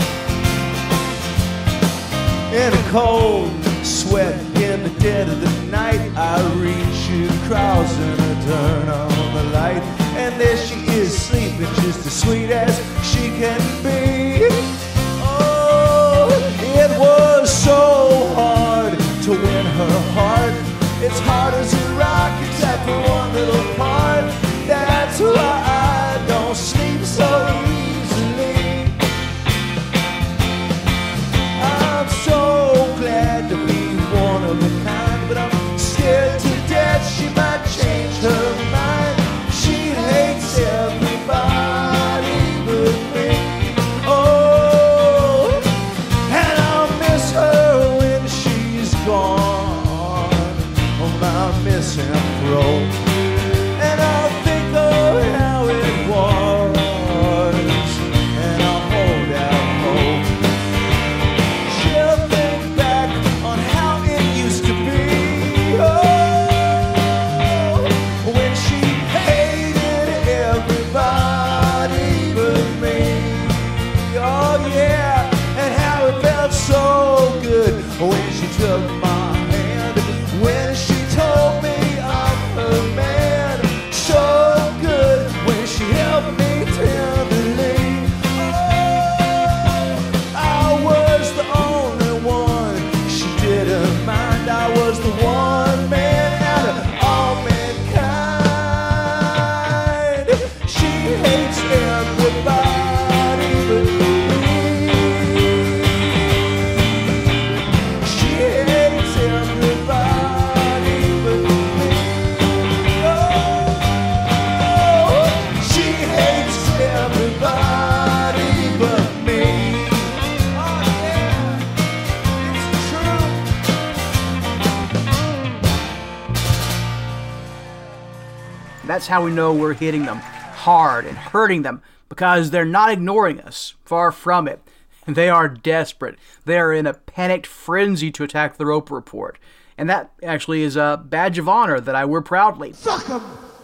In a cold sweat in the dead of the night, I reach across and I turn on the light. And there she is sleeping just as sweet as she can be. It was so hard to win her heart. It's hard as a rock except for one little part. That's why I don't sleep so easily. I'm so glad to be one of a kind, but I'm scared to death she might change her mind. She hates everybody but me. Misanthrope, and I'll think of how it was, and I'll hold out hope. She'll think back on how it used to be, oh, when she hated everybody but me. Oh yeah, and how it felt so good when she took my hand, when she told me I'm her man. So good when she helped me tenderly. Oh, I was the only one she didn't mind. I was the one man out of all mankind. She hates everybody but me. She hates everybody. That's how we know we're hitting them hard and hurting them, because they're not ignoring us. Far from it. They are desperate. They are in a panicked frenzy to attack the Roper Report. And that actually is a badge of honor that I wear proudly. Suck 'em!